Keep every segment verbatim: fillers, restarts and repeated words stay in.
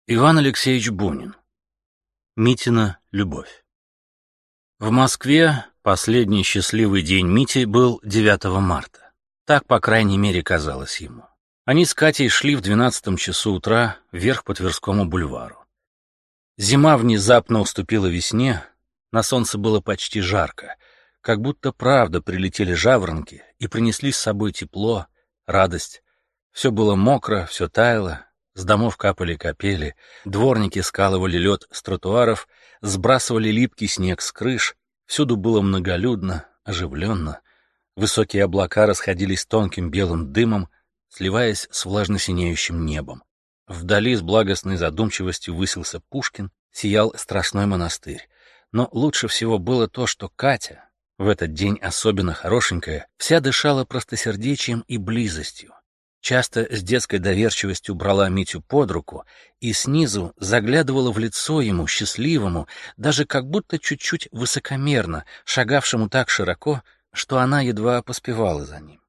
Иван Алексеевич Бунин. Митина любовь. В Москве последний счастливый день Мити был девятого марта. Так, по крайней мере, казалось ему. Они с Катей шли в двенадцатом часу утра вверх по Тверскому бульвару. Зима внезапно уступила весне, на солнце было почти жарко, как будто правда прилетели жаворонки и принесли с собой тепло, радость. Все было мокро, все таяло. С домов капали капели, дворники скалывали лед с тротуаров, сбрасывали липкий снег с крыш, всюду было многолюдно, оживленно. Высокие облака расходились тонким белым дымом, сливаясь с влажно-синеющим небом. Вдали с благостной задумчивостью высился Пушкин, сиял Страстной монастырь. Но лучше всего было то, что Катя, в этот день особенно хорошенькая, вся дышала простосердечием и близостью. Часто с детской доверчивостью брала Митю под руку и снизу заглядывала в лицо ему, счастливому, даже как будто чуть-чуть высокомерно, шагавшему так широко, что она едва поспевала за ним.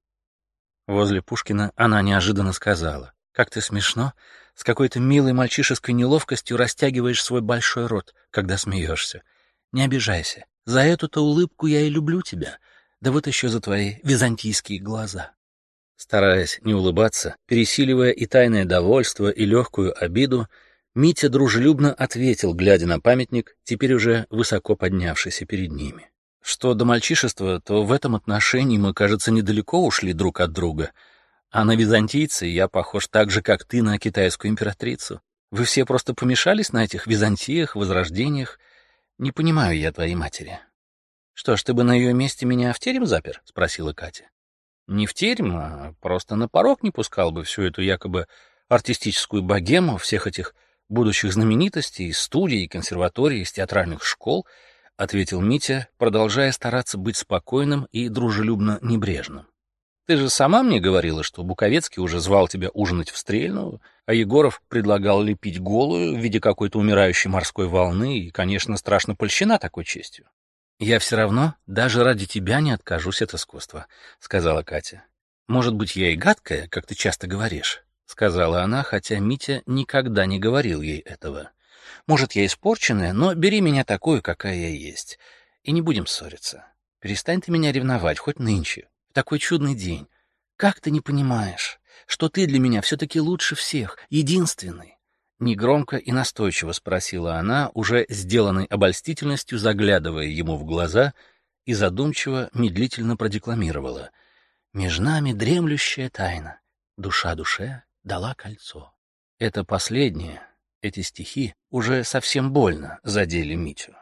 Возле Пушкина она неожиданно сказала: «Как ты смешно, с какой-то милой мальчишеской неловкостью растягиваешь свой большой рот, когда смеешься. Не обижайся, за эту-то улыбку я и люблю тебя, да вот еще за твои византийские глаза». Стараясь не улыбаться, пересиливая и тайное довольство, и легкую обиду, Митя дружелюбно ответил, глядя на памятник, теперь уже высоко поднявшийся перед ними. Что до мальчишества, то в этом отношении мы, кажется, недалеко ушли друг от друга. А на византийца я похож так же, как ты на китайскую императрицу. Вы все просто помешались на этих византиях, возрождениях. Не понимаю я твоей матери. — Что ж, ты бы на ее месте меня в терем запер? — спросила Катя. Не в терем, а просто на порог не пускал бы всю эту якобы артистическую богему, всех этих будущих знаменитостей из студий, консерваторий, из театральных школ, — ответил Митя, продолжая стараться быть спокойным и дружелюбно небрежным. Ты же сама мне говорила, что Буковецкий уже звал тебя ужинать в Стрельну, а Егоров предлагал лепить голую в виде какой-то умирающей морской волны, и, конечно, страшно польщена такой честью. «Я все равно даже ради тебя не откажусь от искусства», — сказала Катя. «Может быть, я и гадкая, как ты часто говоришь», — сказала она, хотя Митя никогда не говорил ей этого. «Может, я испорченная, но бери меня такую, какая я есть, и не будем ссориться. Перестань ты меня ревновать, хоть нынче, в такой чудный день. Как ты не понимаешь, что ты для меня все-таки лучше всех, единственный?» Негромко и настойчиво спросила она, уже сделанной обольстительностью, заглядывая ему в глаза, и задумчиво, медлительно продекламировала: «Меж нами дремлющая тайна, душа душе дала кольцо». Это последнее, эти стихи, уже совсем больно задели Митю.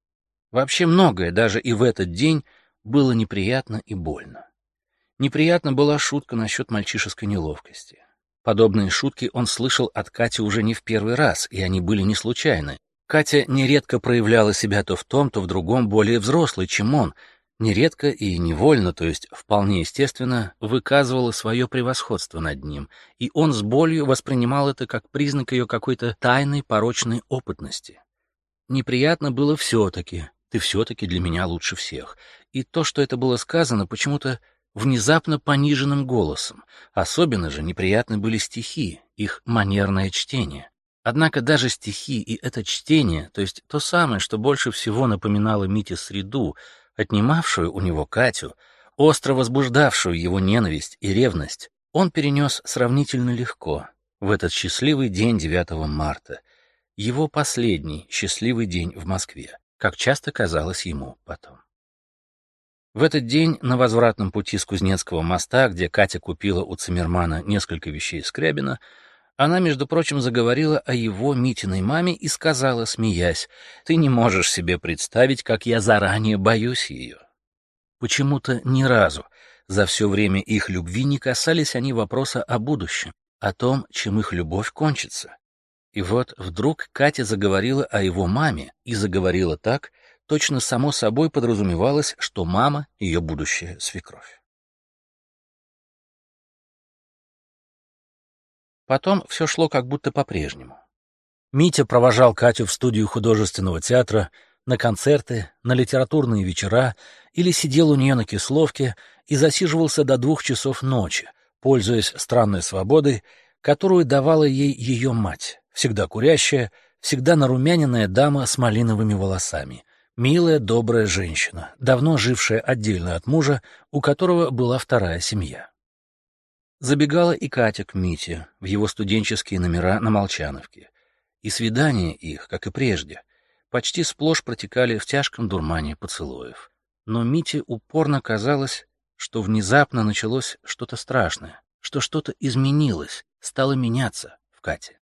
Вообще многое, даже и в этот день, было неприятно и больно. Неприятна была шутка насчет мальчишеской неловкости. Подобные шутки он слышал от Кати уже не в первый раз, и они были не случайны. Катя нередко проявляла себя то в том, то в другом более взрослой, чем он, нередко и невольно, то есть вполне естественно, выказывала свое превосходство над ним, и он с болью воспринимал это как признак ее какой-то тайной порочной опытности. Неприятно было все-таки, ты все-таки для меня лучше всех, и то, что это было сказано, почему-то внезапно пониженным голосом. Особенно же неприятны были стихи, их манерное чтение. Однако даже стихи и это чтение, то есть то самое, что больше всего напоминало Мите среду, отнимавшую у него Катю, остро возбуждавшую его ненависть и ревность, он перенес сравнительно легко в этот счастливый день девятого марта, его последний счастливый день в Москве, как часто казалось ему потом. В этот день на возвратном пути с Кузнецкого моста, где Катя купила у Циммермана несколько вещей Скрябина, она, между прочим, заговорила о его, Митиной маме, и сказала, смеясь: «Ты не можешь себе представить, как я заранее боюсь ее». Почему-то ни разу за все время их любви не касались они вопроса о будущем, о том, чем их любовь кончится. И вот вдруг Катя заговорила о его маме, и заговорила так, точно само собой подразумевалось, что мама — ее будущая свекровь. Потом все шло как будто по-прежнему. Митя провожал Катю в студию художественного театра, на концерты, на литературные вечера или сидел у нее на Кисловке и засиживался до двух часов ночи, пользуясь странной свободой, которую давала ей ее мать, всегда курящая, всегда нарумяненная дама с малиновыми волосами, милая, добрая женщина, давно жившая отдельно от мужа, у которого была вторая семья. Забегала и Катя к Мите в его студенческие номера на Молчановке, и свидания их, как и прежде, почти сплошь протекали в тяжком дурмане поцелуев. Но Мите упорно казалось, что внезапно началось что-то страшное, что что-то изменилось, стало меняться в Кате.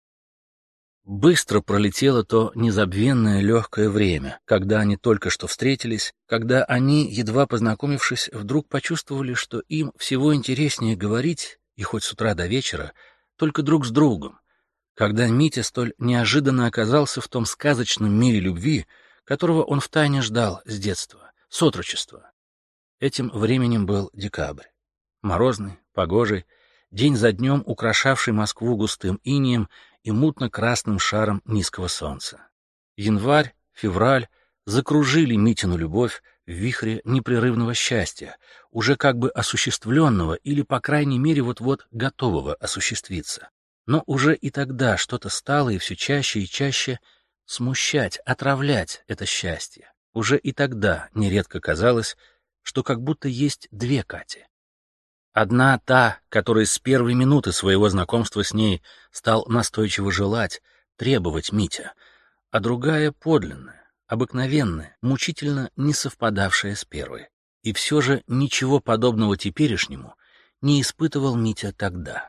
Быстро пролетело то незабвенное легкое время, когда они только что встретились, когда они, едва познакомившись, вдруг почувствовали, что им всего интереснее говорить, и хоть с утра до вечера, только друг с другом, когда Митя столь неожиданно оказался в том сказочном мире любви, которого он втайне ждал с детства, с отрочества. Этим временем был декабрь. Морозный, погожий, день за днем украшавший Москву густым инеем и мутно-красным шаром низкого солнца. Январь, февраль закружили Митину любовь в вихре непрерывного счастья, уже как бы осуществленного или, по крайней мере, вот-вот готового осуществиться. Но уже и тогда что-то стало и все чаще и чаще смущать, отравлять это счастье. Уже и тогда нередко казалось, что как будто есть две Кати. Одна та, которая с первой минуты своего знакомства с ней стал настойчиво желать, требовать Митя, а другая подлинная, обыкновенная, мучительно не совпадавшая с первой. И все же ничего подобного теперешнему не испытывал Митя тогда.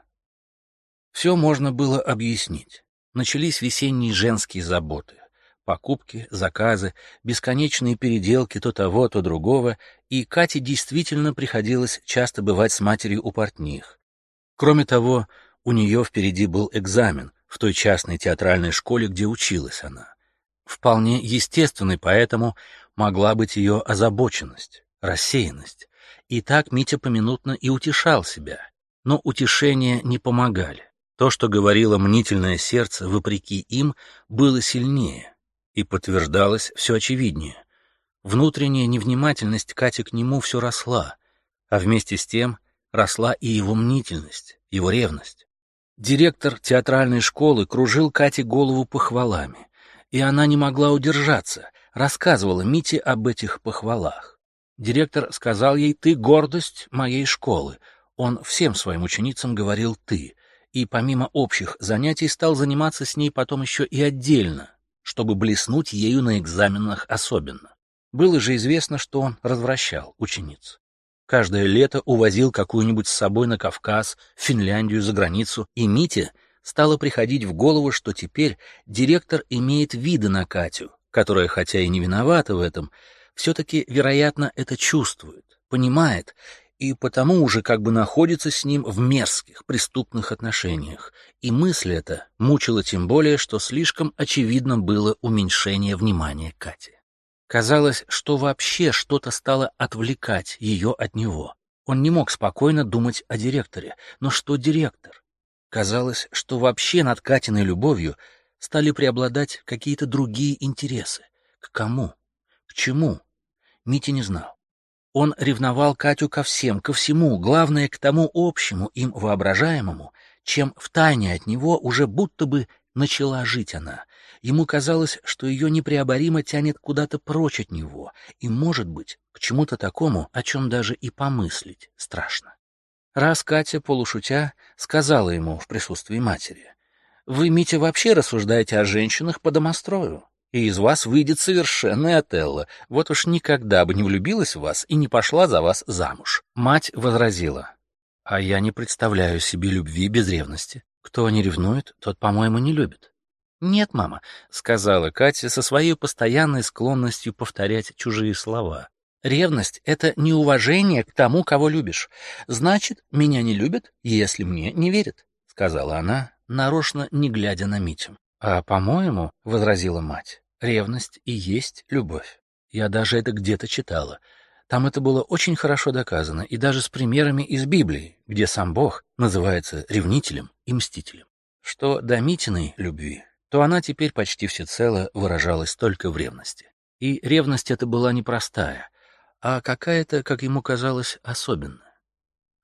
Все можно было объяснить. Начались весенние женские заботы. Покупки, заказы, бесконечные переделки то того, то другого, и Кате действительно приходилось часто бывать с матерью у портних. Кроме того, у нее впереди был экзамен в той частной театральной школе, где училась она. Вполне естественной поэтому могла быть ее озабоченность, рассеянность. И так Митя поминутно и утешал себя. Но утешения не помогали. То, что говорило мнительное сердце, вопреки им, было сильнее. И подтверждалось все очевиднее. Внутренняя невнимательность Кати к нему все росла, а вместе с тем росла и его мнительность, его ревность. Директор театральной школы кружил Кате голову похвалами, и она не могла удержаться, рассказывала Мите об этих похвалах. Директор сказал ей: «Ты гордость моей школы». Он всем своим ученицам говорил «ты», и помимо общих занятий стал заниматься с ней потом еще и отдельно, чтобы блеснуть ею на экзаменах особенно. Было же известно, что он развращал учениц. Каждое лето увозил какую-нибудь с собой на Кавказ, Финляндию, за границу, и Мите стало приходить в голову, что теперь директор имеет виды на Катю, которая, хотя и не виновата в этом, все-таки, вероятно, это чувствует, понимает, и потому уже как бы находится с ним в мерзких, преступных отношениях. И мысль эта мучила тем более, что слишком очевидно было уменьшение внимания Кати. Казалось, что вообще что-то стало отвлекать ее от него. Он не мог спокойно думать о директоре. Но что директор? Казалось, что вообще над Катиной любовью стали преобладать какие-то другие интересы. К кому? К чему? Митя не знал. Он ревновал Катю ко всем, ко всему, главное, к тому общему, им воображаемому, чем втайне от него уже будто бы начала жить она. Ему казалось, что ее непреоборимо тянет куда-то прочь от него, и, может быть, к чему-то такому, о чем даже и помыслить страшно. Раз Катя, полушутя, сказала ему в присутствии матери: «Вы, Митя, вообще рассуждаете о женщинах по домострою, и из вас выйдет совершенная Отелло, вот уж никогда бы не влюбилась в вас и не пошла за вас замуж». Мать возразила: «А я не представляю себе любви без ревности. Кто не ревнует, тот, по-моему, не любит». «Нет, мама», — сказала Катя со своей постоянной склонностью повторять чужие слова. «Ревность — это неуважение к тому, кого любишь. Значит, меня не любят, если мне не верят», — сказала она, нарочно не глядя на Митю. «А, по-моему, — возразила мать, — ревность и есть любовь. Я даже это где-то читала. Там это было очень хорошо доказано, и даже с примерами из Библии, где сам Бог называется ревнителем и мстителем. Что до Митиной любви, то она теперь почти всецело выражалась только в ревности. И ревность эта была непростая, а какая-то, как ему казалось, особенная.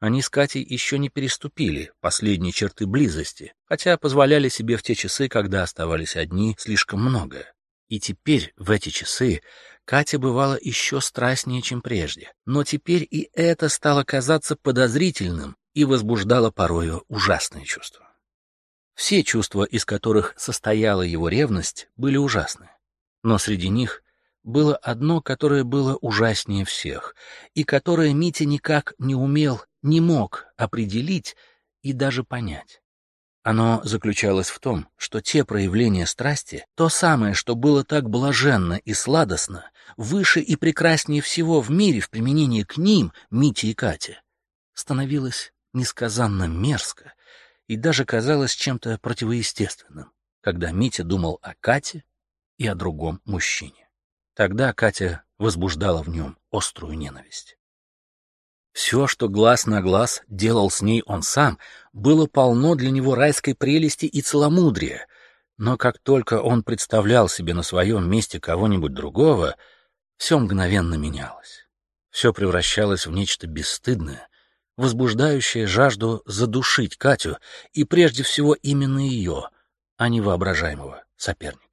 Они с Катей еще не переступили последние черты близости, хотя позволяли себе в те часы, когда оставались одни, слишком многое. И теперь, в эти часы, Катя бывала еще страстнее, чем прежде. Но теперь и это стало казаться подозрительным и возбуждало порою ужасные чувства. Все чувства, из которых состояла его ревность, были ужасны. Но среди них было одно, которое было ужаснее всех, и которое Митя никак не умел, не мог определить и даже понять. Оно заключалось в том, что те проявления страсти, то самое, что было так блаженно и сладостно, выше и прекраснее всего в мире в применении к ним, Мите и Кате, становилось несказанно мерзко и даже казалось чем-то противоестественным, когда Митя думал о Кате и о другом мужчине. Тогда Катя возбуждала в нем острую ненависть. Все, что глаз на глаз делал с ней он сам, было полно для него райской прелести и целомудрия, но как только он представлял себе на своем месте кого-нибудь другого, все мгновенно менялось. Все превращалось в нечто бесстыдное, возбуждающее жажду задушить Катю, и прежде всего именно ее, а не воображаемого соперника.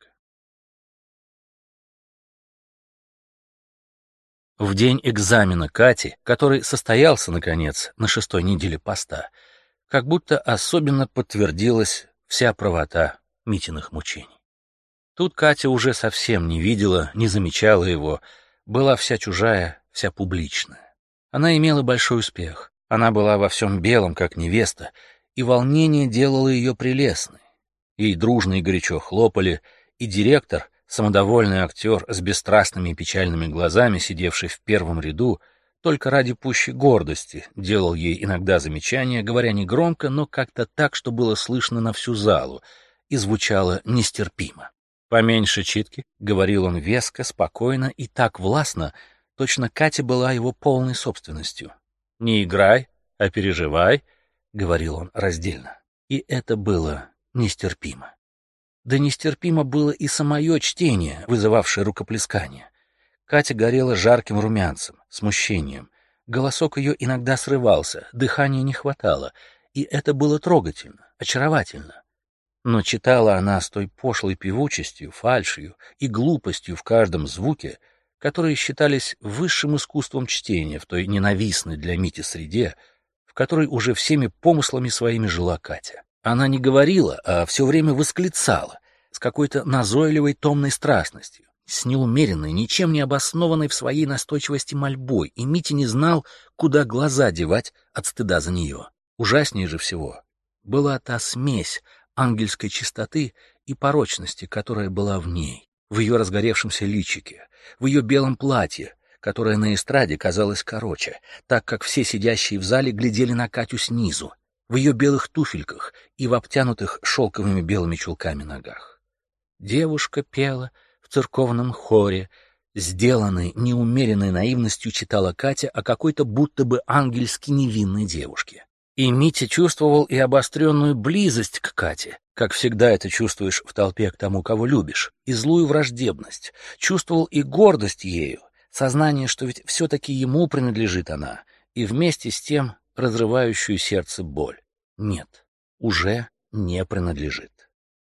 В день экзамена Кати, который состоялся, наконец, на шестой неделе поста, как будто особенно подтвердилась вся правота Митиных мучений. Тут Катя уже совсем не видела, не замечала его, была вся чужая, вся публичная. Она имела большой успех, она была во всем белом, как невеста, и волнение делало ее прелестной. Ей дружно и горячо хлопали, и директор, самодовольный актер с бесстрастными и печальными глазами, сидевший в первом ряду, только ради пущей гордости делал ей иногда замечания, говоря негромко, но как-то так, что было слышно на всю залу, и звучало нестерпимо. «Поменьше читки», — говорил он веско, спокойно и так властно, точно Катя была его полной собственностью. «Не играй, а переживай», — говорил он раздельно. И это было нестерпимо. Да нестерпимо было и самое чтение, вызывавшее рукоплескание. Катя горела жарким румянцем, смущением. Голосок ее иногда срывался, дыхания не хватало, и это было трогательно, очаровательно. Но читала она с той пошлой певучестью, фальшью и глупостью в каждом звуке, которые считались высшим искусством чтения в той ненавистной для Мити среде, в которой уже всеми помыслами своими жила Катя. Она не говорила, а все время восклицала, с какой-то назойливой томной страстностью, с неумеренной, ничем не обоснованной в своей настойчивости мольбой, и Митя не знал, куда глаза девать от стыда за нее. Ужаснее же всего была та смесь ангельской чистоты и порочности, которая была в ней, в ее разгоревшемся личике, в ее белом платье, которое на эстраде казалось короче, так как все сидящие в зале глядели на Катю снизу, в ее белых туфельках и в обтянутых шелковыми белыми чулками ногах. Девушка пела в церковном хоре, сделанной неумеренной наивностью читала Катя о какой-то будто бы ангельски невинной девушке. И Митя чувствовал и обостренную близость к Кате, как всегда это чувствуешь в толпе к тому, кого любишь, и злую враждебность, чувствовал и гордость ею, сознание, что ведь все-таки ему принадлежит она, и вместе с тем разрывающую сердце боль. Нет, уже не принадлежит.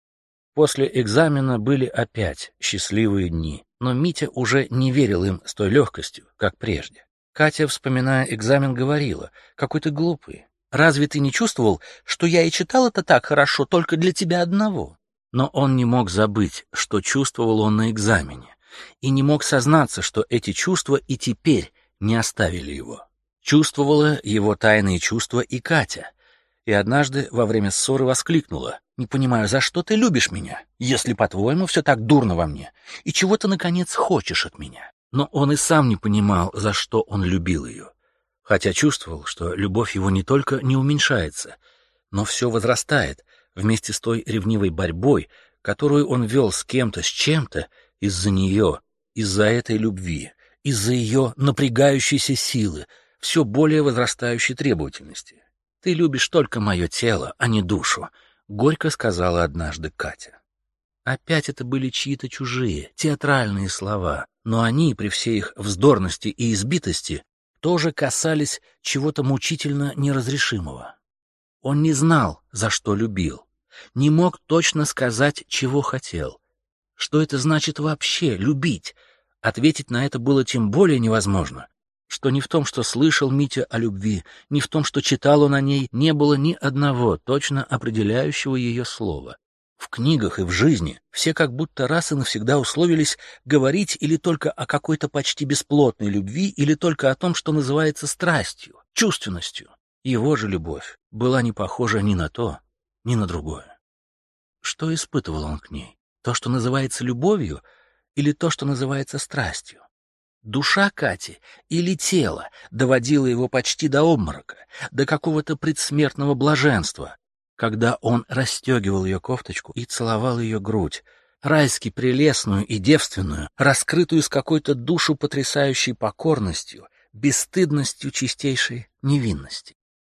После экзамена были опять счастливые дни, но Митя уже не верил им с той легкостью, как прежде. Катя, вспоминая экзамен, говорила: «Какой ты глупый. Разве ты не чувствовал, что я и читал это так хорошо только для тебя одного?» Но он не мог забыть, что чувствовал он на экзамене, и не мог сознаться, что эти чувства и теперь не оставили его. Чувствовала его тайные чувства и Катя, и однажды во время ссоры воскликнула: «Не понимаю, за что ты любишь меня, если, по-твоему, все так дурно во мне, и чего ты, наконец, хочешь от меня?» Но он и сам не понимал, за что он любил ее, хотя чувствовал, что любовь его не только не уменьшается, но все возрастает вместе с той ревнивой борьбой, которую он вел с кем-то, с чем-то из-за нее, из-за этой любви, из-за ее напрягающейся силы, все более возрастающей требовательности. «Ты любишь только мое тело, а не душу», — горько сказала однажды Катя. Опять это были чьи-то чужие, театральные слова, но они, при всей их вздорности и избитости, тоже касались чего-то мучительно неразрешимого. Он не знал, за что любил, не мог точно сказать, чего хотел. Что это значит вообще любить? Ответить на это было тем более невозможно, что ни в том, что слышал Митя о любви, ни в том, что читал он о ней, не было ни одного точно определяющего ее слова. В книгах и в жизни все как будто раз и навсегда условились говорить или только о какой-то почти бесплотной любви, или только о том, что называется страстью, чувственностью. Его же любовь была не похожа ни на то, ни на другое. Что испытывал он к ней? То, что называется любовью, или то, что называется страстью? Душа Кати или тело доводило его почти до обморока, до какого-то предсмертного блаженства, когда он расстегивал ее кофточку и целовал ее грудь, райски прелестную и девственную, раскрытую с какой-то душу потрясающей покорностью, бесстыдностью чистейшей невинности.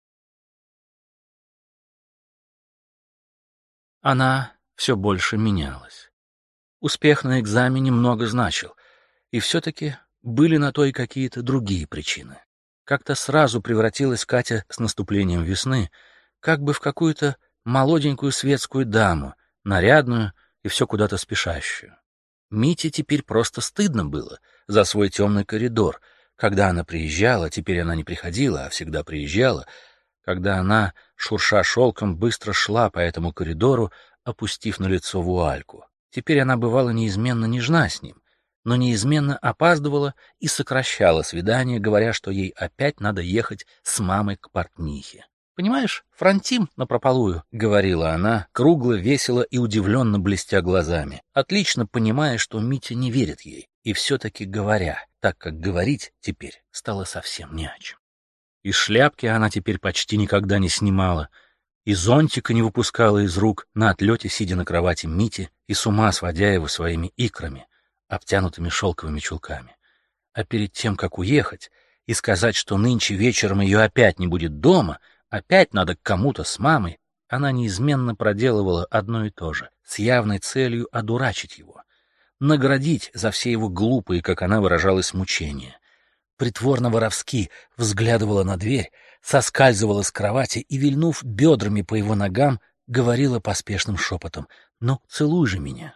Она все больше менялась. Успех на экзамене много значил, и все-таки были на то и какие-то другие причины. Как-то сразу превратилась Катя с наступлением весны как бы в какую-то молоденькую светскую даму, нарядную и все куда-то спешащую. Мите теперь просто стыдно было за свой темный коридор. Когда она приезжала, теперь она не приходила, а всегда приезжала, когда она, шурша шелком, быстро шла по этому коридору, опустив на лицо вуальку. Теперь она бывала неизменно нежна с ним, но неизменно опаздывала и сокращала свидание, говоря, что ей опять надо ехать с мамой к портнихе. «Понимаешь, франтим напропалую», — говорила она, кругло, весело и удивленно блестя глазами, отлично понимая, что Митя не верит ей, и все-таки говоря, так как говорить теперь стало совсем не о чем. И шляпки она теперь почти никогда не снимала, и зонтика не выпускала из рук, на отлете сидя на кровати Мити и с ума сводя его своими икрами, обтянутыми шелковыми чулками. А перед тем, как уехать и сказать, что нынче вечером ее опять не будет дома, опять надо к кому-то с мамой, она неизменно проделывала одно и то же, с явной целью одурачить его, наградить за все его глупые, как она выражалась, мучения. Притворно-воровски взглядывала на дверь, соскальзывала с кровати и, вильнув бедрами по его ногам, говорила поспешным шепотом: «Ну, целуй же меня».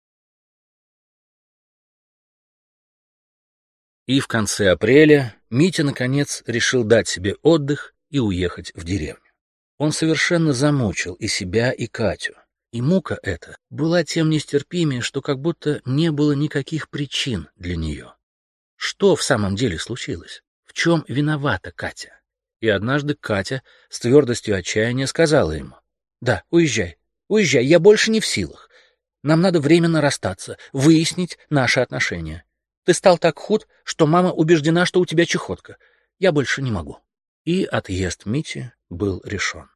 И в конце апреля Митя, наконец, решил дать себе отдых и уехать в деревню. Он совершенно замучил и себя, и Катю. И мука эта была тем нестерпимее, что как будто не было никаких причин для нее. Что в самом деле случилось? В чем виновата Катя? И однажды Катя с твердостью отчаяния сказала ему: «Да, уезжай, уезжай, я больше не в силах. Нам надо временно расстаться, выяснить наши отношения. Ты стал так худ, что мама убеждена, что у тебя чехотка. Я больше не могу». И отъезд Мити был решен.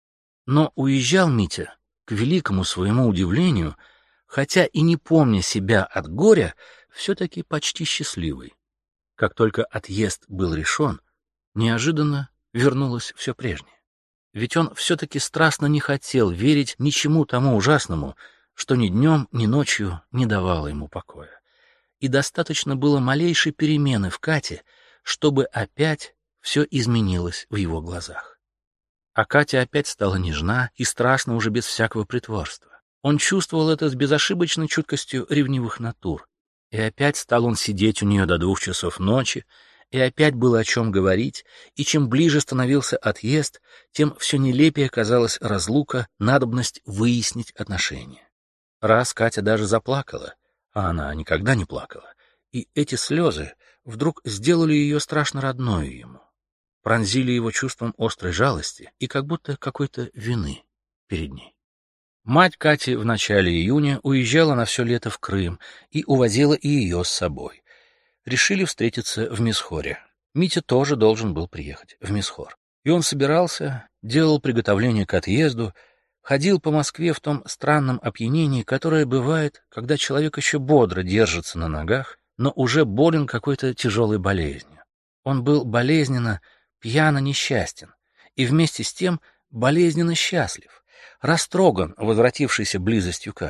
Но уезжал Митя, к великому своему удивлению, хотя и не помня себя от горя, все-таки почти счастливый. Как только отъезд был решен, неожиданно вернулось все прежнее. Ведь он все-таки страстно не хотел верить ничему тому ужасному, что ни днем, ни ночью не давало ему покоя. И достаточно было малейшей перемены в Кате, чтобы опять все изменилось в его глазах. А Катя опять стала нежна и страстна уже без всякого притворства. Он чувствовал это с безошибочной чуткостью ревнивых натур. И опять стал он сидеть у нее до двух часов ночи, и опять было о чем говорить, и чем ближе становился отъезд, тем все нелепее казалась разлука, надобность выяснить отношения. Раз Катя даже заплакала, а она никогда не плакала, и эти слезы вдруг сделали ее страшно родною ему, пронзили его чувством острой жалости и как будто какой-то вины перед ней. Мать Кати в начале июня уезжала на все лето в Крым и увозила и ее с собой. Решили встретиться в Мисхоре. Митя тоже должен был приехать в Мисхор. И он собирался, делал приготовления к отъезду, ходил по Москве в том странном опьянении, которое бывает, когда человек еще бодро держится на ногах, но уже болен какой-то тяжелой болезнью. Он был болезненно, пьяно несчастен, и вместе с тем болезненно счастлив, растроган возвратившейся близостью Кати.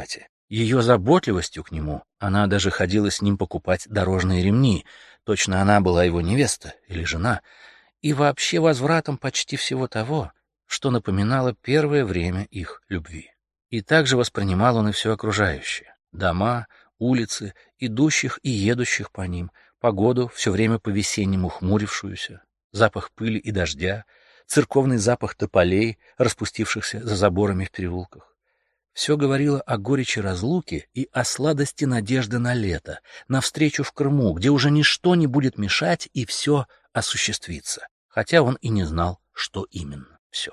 Ее заботливостью к нему она даже ходила с ним покупать дорожные ремни, точно она была его невеста или жена, и вообще возвратом почти всего того, что напоминало первое время их любви. И также воспринимал он и все окружающее — дома, улицы, идущих и едущих по ним, погоду, все время по-весеннему хмурившуюся, запах пыли и дождя, церковный запах тополей, распустившихся за заборами в переулках. Все говорило о горечи разлуки и о сладости надежды на лето, на встречу в Крыму, где уже ничто не будет мешать и все осуществится, хотя он и не знал, что именно все.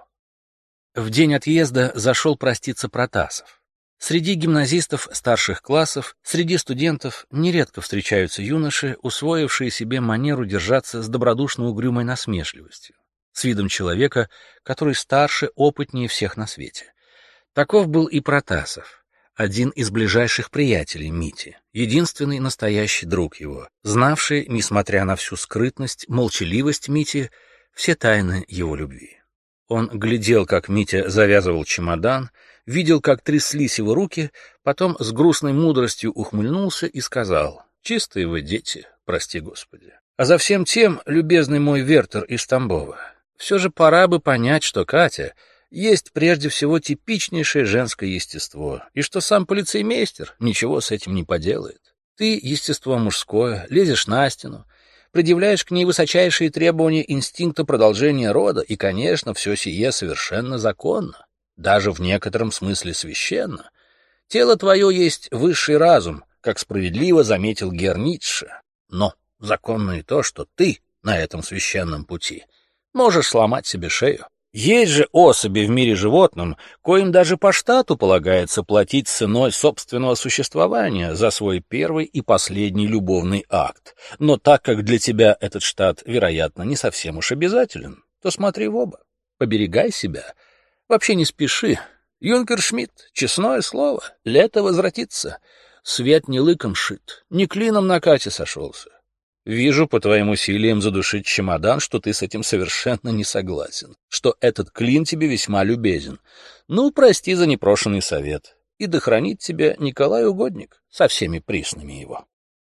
В день отъезда зашел проститься Протасов. Среди гимназистов старших классов, среди студентов нередко встречаются юноши, усвоившие себе манеру держаться с добродушно-угрюмой насмешливостью, с видом человека, который старше, опытнее всех на свете. Таков был и Протасов, один из ближайших приятелей Мити, единственный настоящий друг его, знавший, несмотря на всю скрытность, молчаливость Мити, все тайны его любви. Он глядел, как Митя завязывал чемодан, видел, как тряслись его руки, потом с грустной мудростью ухмыльнулся и сказал: «Чистые вы дети, прости Господи. А за всем тем, любезный мой Вертер из Тамбова, все же пора бы понять, что Катя есть прежде всего типичнейшее женское естество, и что сам полицеймейстер ничего с этим не поделает. Ты, естество мужское, лезешь на стену, предъявляешь к ней высочайшие требования инстинкта продолжения рода, и, конечно, все сие совершенно законно, даже в некотором смысле священно. Тело твое есть высший разум, как справедливо заметил Герр Ницше. Но законно и то, что ты на этом священном пути можешь сломать себе шею. Есть же особи в мире животном, коим даже по штату полагается платить ценой собственного существования за свой первый и последний любовный акт. Но так как для тебя этот штат, вероятно, не совсем уж обязателен, то смотри в оба, поберегай себя. Вообще не спеши. Юнкер Шмидт, честное слово, лето возвратится. Свет не лыком шит, не клином на Кате сошелся. Вижу по твоим усилиям задушить чемодан, что ты с этим совершенно не согласен, что этот клин тебе весьма любезен. Ну, прости за непрошенный совет. И да хранит тебя Николай Угодник со всеми приснами его».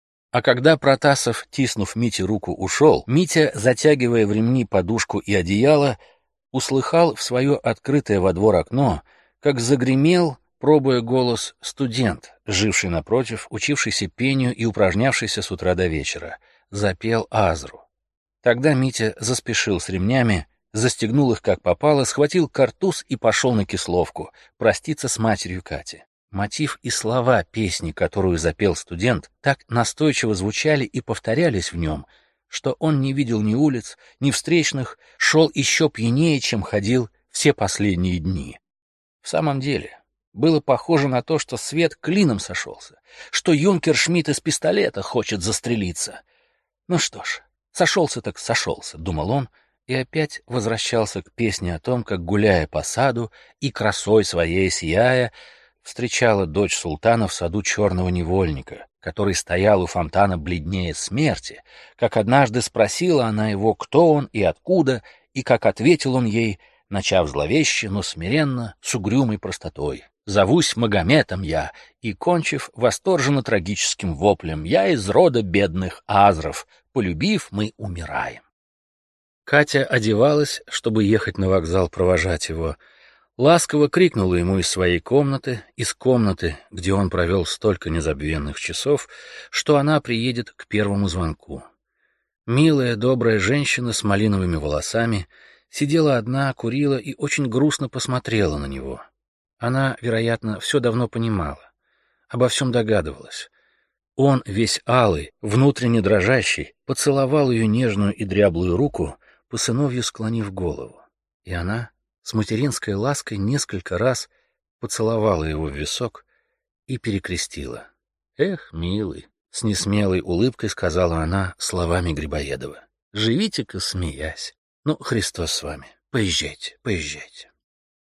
А когда Протасов, тиснув Мите руку, ушел, Митя, затягивая в ремни подушку и одеяло, услыхал в свое открытое во двор окно, как загремел, пробуя голос, студент, живший напротив, учившийся пению и упражнявшийся с утра до вечера. Запел Азру. Тогда Митя заспешил с ремнями, застегнул их как попало, схватил картуз и пошел на Кисловку проститься с матерью Кати. Мотив и слова песни, которую запел студент, так настойчиво звучали и повторялись в нем, что он не видел ни улиц, ни встречных, шел еще пьянее, чем ходил все последние дни. В самом деле, было похоже на то, что свет клином сошелся, что юнкер Шмидт из пистолета хочет застрелиться. Ну что ж, сошелся так сошелся, думал он, и опять возвращался к песне о том, как, гуляя по саду и красой своей сияя, встречала дочь султана в саду черного невольника, который стоял у фонтана бледнее смерти, как однажды спросила она его, кто он и откуда, и как ответил он ей, начав зловеще, но смиренно, с угрюмой простотой: «Зовусь Магометом я», и кончив восторженно-трагическим воплем: «Я из рода бедных азров, полюбив, мы умираем». Катя одевалась, чтобы ехать на вокзал провожать его. Ласково крикнула ему из своей комнаты, из комнаты, где он провел столько незабвенных часов, что она приедет к первому звонку. Милая, добрая женщина с малиновыми волосами сидела одна, курила и очень грустно посмотрела на него. Она, вероятно, все давно понимала, обо всем догадывалась. Он, весь алый, внутренне дрожащий, поцеловал ее нежную и дряблую руку, по сыновью склонив голову. И она с материнской лаской несколько раз поцеловала его в висок и перекрестила. «Эх, милый!» — с несмелой улыбкой сказала она словами Грибоедова. «Живите-ка, смеясь. Ну, Христос с вами. Поезжайте, поезжайте».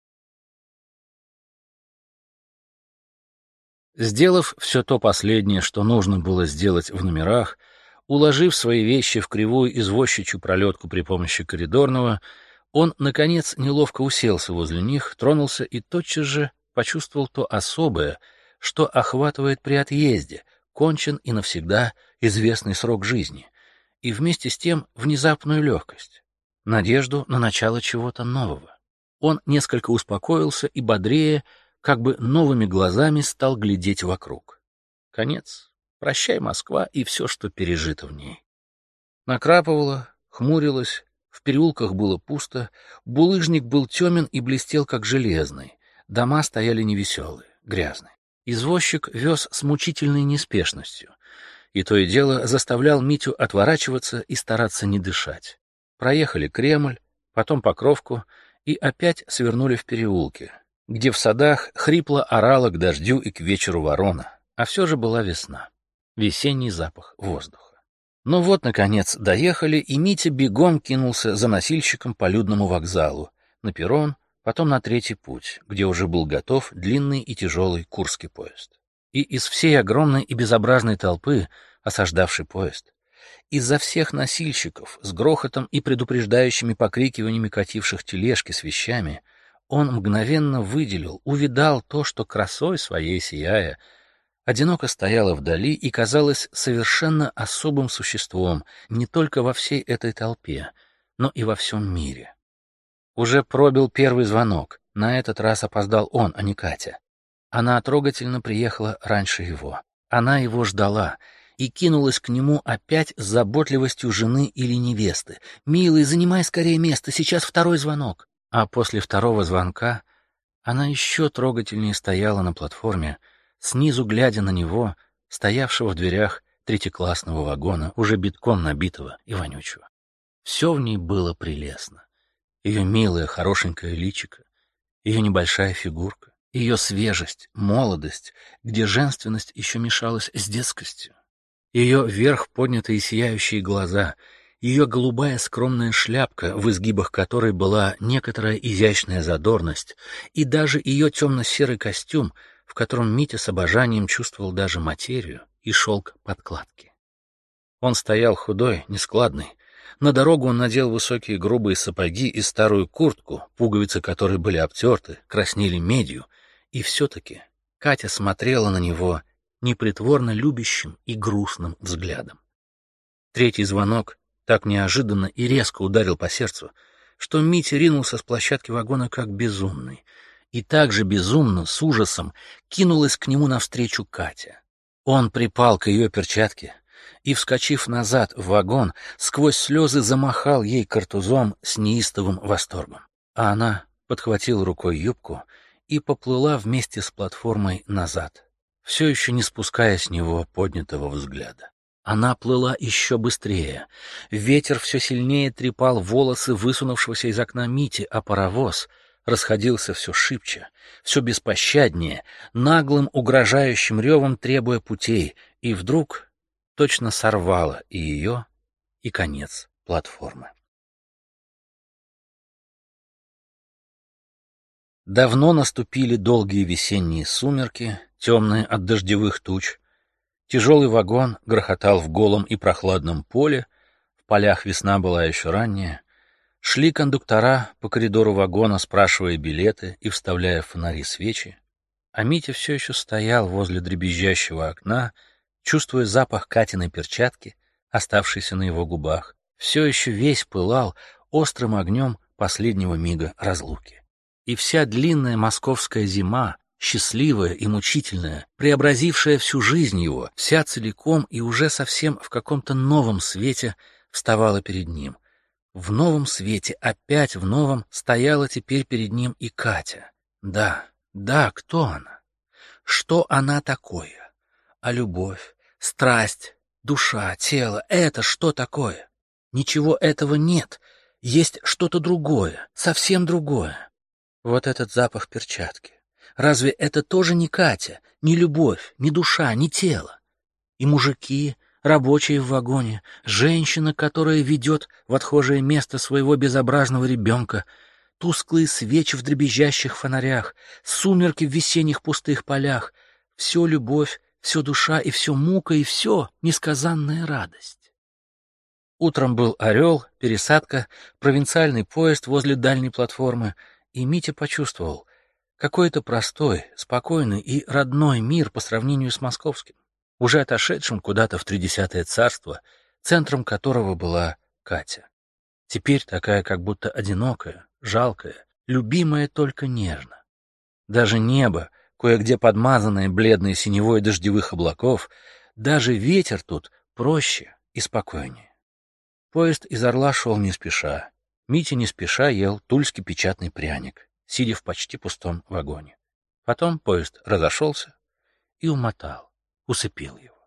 Сделав все то последнее, что нужно было сделать в номерах, уложив свои вещи в кривую извозчичью пролетку при помощи коридорного, он, наконец, неловко уселся возле них, тронулся и тотчас же почувствовал то особое, что охватывает при отъезде, кончен и навсегда известный срок жизни, и вместе с тем внезапную легкость, надежду на начало чего-то нового. Он несколько успокоился и бодрее, как бы новыми глазами стал глядеть вокруг. Конец. Прощай, Москва, и все, что пережито в ней. Накрапывало, хмурилось, в переулках было пусто, булыжник был темен и блестел, как железный, дома стояли невеселые, грязные. Извозчик вез с мучительной неспешностью, и то и дело заставлял Митю отворачиваться и стараться не дышать. Проехали Кремль, потом Покровку и опять свернули в переулки, где в садах хрипло орала к дождю и к вечеру ворона, а все же была весна, весенний запах воздуха. Ну вот, наконец, доехали, и Митя бегом кинулся за носильщиком по людному вокзалу, на перрон, потом на третий путь, где уже был готов длинный и тяжелый курский поезд. И из всей огромной и безобразной толпы, осаждавшей поезд, из-за всех носильщиков, с грохотом и предупреждающими покрикиваниями кативших тележки с вещами, он мгновенно выделил, увидал то, что красой своей сияя, одиноко стояло вдали и казалось совершенно особым существом не только во всей этой толпе, но и во всем мире. Уже пробил первый звонок, на этот раз опоздал он, а не Катя. Она трогательно приехала раньше его. Она его ждала и кинулась к нему опять с заботливостью жены или невесты. «Милый, занимай скорее место, сейчас второй звонок». А после второго звонка она еще трогательнее стояла на платформе, снизу глядя на него, стоявшего в дверях третьеклассного вагона, уже битком набитого и вонючего. Все в ней было прелестно. Ее милое, хорошенькое личико, ее небольшая фигурка, ее свежесть, молодость, где женственность еще мешалась с детскостью, ее вверх поднятые сияющие глаза, ее голубая скромная шляпка, в изгибах которой была некоторая изящная задорность, и даже ее темно-серый костюм, в котором Митя с обожанием чувствовал даже материю и шелк подкладки. Он стоял худой, нескладный. На дорогу он надел высокие грубые сапоги и старую куртку, пуговицы которой были обтерты, краснели медью, и все-таки Катя смотрела на него непритворно любящим и грустным взглядом. Третий звонок так неожиданно и резко ударил по сердцу, что Митя ринулся с площадки вагона как безумный, и так же безумно, с ужасом, кинулась к нему навстречу Катя. Он припал к ее перчатке и, вскочив назад в вагон, сквозь слезы замахал ей картузом с неистовым восторгом. А она подхватила рукой юбку и поплыла вместе с платформой назад, все еще не спуская с него поднятого взгляда. Она плыла еще быстрее. Ветер все сильнее трепал волосы высунувшегося из окна Мити, а паровоз расходился все шибче, все беспощаднее, наглым угрожающим ревом требуя путей, и вдруг точно сорвало и ее, и конец платформы. Давно наступили долгие весенние сумерки, темные от дождевых туч. Тяжелый вагон грохотал в голом и прохладном поле, в полях весна была еще ранняя. Шли кондуктора по коридору вагона, спрашивая билеты и вставляя в фонари свечи, а Митя все еще стоял возле дребезжащего окна, чувствуя запах Катиной перчатки, оставшейся на его губах, все еще весь пылал острым огнем последнего мига разлуки. И вся длинная московская зима, счастливая и мучительная, преобразившая всю жизнь его, вся целиком и уже совсем в каком-то новом свете вставала перед ним. В новом свете, опять в новом, стояла теперь перед ним и Катя. Да, да, кто она? Что она такое? А любовь, страсть, душа, тело — это что такое? Ничего этого нет, есть что-то другое, совсем другое. Вот этот запах перчатки. Разве это тоже не Катя, не любовь, не душа, не тело? И мужики, рабочие в вагоне, женщина, которая ведет в отхожее место своего безобразного ребенка, тусклые свечи в дребезжащих фонарях, сумерки в весенних пустых полях, все любовь, все душа и все мука, и все несказанная радость. Утром был «Орел», пересадка, провинциальный поезд возле дальней платформы, и Митя почувствовал, Какой-то простой, спокойный и родной мир по сравнению с московским, уже отошедшим куда-то в тридесятое царство, центром которого была Катя. Теперь такая как будто одинокая, жалкая, любимая только нежно. Даже небо, кое-где подмазанное бледной синевой дождевых облаков, даже ветер тут проще и спокойнее. Поезд из Орла шел не спеша. Митя не спеша ел тульский печатный пряник, сидя в почти пустом вагоне. Потом поезд разошелся и умотал, усыпил его.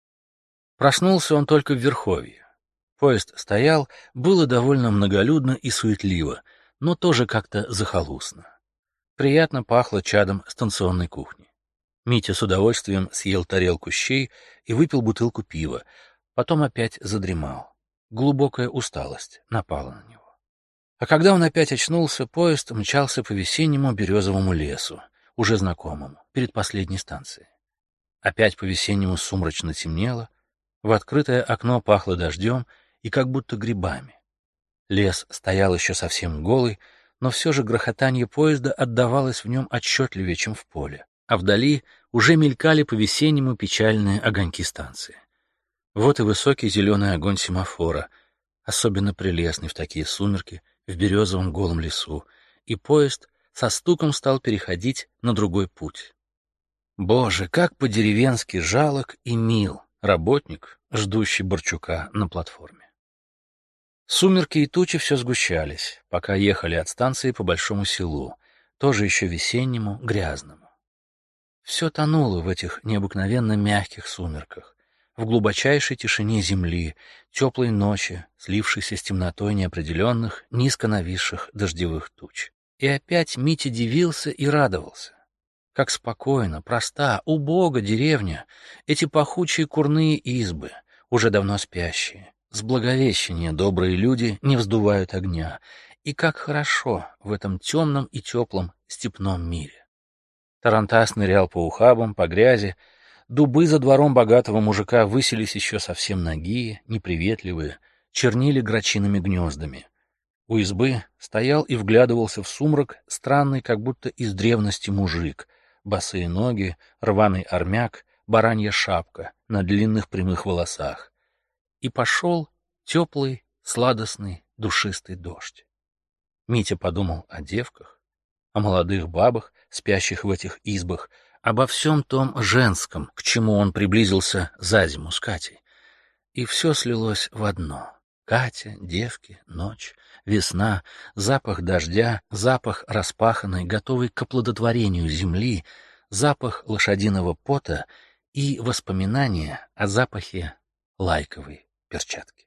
Проснулся он только в Верховье. Поезд стоял, было довольно многолюдно и суетливо, но тоже как-то захолустно. Приятно пахло чадом станционной кухни. Митя с удовольствием съел тарелку щей и выпил бутылку пива, потом опять задремал. Глубокая усталость напала на него. А когда он опять очнулся, поезд мчался по весеннему березовому лесу, уже знакомому, перед последней станцией. Опять по-весеннему сумрачно темнело, в открытое окно пахло дождем и как будто грибами. Лес стоял еще совсем голый, но все же грохотанье поезда отдавалось в нем отчетливее, чем в поле, а вдали уже мелькали по-весеннему печальные огоньки станции. Вот и высокий зеленый огонь семафора, особенно прелестный в такие сумерки, в березовом голом лесу, и поезд со стуком стал переходить на другой путь. Боже, как по-деревенски жалок и мил работник, ждущий Борчука на платформе. Сумерки и тучи все сгущались, пока ехали от станции по Большому селу, тоже еще весеннему, грязному. Все тонуло в этих необыкновенно мягких сумерках, в глубочайшей тишине земли, теплой ночи, слившейся с темнотой неопределенных, низко нависших дождевых туч. И опять Митя дивился и радовался. Как спокойно, проста, убога деревня, эти пахучие курные избы, уже давно спящие, с Благовещения добрые люди не вздувают огня, и как хорошо в этом темном и теплом степном мире. Тарантас нырял по ухабам, по грязи, дубы за двором богатого мужика высились еще совсем нагие, неприветливые, чернили грачиными гнездами. У избы стоял и вглядывался в сумрак странный, как будто из древности мужик, босые ноги, рваный армяк, баранья шапка на длинных прямых волосах. И пошел теплый, сладостный, душистый дождь. Митя подумал о девках, о молодых бабах, спящих в этих избах, обо всем том женском, к чему он приблизился за зиму с Катей. И все слилось в одно. Катя, девки, ночь, весна, запах дождя, запах распаханной, готовой к оплодотворению земли, запах лошадиного пота и воспоминания о запахе лайковой перчатки.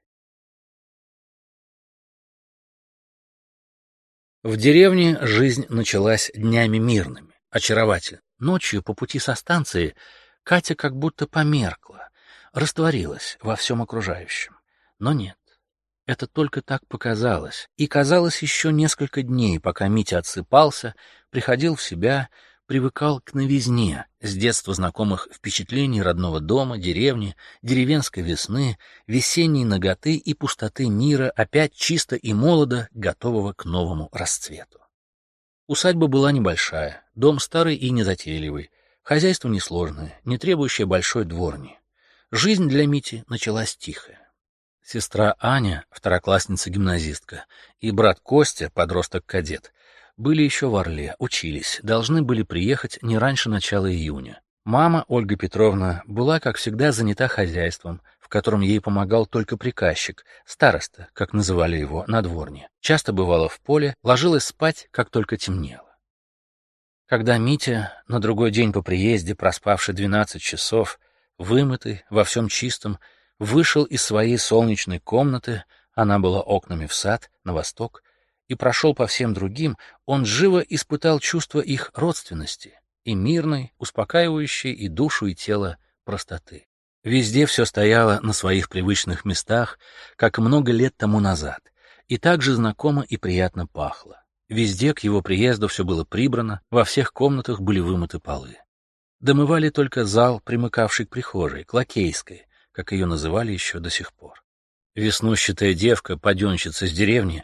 В деревне жизнь началась днями мирными, очаровательно. Ночью по пути со станции Катя как будто померкла, растворилась во всем окружающем. Но нет, это только так показалось. И казалось еще несколько дней, пока Митя отсыпался, приходил в себя, привыкал к новизне с детства знакомых впечатлений родного дома, деревни, деревенской весны, весенней наготы и пустоты мира, опять чисто и молодо, готового к новому расцвету. Усадьба была небольшая, дом старый и незатейливый, хозяйство несложное, не требующее большой дворни. Жизнь для Мити началась тихая. Сестра Аня, второклассница-гимназистка, и брат Костя, подросток-кадет, были еще в Орле, учились, должны были приехать не раньше начала июня. Мама, Ольга Петровна, была, как всегда, занята хозяйством, в котором ей помогал только приказчик, староста, как называли его, на дворне. Часто бывала в поле, ложилась спать, как только темнело. Когда Митя, на другой день по приезде, проспавший двенадцать часов, вымытый, во всем чистом, вышел из своей солнечной комнаты, она была окнами в сад, на восток, и прошел по всем другим, он живо испытал чувство их родственности и мирной, успокаивающей и душу, и тело простоты. Везде все стояло на своих привычных местах, как много лет тому назад, и так же знакомо и приятно пахло. Везде к его приезду все было прибрано, во всех комнатах были вымыты полы. Домывали только зал, примыкавший к прихожей, к лакейской, как ее называли еще до сих пор. Веснущатая девка, паденщица с деревни,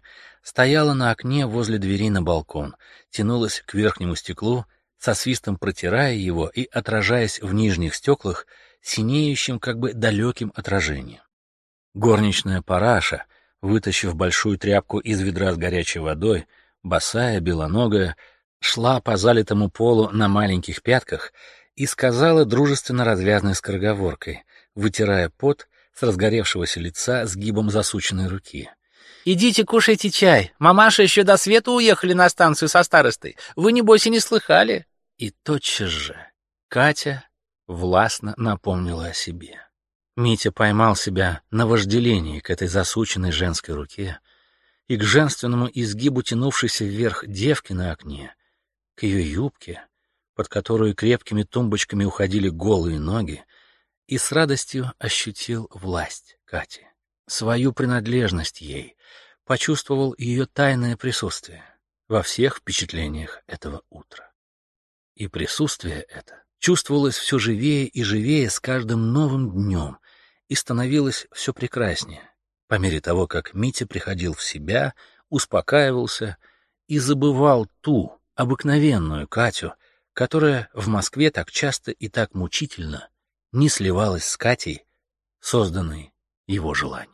стояла на окне возле двери на балкон, тянулась к верхнему стеклу, со свистом протирая его и отражаясь в нижних стеклах синеющим как бы далеким отражением. Горничная Параша, вытащив большую тряпку из ведра с горячей водой, босая, белоногая, шла по залитому полу на маленьких пятках и сказала дружественно развязной скороговоркой, вытирая пот с разгоревшегося лица сгибом засученной руки: «Идите кушайте чай. Мамаша еще до света уехали на станцию со старостой. Вы, небось, и не слыхали». И тотчас же Катя властно напомнила о себе. Митя поймал себя на вожделении к этой засученной женской руке и к женственному изгибу тянувшейся вверх девки на окне, к ее юбке, под которую крепкими тумбочками уходили голые ноги, и с радостью ощутил власть Кати, свою принадлежность ей, почувствовал ее тайное присутствие во всех впечатлениях этого утра. И присутствие это чувствовалось все живее и живее с каждым новым днем и становилось все прекраснее, по мере того, как Митя приходил в себя, успокаивался и забывал ту обыкновенную Катю, которая в Москве так часто и так мучительно не сливалась с Катей, созданной его желанием.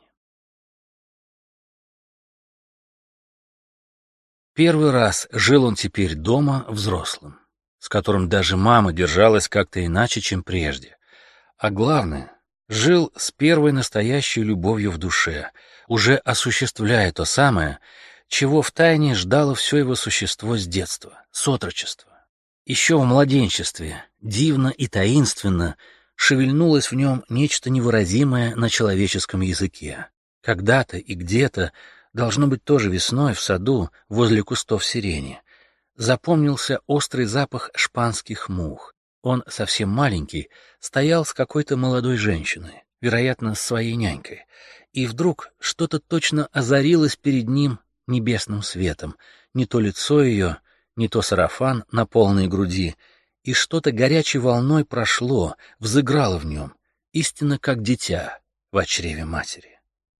Первый раз жил он теперь дома взрослым, с которым даже мама держалась как-то иначе, чем прежде. А главное, жил с первой настоящей любовью в душе, уже осуществляя то самое, чего втайне ждало все его существо с детства, с отрочества. Еще в младенчестве, дивно и таинственно, шевельнулось в нем нечто невыразимое на человеческом языке. Когда-то и где-то, должно быть тоже весной в саду возле кустов сирени, запомнился острый запах шпанских мух. Он, совсем маленький, стоял с какой-то молодой женщиной, вероятно, с своей нянькой, и вдруг что-то точно озарилось перед ним небесным светом, не то лицо ее, не то сарафан на полной груди, и что-то горячей волной прошло, взыграло в нем, истинно как дитя в чреве матери.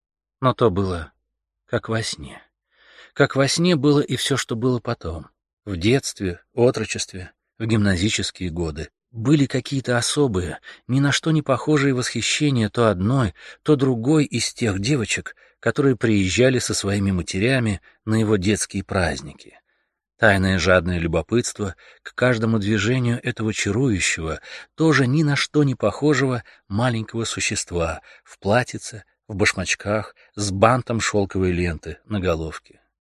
Но то было как во сне. Как во сне было и все, что было потом. В детстве, отрочестве, в гимназические годы были какие-то особые, ни на что не похожие восхищения то одной, то другой из тех девочек, которые приезжали со своими матерями на его детские праздники. Тайное жадное любопытство к каждому движению этого чарующего, тоже ни на что не похожего маленького существа в платьице, в башмачках, с бантом шелковой ленты на головке.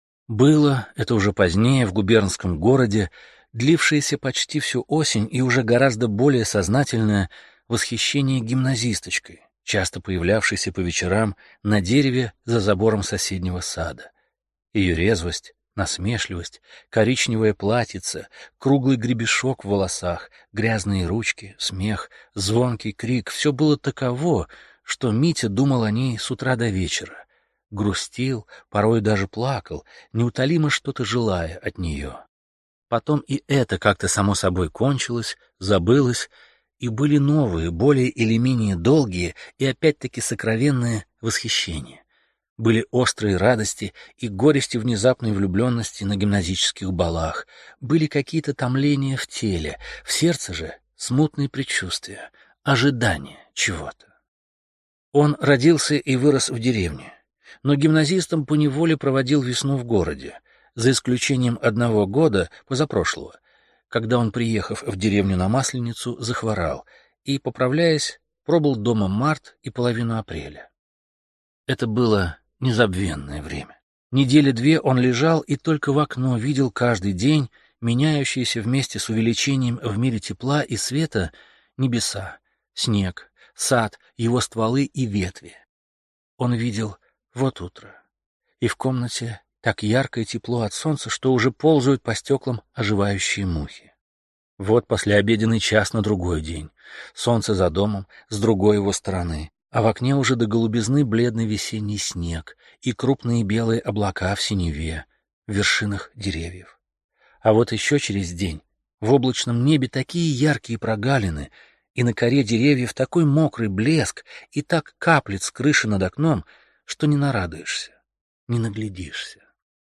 Было это уже позднее в губернском городе, длившееся почти всю осень и уже гораздо более сознательное восхищение гимназисточкой, часто появлявшейся по вечерам на дереве за забором соседнего сада. Ее резвость, насмешливость, коричневое платьице, круглый гребешок в волосах, грязные ручки, смех, звонкий крик — все было таково, что Митя думал о ней с утра до вечера, грустил, порой даже плакал, неутолимо что-то желая от нее. Потом и это как-то само собой кончилось, забылось, и были новые, более или менее долгие и опять-таки сокровенные восхищения. Были острые радости и горести внезапной влюбленности на гимназических балах, были какие-то томления в теле, в сердце же смутные предчувствия, ожидания чего-то. Он родился и вырос в деревне, но гимназистом поневоле проводил весну в городе, за исключением одного года, позапрошлого, когда он, приехав в деревню на Масленицу, захворал и, поправляясь, пробыл дома март и половину апреля. Это было незабвенное время. Недели две он лежал и только в окно видел каждый день меняющиеся вместе с увеличением в мире тепла и света небеса, снег, сад, его стволы и ветви. Он видел вот утро, и в комнате так ярко и тепло от солнца, что уже ползают по стеклам оживающие мухи. Вот послеобеденный час на другой день, солнце за домом, с другой его стороны, а в окне уже до голубизны бледный весенний снег и крупные белые облака в синеве, в вершинах деревьев. А вот еще через день в облачном небе такие яркие прогалины, и на коре деревьев такой мокрый блеск, и так каплет с крыши над окном, что не нарадуешься, не наглядишься.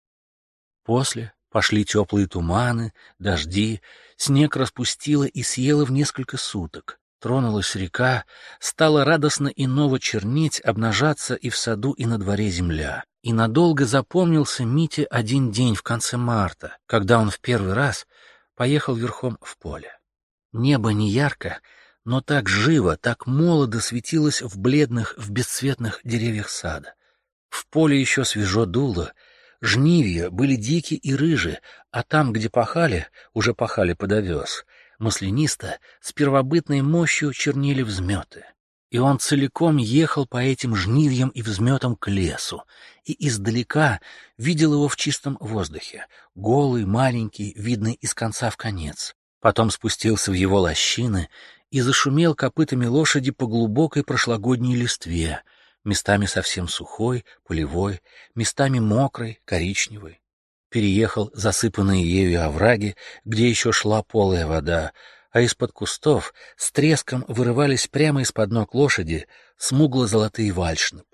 После пошли теплые туманы, дожди, снег распустило и съело в несколько суток. Тронулась река, стала радостно и ново чернеть, обнажаться и в саду, и на дворе земля. И надолго запомнился Мите один день в конце марта, когда он в первый раз поехал верхом в поле. Небо не ярко, но так живо, так молодо светилось в бледных, в бесцветных деревьях сада. В поле еще свежо дуло, жнивья были дикие и рыжие, а там, где пахали, уже пахали под овес, маслянисто, с первобытной мощью чернели взметы. И он целиком ехал по этим жнивьям и взметам к лесу, и издалека видел его в чистом воздухе, голый, маленький, видный из конца в конец. Потом спустился в его лощины и зашумел копытами лошади по глубокой прошлогодней листве, местами совсем сухой, полевой, местами мокрой, коричневой. Переехал засыпанные ею овраги, где еще шла полая вода, а из-под кустов с треском вырывались прямо из-под ног лошади смугло-золотые вальшнепы.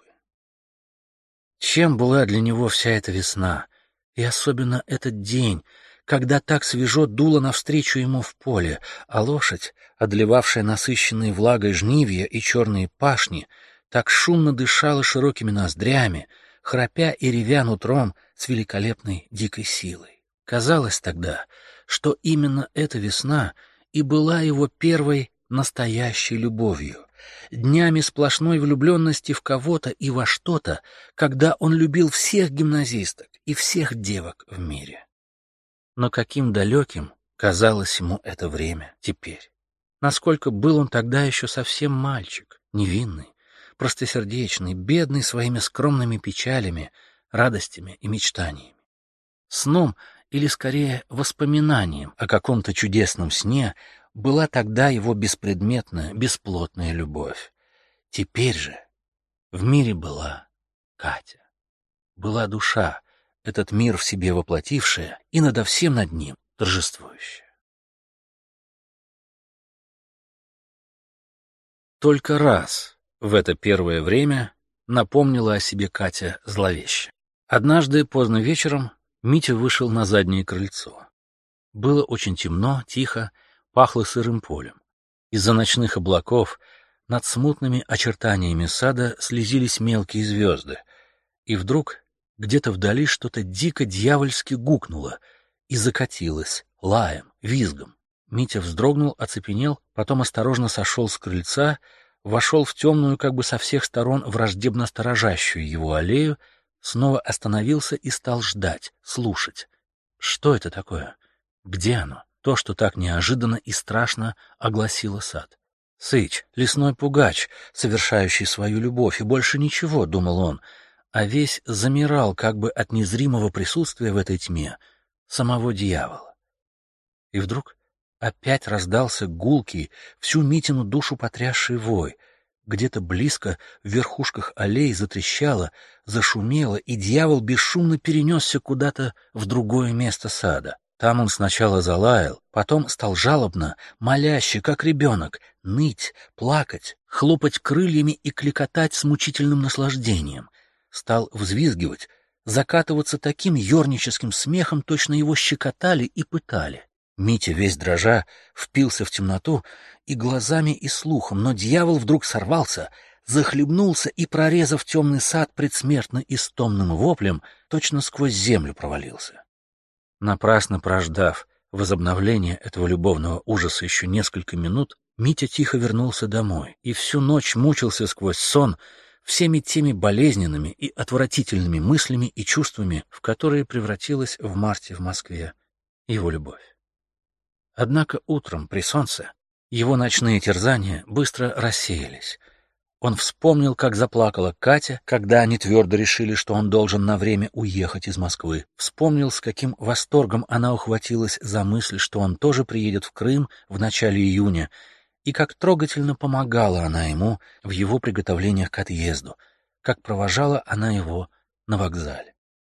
Чем была для него вся эта весна, и особенно этот день, когда так свежо дуло навстречу ему в поле, а лошадь, одолевавшая насыщенные влагой жнивья и черные пашни, так шумно дышала широкими ноздрями, храпя и ревя нутром с великолепной дикой силой. Казалось тогда, что именно эта весна и была его первой настоящей любовью, днями сплошной влюбленности в кого-то и во что-то, когда он любил всех гимназисток и всех девок в мире. Но каким далеким казалось ему это время теперь. Насколько был он тогда еще совсем мальчик, невинный, простосердечный, бедный своими скромными печалями, радостями и мечтаниями. Сном, или скорее воспоминанием о каком-то чудесном сне, была тогда его беспредметная, бесплотная любовь. Теперь же в мире была Катя. Была душа, этот мир в себе воплотившая и надо всем над ним торжествующая. Только раз в это первое время напомнила о себе Катя зловеще. Однажды поздно вечером Митя вышел на заднее крыльцо. Было очень темно, тихо, пахло сырым полем. Из-за ночных облаков над смутными очертаниями сада слезились мелкие звезды, и вдруг где-то вдали что-то дико дьявольски гукнуло и закатилось лаем, визгом. Митя вздрогнул, оцепенел, потом осторожно сошел с крыльца, вошел в темную, как бы со всех сторон враждебно сторожащую его аллею, снова остановился и стал ждать, слушать. Что это такое? Где оно? То, что так неожиданно и страшно огласило сад. Сыч, лесной пугач, совершающий свою любовь, и больше ничего, — думал он, а весь замирал как бы от незримого присутствия в этой тьме самого дьявола. И вдруг опять раздался гулкий, всю Митину душу потрясший вой. Где-то близко в верхушках аллей затрещало, зашумело, и дьявол бесшумно перенесся куда-то в другое место сада. Там он сначала залаял, потом стал жалобно, моляще, как ребенок, ныть, плакать, хлопать крыльями и кликотать с мучительным наслаждением. Стал взвизгивать, закатываться таким ёрническим смехом, точно его щекотали и пытали. Митя, весь дрожа, впился в темноту и глазами, и слухом, но дьявол вдруг сорвался, захлебнулся и, прорезав темный сад предсмертно истомным воплем, точно сквозь землю провалился. Напрасно прождав возобновление этого любовного ужаса еще несколько минут, Митя тихо вернулся домой и всю ночь мучился сквозь сон всеми теми болезненными и отвратительными мыслями и чувствами, в которые превратилась в марте в Москве его любовь. Однако утром при солнце его ночные терзания быстро рассеялись. Он вспомнил, как заплакала Катя, когда они твердо решили, что он должен на время уехать из Москвы. Вспомнил, с каким восторгом она ухватилась за мысль, что он тоже приедет в Крым в начале июня, и как трогательно помогала она ему в его приготовлениях к отъезду, как провожала она его на вокзале.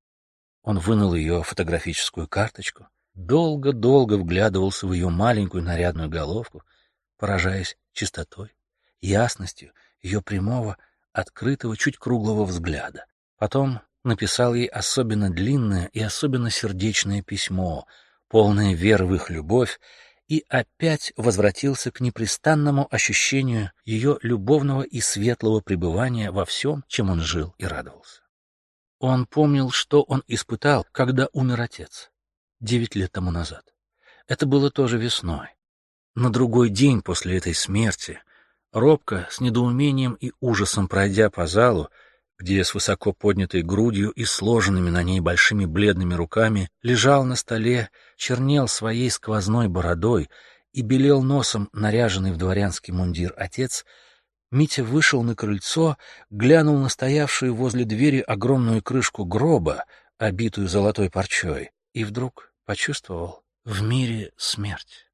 Он вынул ее фотографическую карточку, долго-долго вглядывался в ее маленькую нарядную головку, поражаясь чистотой, ясностью ее прямого, открытого, чуть круглого взгляда. Потом написал ей особенно длинное и особенно сердечное письмо, полное веры в их любовь, и опять возвратился к непрестанному ощущению ее любовного и светлого пребывания во всем, чем он жил и радовался. Он помнил, что он испытал, когда умер отец, девять лет тому назад. Это было тоже весной. На другой день после этой смерти, робко, с недоумением и ужасом пройдя по залу, где с высоко поднятой грудью и сложенными на ней большими бледными руками лежал на столе, чернел своей сквозной бородой и белел носом наряженный в дворянский мундир отец, Митя вышел на крыльцо, глянул на стоявшую возле двери огромную крышку гроба, обитую золотой парчой, и вдруг почувствовал в мире смерть.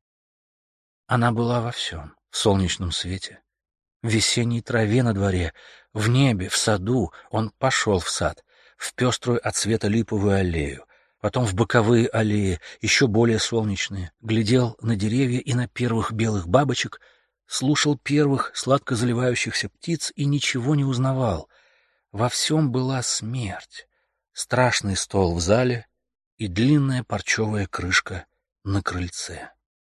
Она была во всем: в солнечном свете, в весенней траве на дворе, в небе, в саду. Он пошел в сад, в пеструю от света липовую аллею, потом в боковые аллеи, еще более солнечные, глядел на деревья и на первых белых бабочек, слушал первых сладко заливающихся птиц и ничего не узнавал. Во всем была смерть: страшный стол в зале и длинная парчевая крышка на крыльце.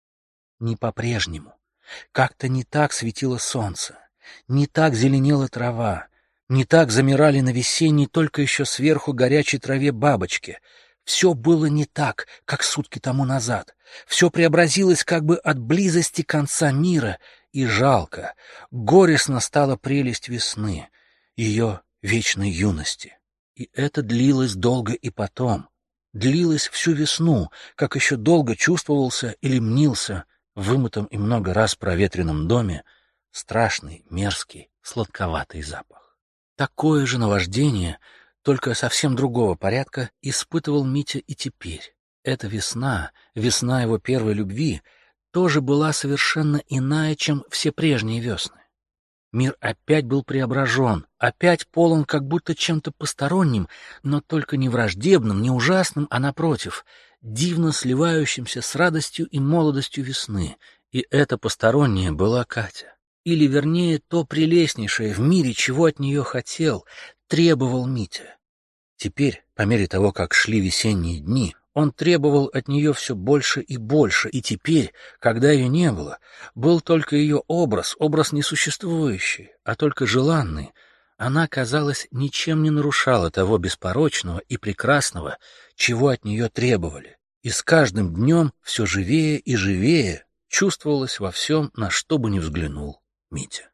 Не по-прежнему. Как-то не так светило солнце, не так зеленела трава, не так замирали на весенней, только еще сверху горячей траве бабочки. Все было не так, как сутки тому назад. Все преобразилось как бы от близости конца мира, и жалко, горестно стала прелесть весны, ее вечной юности. И это длилось долго и потом, длилось всю весну, как еще долго чувствовался или мнился в вымытом и много раз проветренном доме страшный, мерзкий, сладковатый запах. Такое же наваждение, только совсем другого порядка, испытывал Митя и теперь. Эта весна, весна его первой любви, тоже была совершенно иная, чем все прежние весны. Мир опять был преображен, опять полон как будто чем-то посторонним, но только не враждебным, не ужасным, а напротив, дивно сливающимся с радостью и молодостью весны. И это постороннее была Катя. Или, вернее, то прелестнейшее в мире, чего от нее хотел, требовал Митя. Теперь, по мере того, как шли весенние дни, он требовал от нее все больше и больше, и теперь, когда ее не было, был только ее образ, образ несуществующий, а только желанный. Она, казалось, ничем не нарушала того беспорочного и прекрасного, чего от нее требовали, и с каждым днем все живее и живее чувствовалось во всем, на что бы ни взглянул Митя.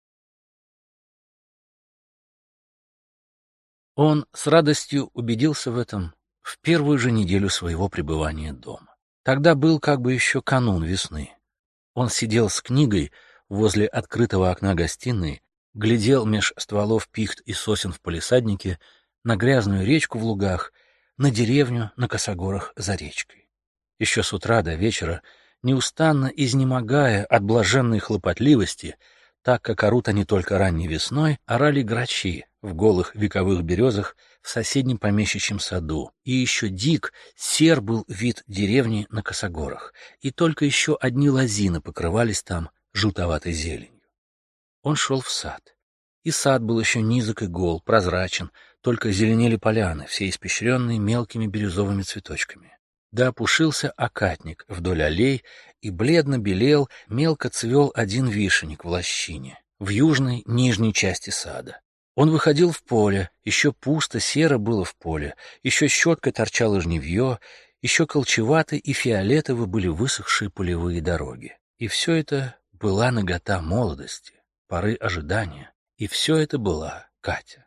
Он с радостью убедился в этом в первую же неделю своего пребывания дома. Тогда был как бы еще канун весны. Он сидел с книгой возле открытого окна гостиной, глядел меж стволов пихт и сосен в палисаднике на грязную речку в лугах, на деревню на косогорах за речкой. Еще с утра до вечера, неустанно изнемогая от блаженной хлопотливости, так как орут они только ранней весной, орали грачи в голых вековых березах в соседнем помещичьем саду, и еще дик, сер был вид деревни на косогорах, и только еще одни лозины покрывались там желтоватой зеленью. Он шел в сад, и сад был еще низок и гол, прозрачен, только зеленели поляны, все испещренные мелкими бирюзовыми цветочками. Да опушился окатник вдоль аллей, и бледно белел, мелко цвел один вишенник в лощине, в южной нижней части сада. Он выходил в поле, еще пусто, серо было в поле, еще щеткой торчало жнивье, еще колчеваты и фиолетовы были высохшие полевые дороги. И все это была нагота молодости, поры ожидания, и все это была Катя.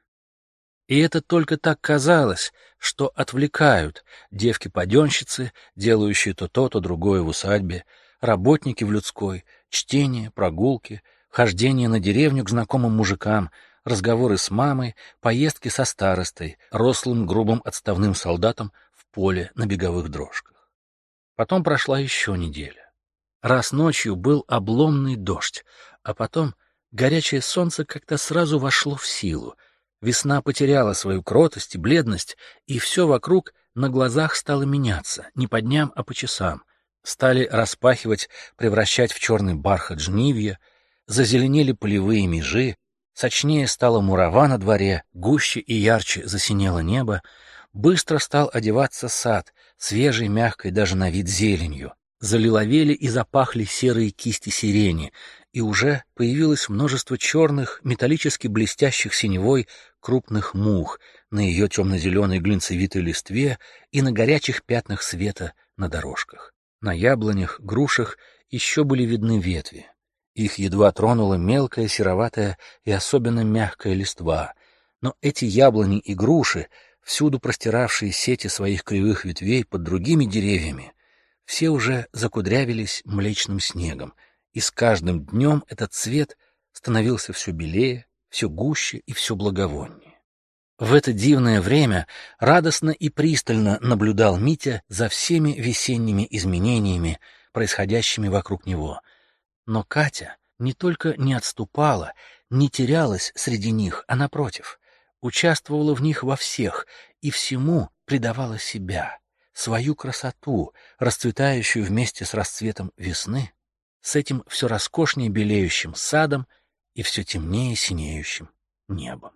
И это только так казалось, что отвлекают девки-паденщицы, делающие то то, то другое в усадьбе, работники в людской, чтение, прогулки, хождение на деревню к знакомым мужикам, разговоры с мамой, поездки со старостой, рослым грубым отставным солдатом в поле на беговых дрожках. Потом прошла еще неделя. Раз ночью был обломный дождь, а потом горячее солнце как-то сразу вошло в силу. Весна потеряла свою кротость и бледность, и все вокруг на глазах стало меняться, не по дням, а по часам. Стали распахивать, превращать в черный бархат жнивья, зазеленели полевые межи, сочнее стала мурава на дворе, гуще и ярче засинело небо, быстро стал одеваться сад, свежей, мягкой даже на вид зеленью. Залиловели и запахли серые кисти сирени, и уже появилось множество черных, металлически блестящих синевой крупных мух на ее темно-зеленой глинцевитой листве и на горячих пятнах света на дорожках. На яблонях, грушах еще были видны ветви. Их едва тронула мелкая, сероватая и особенно мягкая листва, но эти яблони и груши, всюду простиравшие сети своих кривых ветвей под другими деревьями, все уже закудрявились млечным снегом, и с каждым днем этот цвет становился все белее, все гуще и все благовоннее. В это дивное время радостно и пристально наблюдал Митя за всеми весенними изменениями, происходящими вокруг него. Но Катя не только не отступала, не терялась среди них, а напротив, участвовала в них во всех и всему придавала себя, свою красоту, расцветающую вместе с расцветом весны, с этим все роскошнее белеющим садом и все темнее синеющим небом.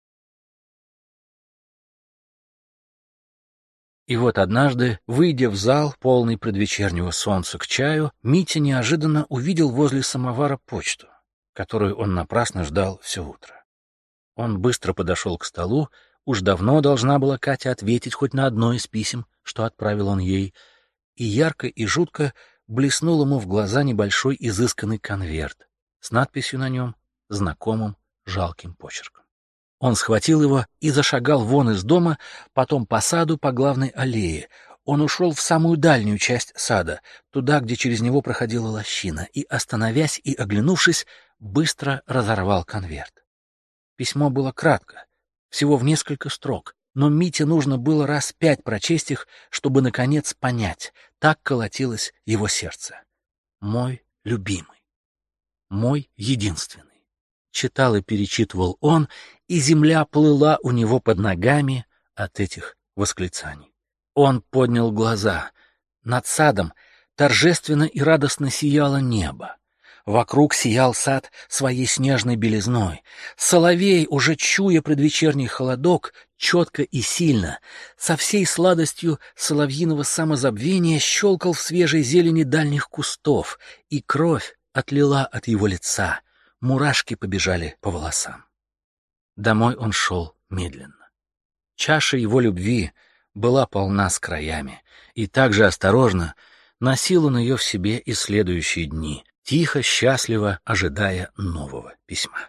И вот однажды, выйдя в зал, полный предвечернего солнца, к чаю, Митя неожиданно увидел возле самовара почту, которую он напрасно ждал все утро. Он быстро подошел к столу, уж давно должна была Катя ответить хоть на одно из писем, что отправил он ей, и ярко и жутко блеснул ему в глаза небольшой изысканный конверт с надписью на нем знакомым жалким почерком. Он схватил его и зашагал вон из дома, потом по саду, по главной аллее. Он ушел в самую дальнюю часть сада, туда, где через него проходила лощина, и, остановясь и оглянувшись, быстро разорвал конверт. Письмо было кратко, всего в несколько строк, но Мите нужно было раз пять прочесть их, чтобы, наконец, понять, так колотилось его сердце. «Мой любимый, мой единственный». Читал и перечитывал он, и земля плыла у него под ногами от этих восклицаний. Он поднял глаза. Над садом торжественно и радостно сияло небо. Вокруг сиял сад своей снежной белизной. Соловей, уже чуя предвечерний холодок, четко и сильно, со всей сладостью соловьиного самозабвения щелкал в свежей зелени дальних кустов, и кровь отлила от его лица. Мурашки побежали по волосам. Домой он шел медленно. Чаша его любви была полна с краями, и так же осторожно носил он ее в себе и следующие дни, тихо, счастливо ожидая нового письма.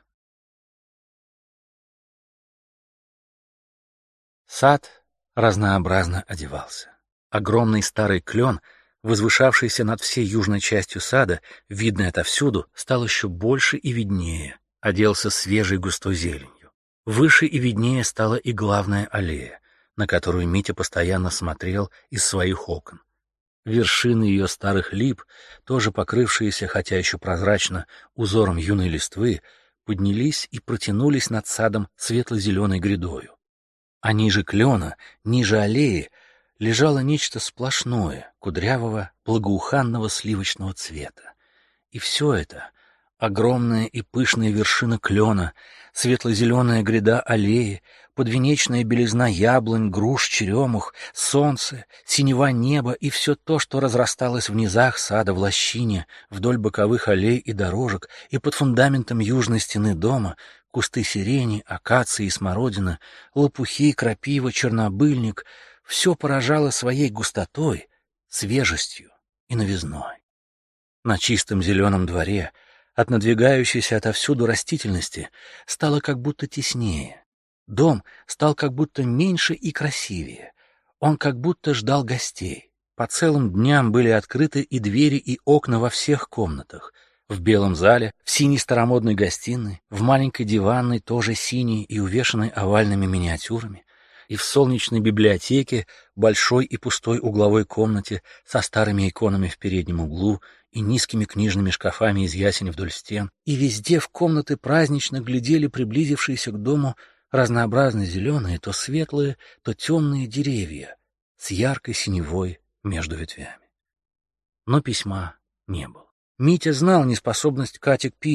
Сад разнообразно одевался. Огромный старый клен, возвышавшийся над всей южной частью сада, видный отовсюду, стал еще больше и виднее, оделся свежей густой зеленью. Выше и виднее стала и главная аллея, на которую Митя постоянно смотрел из своих окон. Вершины ее старых лип, тоже покрывшиеся, хотя еще прозрачно, узором юной листвы, поднялись и протянулись над садом светло-зеленой грядою. А ниже клена, ниже аллеи, лежало нечто сплошное, кудрявого, благоуханного сливочного цвета. И все это — огромная и пышная вершина клена, светло-зеленая гряда аллеи, подвенечная белизна яблонь, груш, черемух, солнце, синева неба и все то, что разрасталось в низах сада, в лощине, вдоль боковых аллей и дорожек, и под фундаментом южной стены дома, кусты сирени, акации и смородина, лопухи, крапива, чернобыльник — все поражало своей густотой, свежестью и новизной. На чистом зеленом дворе от надвигающейся отовсюду растительности стало как будто теснее. Дом стал как будто меньше и красивее. Он как будто ждал гостей. По целым дням были открыты и двери, и окна во всех комнатах. В белом зале, в синей старомодной гостиной, в маленькой диванной, тоже синей и увешанной овальными миниатюрами, и в солнечной библиотеке, большой и пустой угловой комнате со старыми иконами в переднем углу и низкими книжными шкафами из ясень вдоль стен, и везде в комнаты празднично глядели приблизившиеся к дому разнообразно зеленые, то светлые, то темные деревья с яркой синевой между ветвями. Но письма не было. Митя знал неспособность Кати к письмам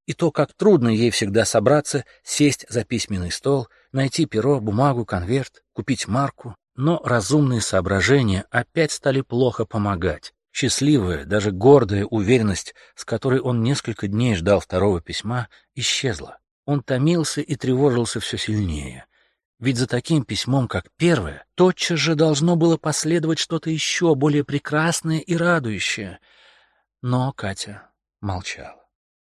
и то, как трудно ей всегда собраться, сесть за письменный стол, найти перо, бумагу, конверт, купить марку. Но разумные соображения опять стали плохо помогать. Счастливая, даже гордая уверенность, с которой он несколько дней ждал второго письма, исчезла. Он томился и тревожился все сильнее. Ведь за таким письмом, как первое, тотчас же должно было последовать что-то еще более прекрасное и радующее. Но Катя молчала.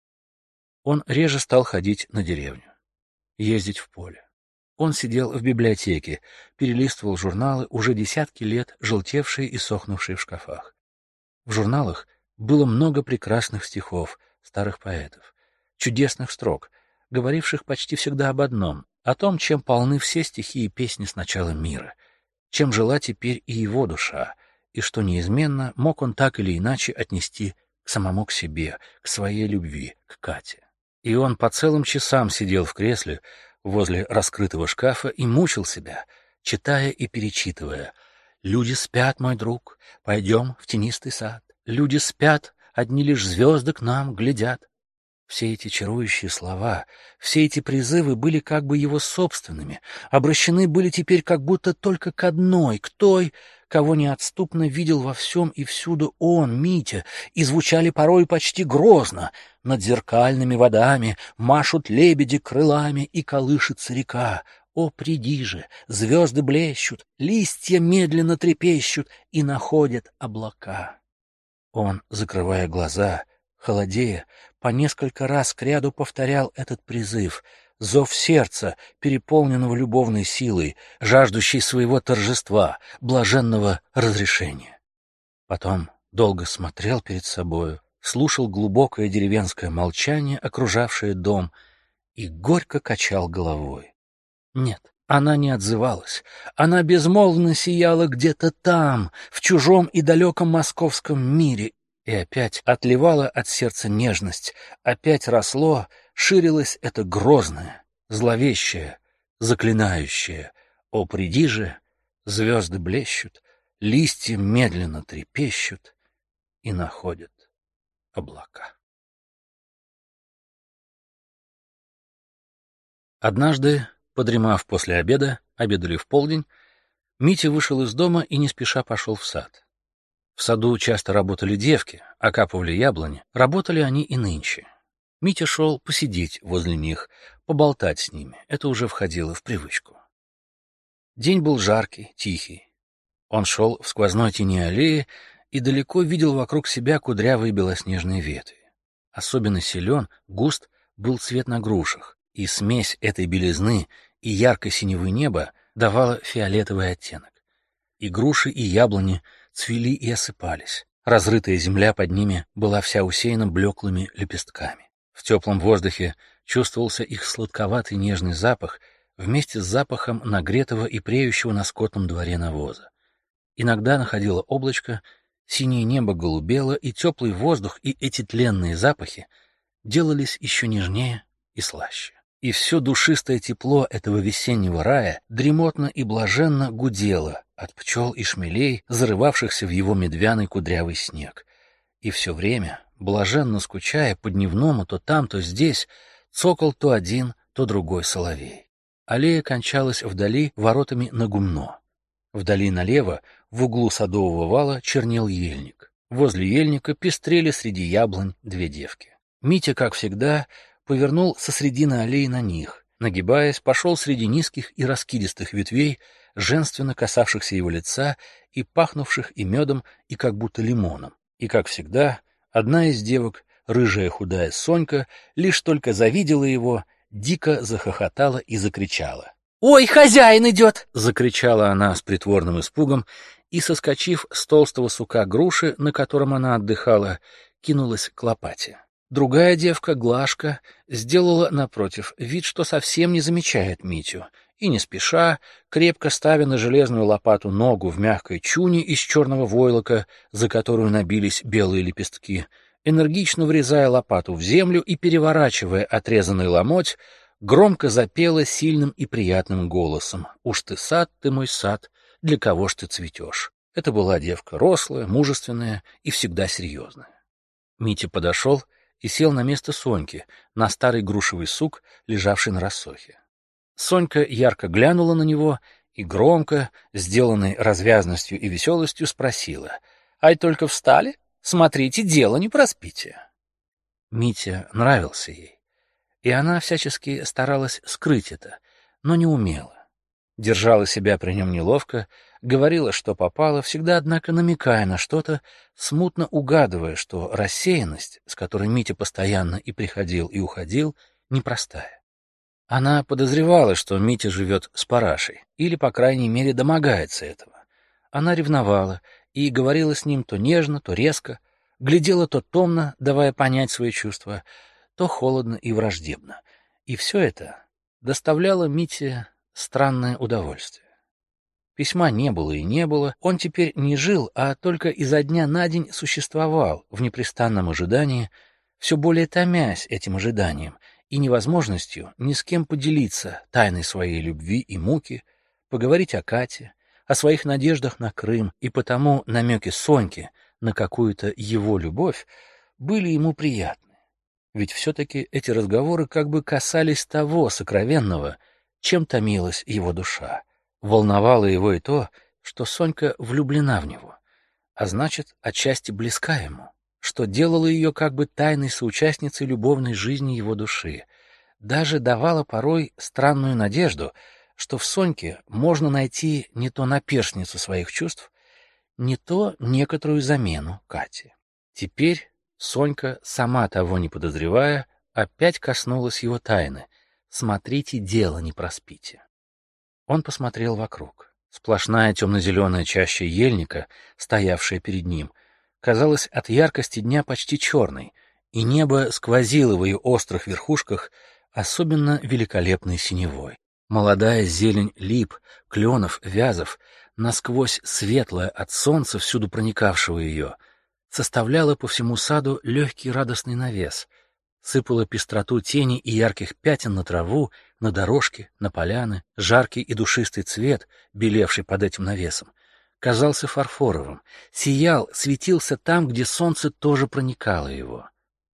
Он реже стал ходить на деревню, ездить в поле. Он сидел в библиотеке, перелистывал журналы, уже десятки лет желтевшие и сохнувшие в шкафах. В журналах было много прекрасных стихов старых поэтов, чудесных строк, говоривших почти всегда об одном — о том, чем полны все стихи и песни с начала мира, чем жила теперь и его душа, и что неизменно мог он так или иначе отнести к самому к себе, к своей любви, к Кате. И он по целым часам сидел в кресле возле раскрытого шкафа и мучил себя, читая и перечитывая: «Люди спят, мой друг, пойдем в тенистый сад. Люди спят, одни лишь звезды к нам глядят». Все эти чарующие слова, все эти призывы были как бы его собственными, обращены были теперь как будто только к одной, к той, кого неотступно видел во всем и всюду он, Митя, и звучали порой почти грозно. Над зеркальными водами машут лебеди крылами, и колышется река. О, приди же, звезды блещут, листья медленно трепещут, и находят облака. Он, закрывая глаза, холодея, по несколько раз кряду повторял этот призыв, зов сердца, переполненного любовной силой, жаждущей своего торжества, блаженного разрешения. Потом долго смотрел перед собою, слушал глубокое деревенское молчание, окружавшее дом, и горько качал головой. Нет, она не отзывалась. Она безмолвно сияла где-то там, в чужом и далеком московском мире, и опять отливала от сердца нежность, опять росло, ширилось это грозное, зловещее, заклинающее: «О, приди же, звезды блещут, листья медленно трепещут и находят облака». Однажды, подремав после обеда, обедали в полдень, Митя вышел из дома и не спеша пошел в сад. В саду часто работали девки, окапывали яблони, работали они и нынче. Митя шел посидеть возле них, поболтать с ними, это уже входило в привычку. День был жаркий, тихий. Он шел в сквозной тени аллеи и далеко видел вокруг себя кудрявые белоснежные ветви. Особенно силен, густ был цвет на грушах, и смесь этой белизны и яркой синевы неба давала фиолетовый оттенок. И груши, и яблони цвели и осыпались. Разрытая земля под ними была вся усеяна блеклыми лепестками. В теплом воздухе чувствовался их сладковатый нежный запах вместе с запахом нагретого и преющего на скотном дворе навоза. Иногда находило облачко, синее небо голубело, и теплый воздух и эти тленные запахи делались еще нежнее и слаще. И все душистое тепло этого весеннего рая дремотно и блаженно гудело от пчел и шмелей, зарывавшихся в его медвяный кудрявый снег. И все время, блаженно скучая по дневному то там, то здесь, цокал то один, то другой соловей. Аллея кончалась вдали воротами на гумно. Вдали налево, в углу садового вала, чернел ельник. Возле ельника пестрели среди яблонь две девки. Митя, как всегда, повернул со средины аллеи на них, нагибаясь, пошел среди низких и раскидистых ветвей, женственно касавшихся его лица и пахнувших и медом, и как будто лимоном. И, как всегда, одна из девок, рыжая худая Сонька, лишь только завидела его, дико захохотала и закричала. «Ой, хозяин идет!» — закричала она с притворным испугом и, соскочив с толстого сука груши, на котором она отдыхала, кинулась к лопате. Другая девка, Глашка, сделала, напротив, вид, что совсем не замечает Митю, и не спеша, крепко ставя на железную лопату ногу в мягкой чуне из черного войлока, за которую набились белые лепестки, энергично врезая лопату в землю и переворачивая отрезанный ломоть, громко запела сильным и приятным голосом: «Уж ты сад, ты мой сад, для кого ж ты цветешь?» Это была девка рослая, мужественная и всегда серьезная. Митя подошел и сел на место Соньки, на старый грушевый сук, лежавший на рассохе. Сонька ярко глянула на него и громко, сделанной развязностью и веселостью, спросила: «Ай, только встали? Смотрите, дело не проспите». Митя нравился ей, и она всячески старалась скрыть это, но не умела. Держала себя при нем неловко, говорила, что попало, всегда, однако, намекая на что-то, смутно угадывая, что рассеянность, с которой Митя постоянно и приходил, и уходил, непростая. Она подозревала, что Митя живет с Парашей, или, по крайней мере, домогается этого. Она ревновала и говорила с ним то нежно, то резко, глядела то томно, давая понять свои чувства, то холодно и враждебно. И все это доставляло Мите странное удовольствие. Письма не было и не было, он теперь не жил, а только изо дня на день существовал в непрестанном ожидании, все более томясь этим ожиданием и невозможностью ни с кем поделиться тайной своей любви и муки, поговорить о Кате, о своих надеждах на Крым, и потому намеки Соньки на какую-то его любовь были ему приятны. Ведь все-таки эти разговоры как бы касались того сокровенного, чем томилась его душа. Волновало его и то, что Сонька влюблена в него, а значит, отчасти близка ему, что делало ее как бы тайной соучастницей любовной жизни его души, даже давало порой странную надежду, что в Соньке можно найти не то наперсницу своих чувств, не то некоторую замену Кате. Теперь Сонька, сама того не подозревая, опять коснулась его тайны. «Смотрите, дело не проспите». Он посмотрел вокруг. Сплошная темно-зеленая чаща ельника, стоявшая перед ним, казалась от яркости дня почти черной, и небо сквозило в ее острых верхушках особенно великолепной синевой. Молодая зелень лип, кленов, вязов, насквозь светлая от солнца, всюду проникавшего ее, составляла по всему саду легкий радостный навес, сыпала пестроту тени и ярких пятен на траву, на дорожки, на поляны. Жаркий и душистый цвет, белевший под этим навесом, казался фарфоровым, сиял, светился там, где солнце тоже проникало его.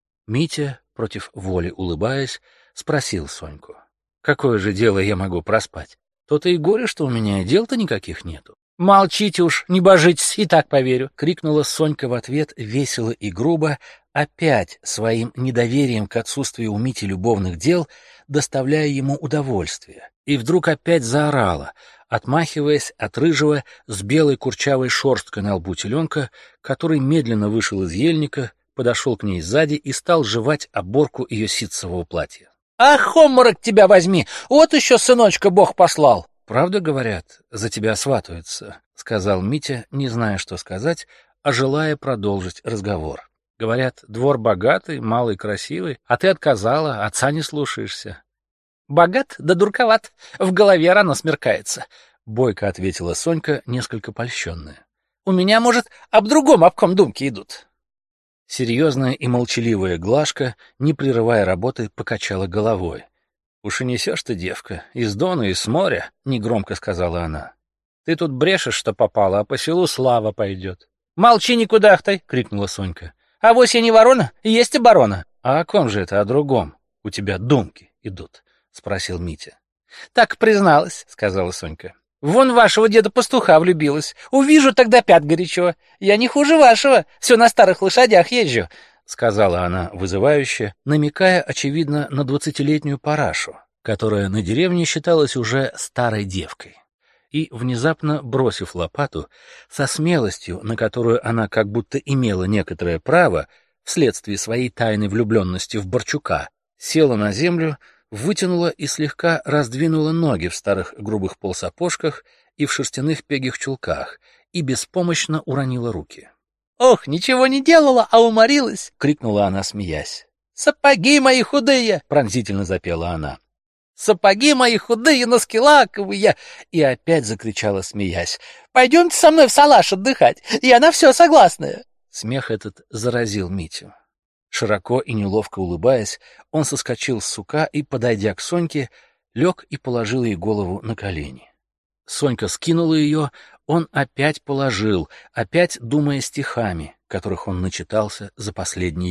Митя, против воли улыбаясь, спросил Соньку: «Какое же дело я могу проспать? То-то и горе, что у меня и дел-то никаких нету». «Молчите уж, не божитесь, и так поверю», — крикнула Сонька в ответ весело и грубо, опять своим недоверием к отсутствию у Мити любовных дел, доставляя ему удовольствие, и вдруг опять заорала, отмахиваясь от рыжего с белой курчавой шерсткой на лбу теленка, который медленно вышел из ельника, подошел к ней сзади и стал жевать оборку ее ситцевого платья. «Ах, обморок тебя возьми! Вот еще сыночка Бог послал!» «Правда, говорят, за тебя сватаются», — сказал Митя, не зная, что сказать, а желая продолжить разговор. «Говорят, двор богатый, малый красивый, а ты отказала, отца не слушаешься». «Богат да дурковат, в голове рано смеркается», — бойко ответила Сонька, несколько польщенная. «У меня, может, об другом об ком думки идут». Серьезная и молчаливая Глашка, не прерывая работы, покачала головой. «Уж и несешь ты, девка, из дона и с моря», — негромко сказала она. «Ты тут брешешь, что попало, а по селу слава пойдет». «Молчи, не кудахтай!» — крикнула Сонька. «А вось я не ворона, есть оборона». «А о ком же это, о другом? У тебя думки идут», — спросил Митя. «Так призналась», — сказала Сонька. «Вон вашего деда-пастуха влюбилась. Увижу, тогда пят горячо. Я не хуже вашего, все на старых лошадях езжу», — сказала она вызывающе, намекая, очевидно, на двадцатилетнюю Парашу, которая на деревне считалась уже старой девкой. И, внезапно бросив лопату, со смелостью, на которую она как будто имела некоторое право, вследствие своей тайной влюбленности в Борчука, села на землю, вытянула и слегка раздвинула ноги в старых грубых полсапожках и в шерстяных пегих чулках, и беспомощно уронила руки. «Ох, ничего не делала, а уморилась!» — крикнула она, смеясь. «Сапоги мои худые!» — пронзительно запела она. «Сапоги мои худые, носки лаковые!» И опять закричала, смеясь. «Пойдемте со мной в салаш отдыхать, я на все согласная!» Смех этот заразил Митю. Широко и неловко улыбаясь, он соскочил с сука и, подойдя к Соньке, лег и положил ей голову на колени. Сонька скинула ее, он опять положил, опять думая стихами, которых он начитался за последние дни.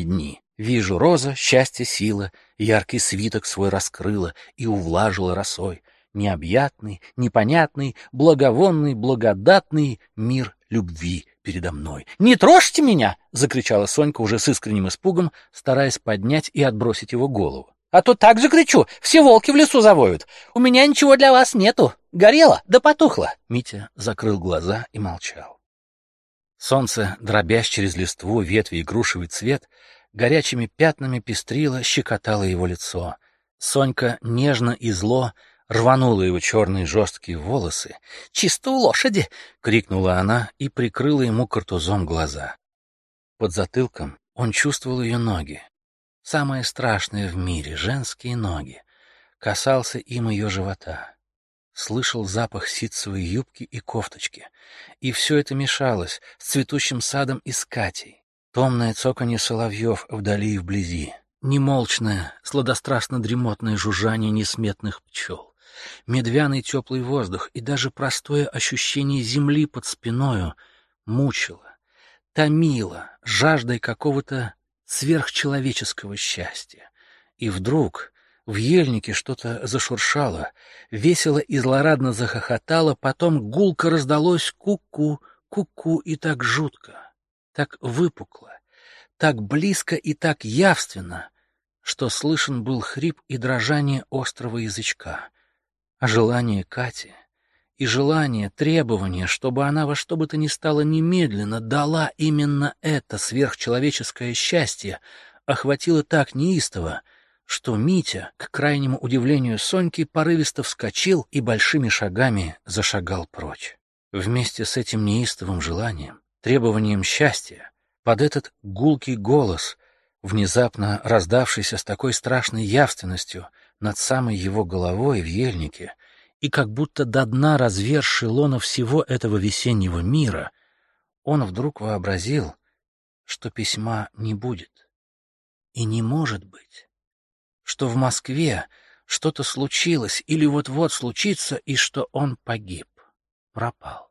Вижу, роза, счастье, сила, яркий свиток свой раскрыла и увлажила росой. Необъятный, непонятный, благовонный, благодатный мир любви передо мной. «Не трожьте меня!» — закричала Сонька уже с искренним испугом, стараясь поднять и отбросить его голову. «А то так же кричу, все волки в лесу завоют. У меня ничего для вас нету. Горело, да потухло». Митя закрыл глаза и молчал. Солнце, дробясь через листву, ветви и грушевый цвет, горячими пятнами пестрило, щекотало его лицо. Сонька нежно и зло рванула его черные жесткие волосы. «Чисто у лошади!» — крикнула она и прикрыла ему картузом глаза. Под затылком он чувствовал ее ноги. Самое страшное в мире — женские ноги. Касался им ее живота. Слышал запах ситцевой юбки и кофточки. И все это мешалось с цветущим садом и с Катей. Томное цоканье соловьев вдали и вблизи. Немолчное, сладострастно-дремотное жужжание несметных пчел. Медвяный теплый воздух и даже простое ощущение земли под спиною мучило, томило жаждой какого-то сверхчеловеческого счастья. И вдруг в ельнике что-то зашуршало, весело и злорадно захохотало, потом гулко раздалось ку-ку, ку-ку, и так жутко, так выпукло, так близко и так явственно, что слышен был хрип и дрожание острого язычка. А желание Кати и желание, требование, чтобы она во что бы то ни стало немедленно дала именно это сверхчеловеческое счастье, охватило так неистово, что Митя, к крайнему удивлению Соньки, порывисто вскочил и большими шагами зашагал прочь. Вместе с этим неистовым желанием, требованием счастья, под этот гулкий голос, внезапно раздавшийся с такой страшной явственностью над самой его головой в ельнике, и как будто до дна разверзший лоно всего этого весеннего мира, он вдруг вообразил, что письма не будет и не может быть, что в Москве что-то случилось или вот-вот случится, и что он погиб, пропал.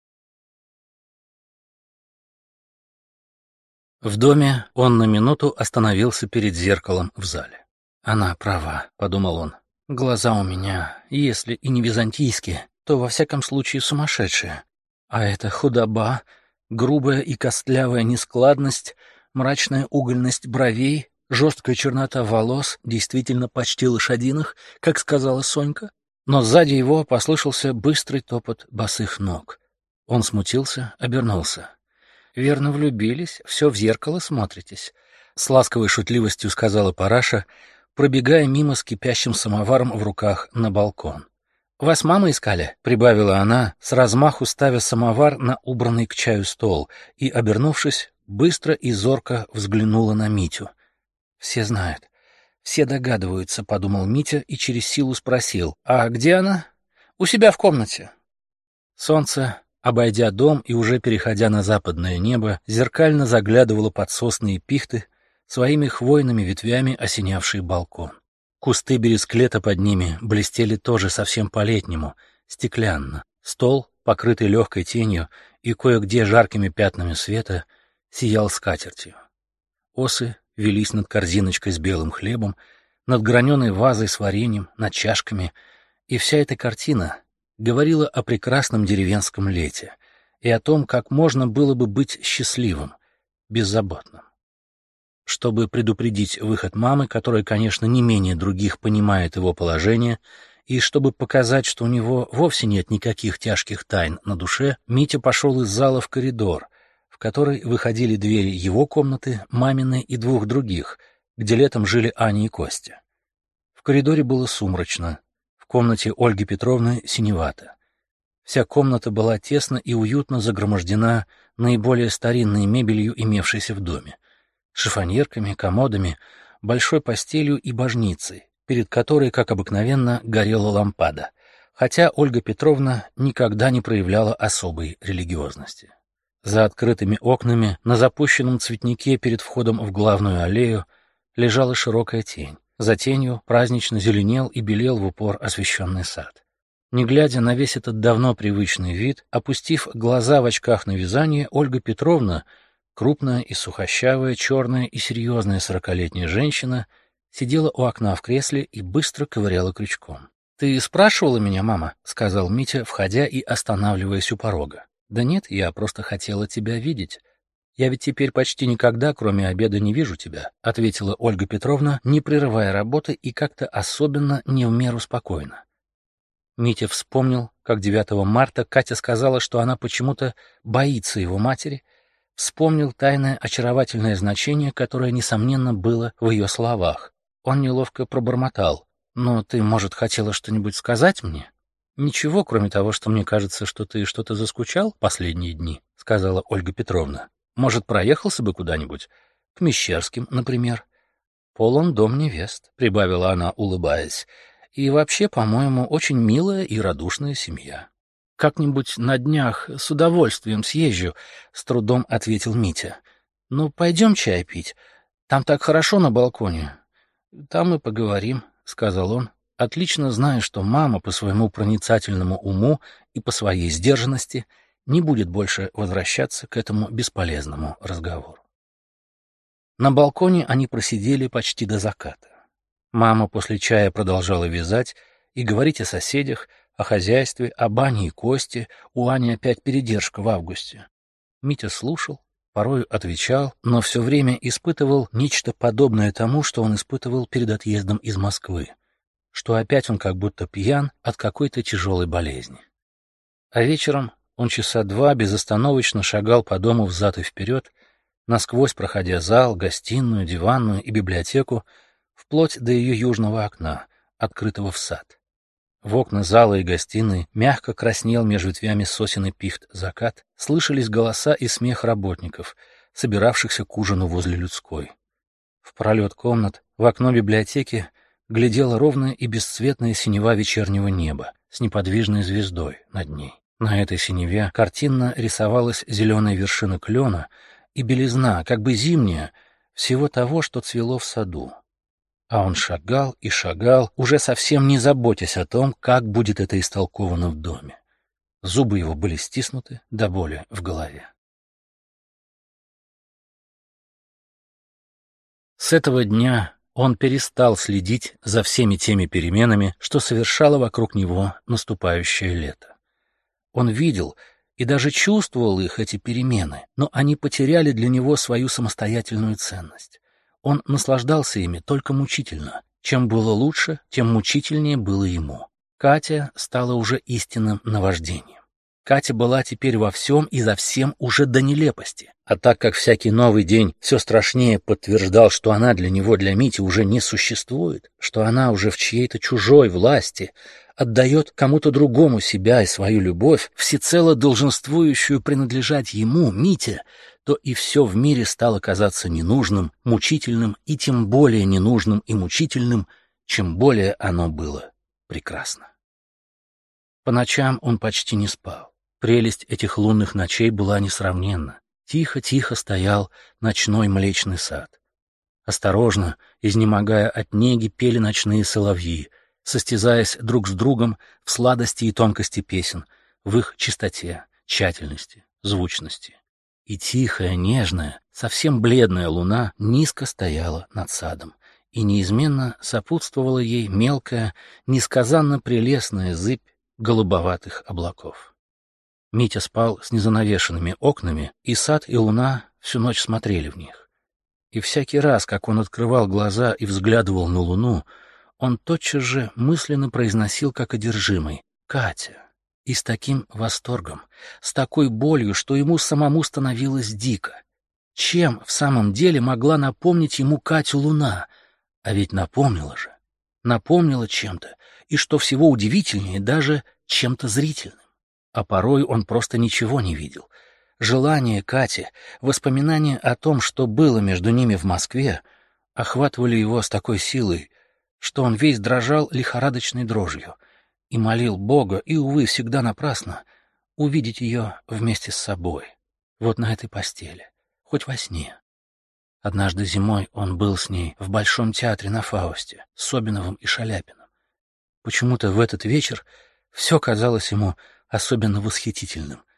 В доме он на минуту остановился перед зеркалом в зале. «Она права», — подумал он. «Глаза у меня, если и не византийские, то во всяком случае сумасшедшие. А эта худоба, грубая и костлявая нескладность, мрачная угольность бровей, жесткая чернота волос, действительно почти лошадиных, как сказала Сонька». Но сзади его послышался быстрый топот босых ног. Он смутился, обернулся. «Верно влюбились, все в зеркало смотритесь», — с ласковой шутливостью сказала Параша, пробегая мимо с кипящим самоваром в руках на балкон. «Вас мама искали?» — прибавила она, с размаху ставя самовар на убранный к чаю стол, и, обернувшись, быстро и зорко взглянула на Митю. «Все знают, все догадываются», — подумал Митя и через силу спросил. «А где она?» «У себя в комнате». Солнце, обойдя дом и уже переходя на западное небо, зеркально заглядывало под сосны и пихты, своими хвойными ветвями осенявший балкон. Кусты бересклета под ними блестели тоже совсем по-летнему, стеклянно. Стол, покрытый легкой тенью и кое-где жаркими пятнами света, сиял скатертью. Осы велись над корзиночкой с белым хлебом, над граненой вазой с вареньем, над чашками, и вся эта картина говорила о прекрасном деревенском лете и о том, как можно было бы быть счастливым, беззаботным. Чтобы предупредить выход мамы, которая, конечно, не менее других понимает его положение, и чтобы показать, что у него вовсе нет никаких тяжких тайн на душе, Митя пошел из зала в коридор, в который выходили двери его комнаты, маминой и двух других, где летом жили Аня и Костя. В коридоре было сумрачно, в комнате Ольги Петровны синевато. Вся комната была тесно и уютно загромождена наиболее старинной мебелью, имевшейся в доме. Шифоньерками, комодами, большой постелью и божницей, перед которой, как обыкновенно, горела лампада, хотя Ольга Петровна никогда не проявляла особой религиозности. За открытыми окнами, на запущенном цветнике перед входом в главную аллею, лежала широкая тень. За тенью празднично зеленел и белел в упор освещенный сад. Не глядя на весь этот давно привычный вид, опустив глаза в очках на вязание, Ольга Петровна Крупная и сухощавая, черная и серьезная сорокалетняя женщина сидела у окна в кресле и быстро ковыряла крючком. «Ты спрашивала меня, мама?» — сказал Митя, входя и останавливаясь у порога. «Да нет, я просто хотела тебя видеть. Я ведь теперь почти никогда, кроме обеда, не вижу тебя», — ответила Ольга Петровна, не прерывая работы и как-то особенно не в меру спокойно. Митя вспомнил, как девятого марта Катя сказала, что она почему-то боится его матери, вспомнил тайное очаровательное значение, которое, несомненно, было в ее словах. Он неловко пробормотал. «Но ты, может, хотела что-нибудь сказать мне?» «Ничего, кроме того, что мне кажется, что ты что-то заскучал последние дни», — сказала Ольга Петровна. «Может, проехался бы куда-нибудь? К Мещерским, например?» «Полон дом невест», — прибавила она, улыбаясь. «И вообще, по-моему, очень милая и радушная семья». «Как-нибудь на днях с удовольствием съезжу», — с трудом ответил Митя. «Ну, пойдем чай пить. Там так хорошо на балконе. Там и поговорим», — сказал он, отлично зная, что мама по своему проницательному уму и по своей сдержанности не будет больше возвращаться к этому бесполезному разговору. На балконе они просидели почти до заката. Мама после чая продолжала вязать и говорить о соседях, о хозяйстве, о бане и Косте. У Ани опять передержка в августе. Митя слушал, порою отвечал, но все время испытывал нечто подобное тому, что он испытывал перед отъездом из Москвы, что опять он как будто пьян от какой-то тяжелой болезни. А вечером он часа два безостановочно шагал по дому взад и вперед, насквозь проходя зал, гостиную, диванную и библиотеку, вплоть до ее южного окна, открытого в сад. В окна зала и гостиной мягко краснел меж ветвями сосен и пихт закат, слышались голоса и смех работников, собиравшихся к ужину возле людской. В пролет комнат, в окно библиотеки, глядела ровная и бесцветная синева вечернего неба с неподвижной звездой над ней. На этой синеве картинно рисовалась зеленая вершина клена и белизна, как бы зимняя, всего того, что цвело в саду. А он шагал и шагал, уже совсем не заботясь о том, как будет это истолковано в доме. Зубы его были стиснуты до боли в голове. С этого дня он перестал следить за всеми теми переменами, что совершало вокруг него наступающее лето. Он видел и даже чувствовал их, эти перемены, но они потеряли для него свою самостоятельную ценность. Он наслаждался ими только мучительно. Чем было лучше, тем мучительнее было ему. Катя стала уже истинным наваждением. Катя была теперь во всем и за всем уже до нелепости. А так как всякий новый день все страшнее подтверждал, что она для него, для Мити, уже не существует, что она уже в чьей-то чужой власти, отдает кому-то другому себя и свою любовь, всецело долженствующую принадлежать ему, Мите, то и все в мире стало казаться ненужным, мучительным и тем более ненужным и мучительным, чем более оно было прекрасно. По ночам он почти не спал. Прелесть этих лунных ночей была несравненна. Тихо-тихо стоял ночной Млечный Сад. Осторожно, изнемогая от неги, пели ночные соловьи, состязаясь друг с другом в сладости и тонкости песен, в их чистоте, тщательности, звучности. И тихая, нежная, совсем бледная луна низко стояла над садом, и неизменно сопутствовала ей мелкая, несказанно прелестная зыбь голубоватых облаков. Митя спал с незанавешенными окнами, и сад и луна всю ночь смотрели в них. И всякий раз, как он открывал глаза и взглядывал на луну, он тотчас же мысленно произносил как одержимый: «Катя!» И с таким восторгом, с такой болью, что ему самому становилось дико. Чем в самом деле могла напомнить ему Катю луна? А ведь напомнила же. Напомнила чем-то, и, что всего удивительнее, даже чем-то зрительным. А порой он просто ничего не видел. Желание Кати, воспоминания о том, что было между ними в Москве, охватывали его с такой силой, что он весь дрожал лихорадочной дрожью и молил Бога, и, увы, всегда напрасно, увидеть ее вместе с собой, вот на этой постели, хоть во сне. Однажды зимой он был с ней в Большом театре на Фаусте, с Собиновым и Шаляпиным. Почему-то в этот вечер все казалось ему особенно восхитительным,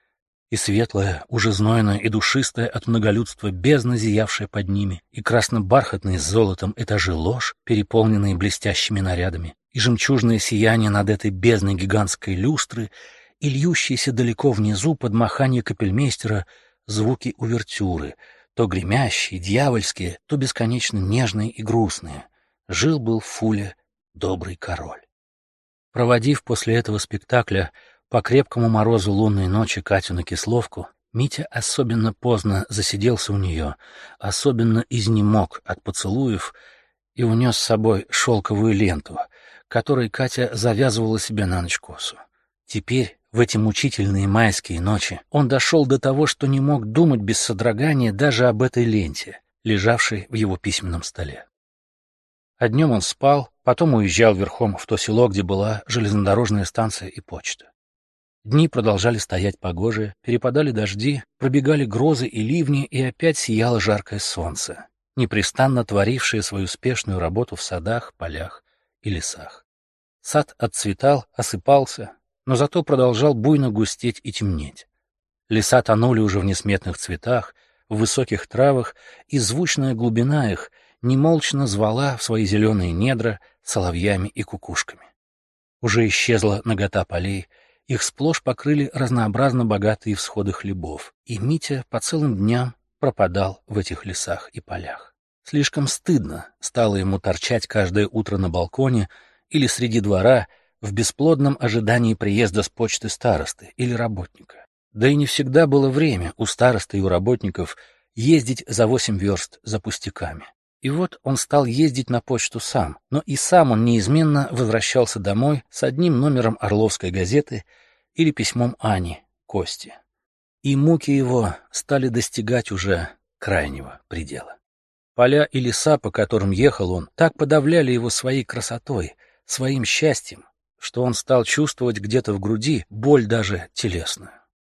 и светлая, уже знойная и душистая от многолюдства бездна, зиявшая под ними, и красно-бархатные с золотом этажи лож, переполненные блестящими нарядами, и жемчужное сияние над этой бездной гигантской люстры, и льющиеся далеко внизу под маханье капельмейстера звуки увертюры, то гремящие, дьявольские, то бесконечно нежные и грустные. Жил-был в Фуле добрый король. Проводив после этого спектакля по крепкому морозу лунной ночи Катю на Кисловку, Митя особенно поздно засиделся у нее, особенно изнемог от поцелуев и унес с собой шелковую ленту, которой Катя завязывала себе на ночь косу. Теперь, в эти мучительные майские ночи, он дошел до того, что не мог думать без содрогания даже об этой ленте, лежавшей в его письменном столе. А днем он спал, потом уезжал верхом в то село, где была железнодорожная станция и почта. Дни продолжали стоять погожие, перепадали дожди, пробегали грозы и ливни, и опять сияло жаркое солнце, непрестанно творившее свою спешную работу в садах, полях и лесах. Сад отцветал, осыпался, но зато продолжал буйно густеть и темнеть. Леса тонули уже в несметных цветах, в высоких травах, и звучная глубина их немолчно звала в свои зеленые недра соловьями и кукушками. Уже исчезла нагота полей, их сплошь покрыли разнообразно богатые всходы хлебов, и Митя по целым дням пропадал в этих лесах и полях. Слишком стыдно стало ему торчать каждое утро на балконе или среди двора в бесплодном ожидании приезда с почты старосты или работника. Да и не всегда было время у старосты и у работников ездить за восемь верст за пустяками. И вот он стал ездить на почту сам, но и сам он неизменно возвращался домой с одним номером Орловской газеты или письмом Ани, Кости. И муки его стали достигать уже крайнего предела. Поля и леса, по которым ехал он, так подавляли его своей красотой, своим счастьем, что он стал чувствовать где-то в груди боль даже телесную.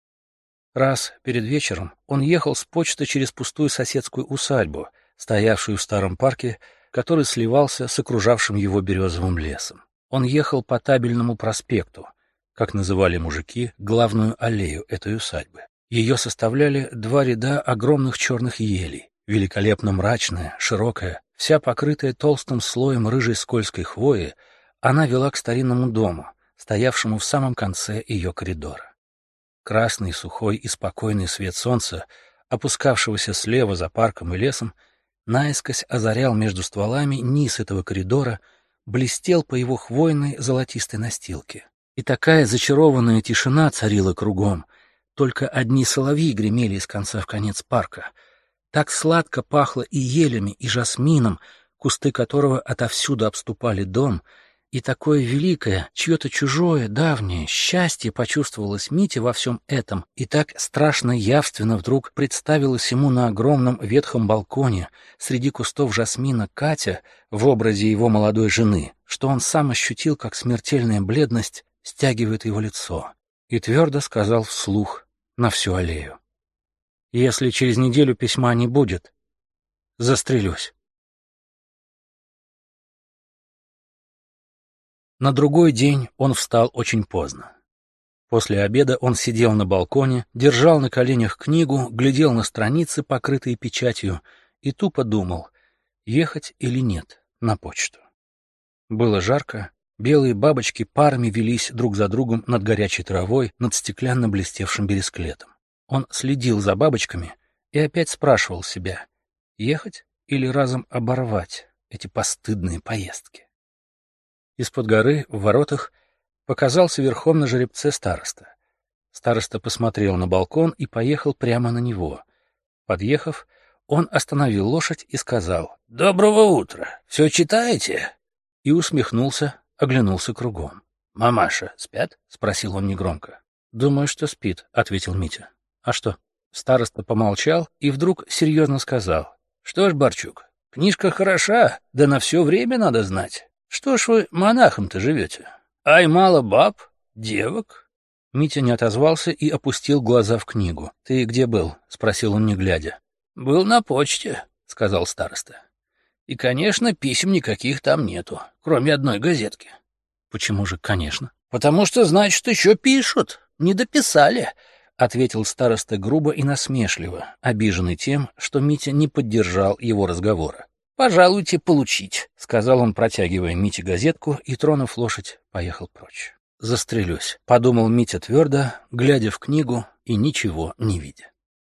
Раз перед вечером он ехал с почты через пустую соседскую усадьбу, стоявшую в старом парке, который сливался с окружавшим его березовым лесом. Он ехал по Табельному проспекту, как называли мужики главную аллею этой усадьбы. Ее составляли два ряда огромных черных елей, великолепно мрачная, широкая, вся покрытая толстым слоем рыжей скользкой хвои, она вела к старинному дому, стоявшему в самом конце ее коридора. Красный, сухой и спокойный свет солнца, опускавшегося слева за парком и лесом, наискось озарял между стволами низ этого коридора, блестел по его хвойной золотистой настилке. И такая зачарованная тишина царила кругом, только одни соловьи гремели из конца в конец парка. Так сладко пахло и елями, и жасмином, кусты которого отовсюду обступали дом, и такое великое, чье-то чужое, давнее счастье почувствовалось Мите во всем этом, и так страшно явственно вдруг представилась ему на огромном ветхом балконе среди кустов жасмина Катя в образе его молодой жены, что он сам ощутил, как смертельная бледность стягивает его лицо, и твердо сказал вслух на всю аллею: «Если через неделю письма не будет, застрелюсь». На другой день он встал очень поздно. После обеда он сидел на балконе, держал на коленях книгу, глядел на страницы, покрытые печатью, и тупо думал, ехать или нет на почту. Было жарко, белые бабочки парами велись друг за другом над горячей травой, над стеклянно блестевшим бересклетом. Он следил за бабочками и опять спрашивал себя, ехать или разом оборвать эти постыдные поездки. Из-под горы, в воротах, показался верхом на жеребце староста. Староста посмотрел на балкон и поехал прямо на него. Подъехав, он остановил лошадь и сказал: «Доброго утра! Все читаете?» И усмехнулся, оглянулся кругом. «Мамаша спят?» — спросил он негромко. «Думаю, что спит», — ответил Митя. «А что?» Староста помолчал и вдруг серьезно сказал: «Что ж, Барчук, книжка хороша, да на все время надо знать. Что ж вы монахом-то живете? Ай, мало баб, девок?» Митя не отозвался и опустил глаза в книгу. «Ты где был?» — спросил он, не глядя. «Был на почте», — сказал староста. «И, конечно, писем никаких там нету, кроме одной газетки». «Почему же «конечно»?» «Потому что, значит, еще пишут. Не дописали. — ответил староста грубо и насмешливо, обиженный тем, что Митя не поддержал его разговора. «Пожалуйте получить», — сказал он, протягивая Мите газетку, и, тронув лошадь, поехал прочь. «Застрелюсь», — подумал Митя твердо, глядя в книгу и ничего не видя.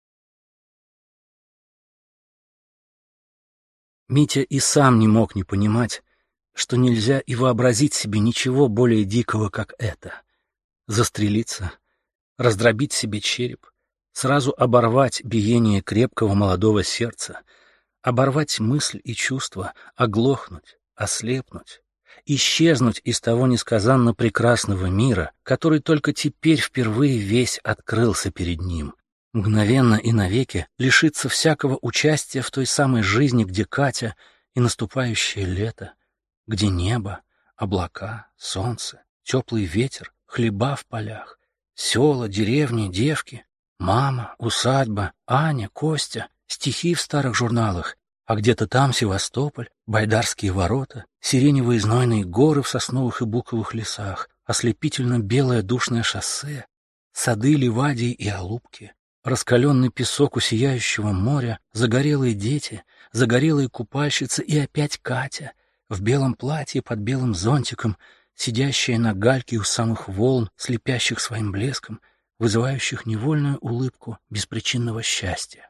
Митя и сам не мог не понимать, что нельзя и вообразить себе ничего более дикого, как это. Застрелиться, раздробить себе череп, сразу оборвать биение крепкого молодого сердца, оборвать мысль и чувства, оглохнуть, ослепнуть, исчезнуть из того несказанно прекрасного мира, который только теперь впервые весь открылся перед ним, мгновенно и навеки лишиться всякого участия в той самой жизни, где Катя и наступающее лето, где небо, облака, солнце, теплый ветер, хлеба в полях, села, деревни, девки, мама, усадьба, Аня, Костя, стихи в старых журналах, а где-то там Севастополь, Байдарские ворота, сиреневые знойные горы в сосновых и буковых лесах, ослепительно белое душное шоссе, сады Ливадии и Алупки, раскаленный песок у сияющего моря, загорелые дети, загорелые купальщицы и опять Катя в белом платье под белым зонтиком, сидящая на гальке у самых волн, слепящих своим блеском, вызывающих невольную улыбку беспричинного счастья.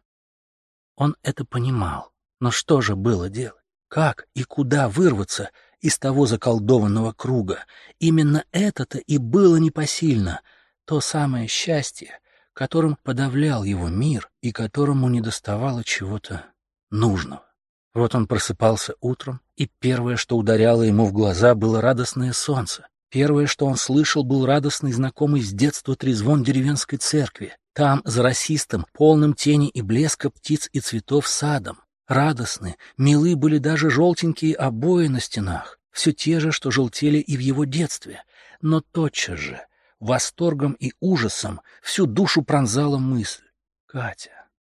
Он это понимал, но что же было делать? Как и куда вырваться из того заколдованного круга? Именно это-то и было непосильно, то самое счастье, которым подавлял его мир и которому недоставало чего-то нужного. Вот он просыпался утром, и первое, что ударяло ему в глаза, было радостное солнце. Первое, что он слышал, был радостный, знакомый с детства трезвон деревенской церкви. Там, за росистым, полным тени и блеска птиц и цветов садом. Радостны, милы были даже желтенькие обои на стенах, все те же, что желтели и в его детстве. Но тотчас же, восторгом и ужасом, всю душу пронзала мысль: Катя.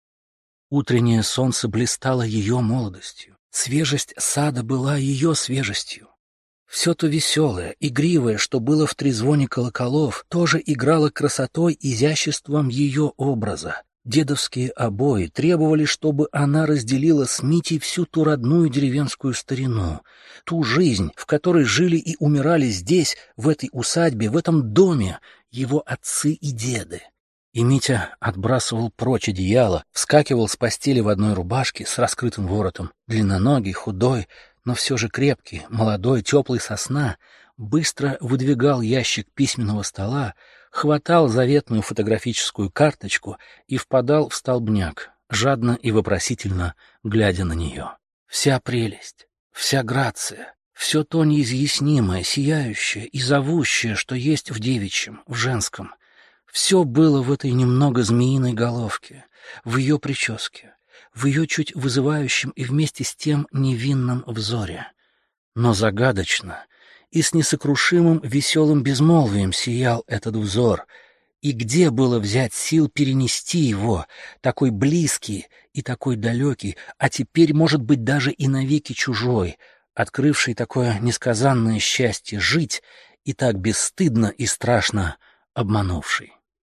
Утреннее солнце блистало ее молодостью, свежесть сада была ее свежестью. Все то веселое, игривое, что было в трезвоне колоколов, тоже играло красотой, изяществом ее образа. Дедовские обои требовали, чтобы она разделила с Митей всю ту родную деревенскую старину, ту жизнь, в которой жили и умирали здесь, в этой усадьбе, в этом доме, его отцы и деды. И Митя отбрасывал прочь одеяло, вскакивал с постели в одной рубашке с раскрытым воротом, длинноногий, худой, но все же крепкий, молодой, теплый со сна, быстро выдвигал ящик письменного стола, хватал заветную фотографическую карточку и впадал в столбняк, жадно и вопросительно глядя на нее. Вся прелесть, вся грация, все то неизъяснимое, сияющее и зовущее, что есть в девичьем, в женском, все было в этой немного змеиной головке, в ее прическе, в ее чуть вызывающем и вместе с тем невинном взоре. Но загадочно и с несокрушимым веселым безмолвием сиял этот взор, и где было взять сил перенести его, такой близкий и такой далекий, а теперь, может быть, даже и навеки чужой, открывший такое несказанное счастье жить и так бесстыдно и страшно обманувший.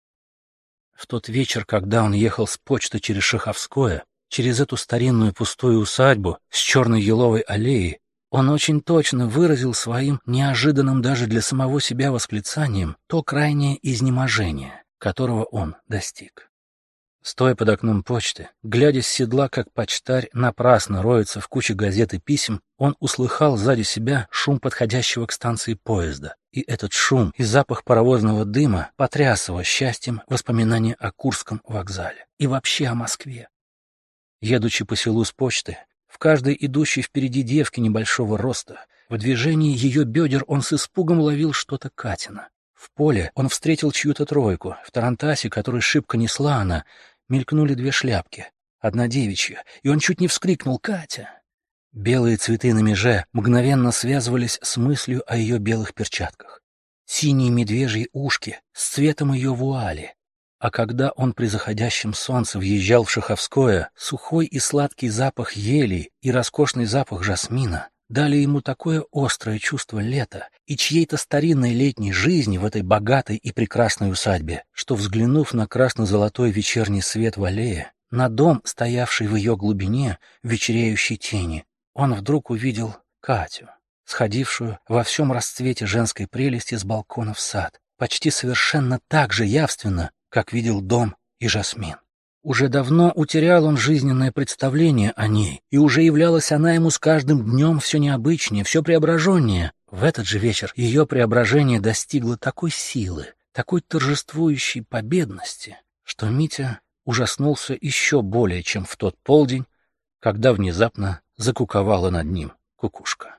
В тот вечер, когда он ехал с почты через Шаховское, через эту старинную пустую усадьбу с черной еловой аллеей, он очень точно выразил своим неожиданным даже для самого себя восклицанием то крайнее изнеможение, которого он достиг. Стоя под окном почты, глядя с седла, как почтарь напрасно роется в куче газет и писем, он услыхал сзади себя шум подходящего к станции поезда. И этот шум и запах паровозного дыма потряс его счастьем воспоминания о Курском вокзале и вообще о Москве. Едучи по селу с почты, в каждой идущей впереди девке небольшого роста, в движении ее бедер он с испугом ловил что-то Катина. В поле он встретил чью-то тройку. В тарантасе, который шибко несла она, мелькнули две шляпки, одна девичья, и он чуть не вскрикнул: «Катя!». Белые цветы на меже мгновенно связывались с мыслью о ее белых перчатках. Синие медвежьи ушки с цветом ее вуали. А когда он при заходящем солнце въезжал в Шаховское, сухой и сладкий запах елей и роскошный запах жасмина дали ему такое острое чувство лета и чьей-то старинной летней жизни в этой богатой и прекрасной усадьбе, что, взглянув на красно-золотой вечерний свет в аллее, на дом, стоявший в ее глубине, в вечереющей тени, он вдруг увидел Катю, сходившую во всем расцвете женской прелести с балкона в сад, почти совершенно так же явственно, как видел дом и Жасмин. Уже давно утерял он жизненное представление о ней, и уже являлась она ему с каждым днем все необычнее, все преображеннее. В этот же вечер ее преображение достигло такой силы, такой торжествующей победности, что Митя ужаснулся еще более, чем в тот полдень, когда внезапно закуковала над ним кукушка.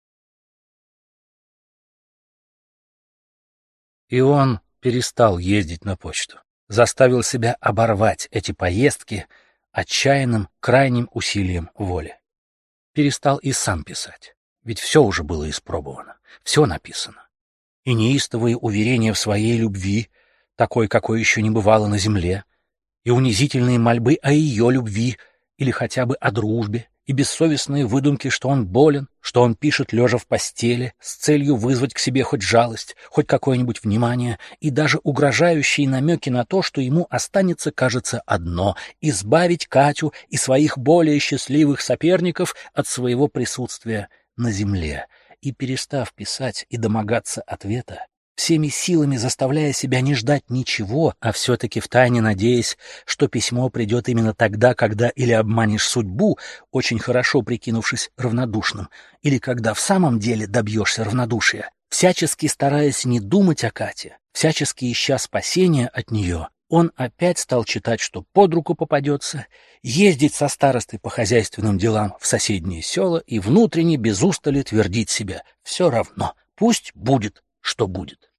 И он перестал ездить на почту. Заставил себя оборвать эти поездки отчаянным, крайним усилием воли. Перестал и сам писать, ведь все уже было испробовано, все написано. И неистовые уверения в своей любви, такой, какой еще не бывало на земле, и унизительные мольбы о ее любви или хотя бы о дружбе, и бессовестные выдумки, что он болен, что он пишет лежа в постели, с целью вызвать к себе хоть жалость, хоть какое-нибудь внимание, и даже угрожающие намеки на то, что ему останется, кажется, одно — избавить Катю и своих более счастливых соперников от своего присутствия на земле. И, перестав писать и домогаться ответа, всеми силами заставляя себя не ждать ничего, а все-таки втайне надеясь, что письмо придет именно тогда, когда или обманешь судьбу, очень хорошо прикинувшись равнодушным, или когда в самом деле добьешься равнодушия, всячески стараясь не думать о Кате, всячески ища спасения от нее, он опять стал читать, что под руку попадется, ездить со старостой по хозяйственным делам в соседние села и внутренне без устали твердить себе: «Все равно, пусть будет, что будет».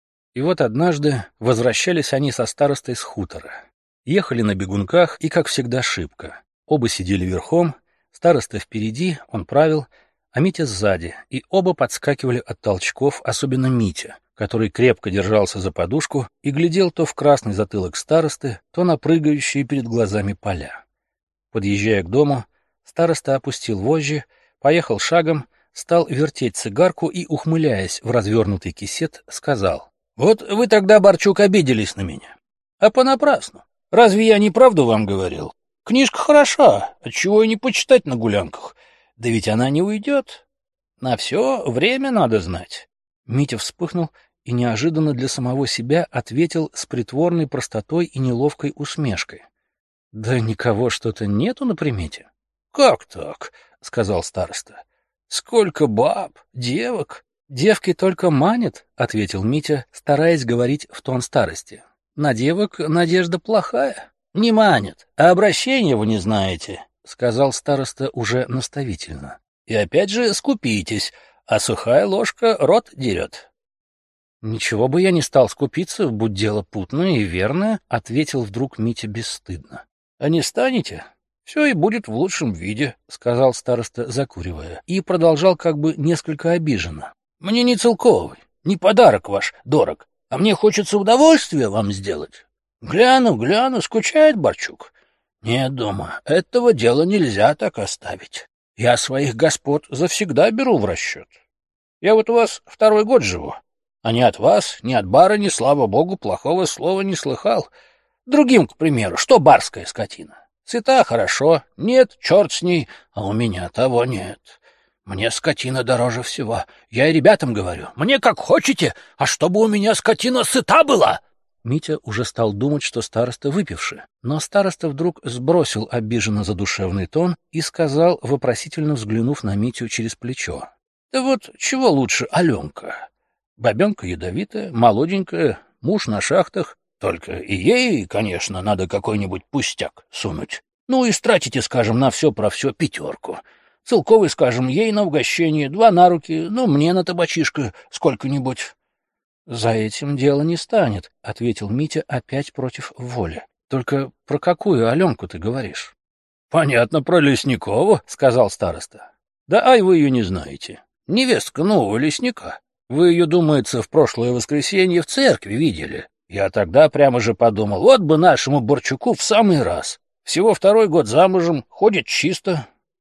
И вот однажды возвращались они со старостой с хутора. Ехали на бегунках и, как всегда, шибко. Оба сидели верхом, староста впереди, он правил, а Митя сзади, и оба подскакивали от толчков, особенно Митя, который крепко держался за подушку и глядел то в красный затылок старосты, то на прыгающие перед глазами поля. Подъезжая к дому, староста опустил вожжи, поехал шагом, стал вертеть цигарку и, ухмыляясь в развернутый кисет, сказал: «Вот вы тогда, Барчук, обиделись на меня. А понапрасну. Разве я не правду вам говорил? Книжка хороша, отчего и не почитать на гулянках. Да ведь она не уйдет. На все время надо знать». Митя вспыхнул и неожиданно для самого себя ответил с притворной простотой и неловкой усмешкой: «Да никого что-то нету на примете». «Как так?» — сказал староста. «Сколько баб, девок!» «Девки только манят», — ответил Митя, стараясь говорить в тон старости. «На девок надежда плохая». «Не манят, а обращения вы не знаете», — сказал староста уже наставительно. «И опять же скупитесь, а сухая ложка рот дерет». «Ничего бы я не стал скупиться, будь дело путное и верное», — ответил вдруг Митя бесстыдно. «А не станете? Все и будет в лучшем виде», — сказал староста, закуривая, и продолжал как бы несколько обиженно. «Мне не целковый, не подарок ваш дорог, а мне хочется удовольствие вам сделать. Гляну, гляну, скучает Барчук. Нет, дома, этого дела нельзя так оставить. Я своих господ завсегда беру в расчет. Я вот у вас второй год живу, а ни от вас, ни от барыни, слава богу, плохого слова не слыхал. Другим, к примеру, что барская скотина? Сыта хорошо, нет, черт с ней, а у меня того нет. Мне скотина дороже всего. Я и ребятам говорю: мне как хотите, а чтобы у меня скотина сыта была». Митя уже стал думать, что староста выпивший, но староста вдруг сбросил обиженно задушевный тон и сказал, вопросительно взглянув на Митю через плечо: «Да вот чего лучше Аленка? Бабенка ядовитая, молоденькая, муж на шахтах. Только и ей, конечно, надо какой-нибудь пустяк сунуть. Ну и стратите, скажем, на все про все пятерку. Целковый, скажем, ей на угощение, два на руки, ну, мне на табачишко сколько-нибудь». «За этим дело не станет», — ответил Митя опять против воли. «Только про какую Аленку ты говоришь?» «Понятно, про Лесникова», — сказал староста. «Да ай вы ее не знаете. Невестка нового лесника. Вы ее, думается, в прошлое воскресенье в церкви видели. Я тогда прямо же подумал, вот бы нашему Борчуку в самый раз. Всего второй год замужем, ходит чисто.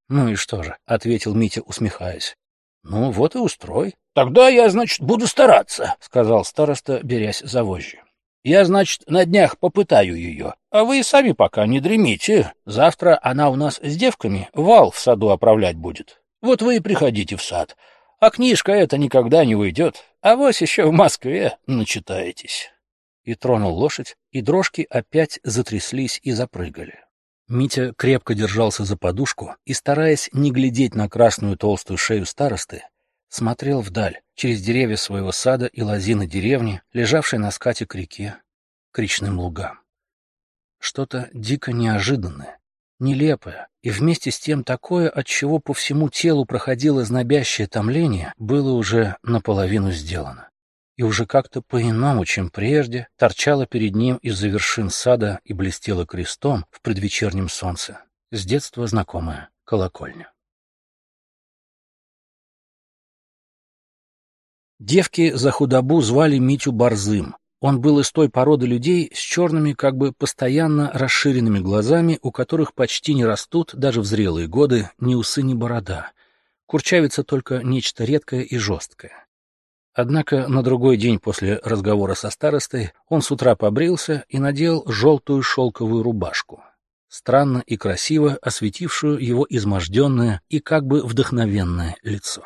«Ну и что же?» — ответил Митя, усмехаясь. «Ну, вот и устрой». «Тогда я, значит, буду стараться», — сказал староста, берясь за вожжи. «Я, значит, на днях попытаю ее, а вы сами пока не дремите. Завтра она у нас с девками вал в саду оправлять будет. Вот вы и приходите в сад. А книжка эта никогда не уйдет, а вось еще в Москве начитаетесь». И тронул лошадь, и дрожки опять затряслись и запрыгали. Митя крепко держался за подушку и, стараясь не глядеть на красную толстую шею старосты, смотрел вдаль, через деревья своего сада и лозины деревни, лежавшей на скате к реке, к речным лугам. Что-то дико неожиданное, нелепое и вместе с тем такое, от чего по всему телу проходило знобящее томление, было уже наполовину сделано. И уже как-то по-иному, чем прежде, торчала перед ним из-за вершин сада и блестела крестом в предвечернем солнце с детства знакомая колокольня. Девки за худобу звали Митю Борзым. Он был из той породы людей с черными, как бы постоянно расширенными глазами, у которых почти не растут, даже в зрелые годы, ни усы, ни борода. Курчавится только нечто редкое и жесткое. Однако на другой день после разговора со старостой он с утра побрился и надел желтую шелковую рубашку, странно и красиво осветившую его изможденное и как бы вдохновенное лицо.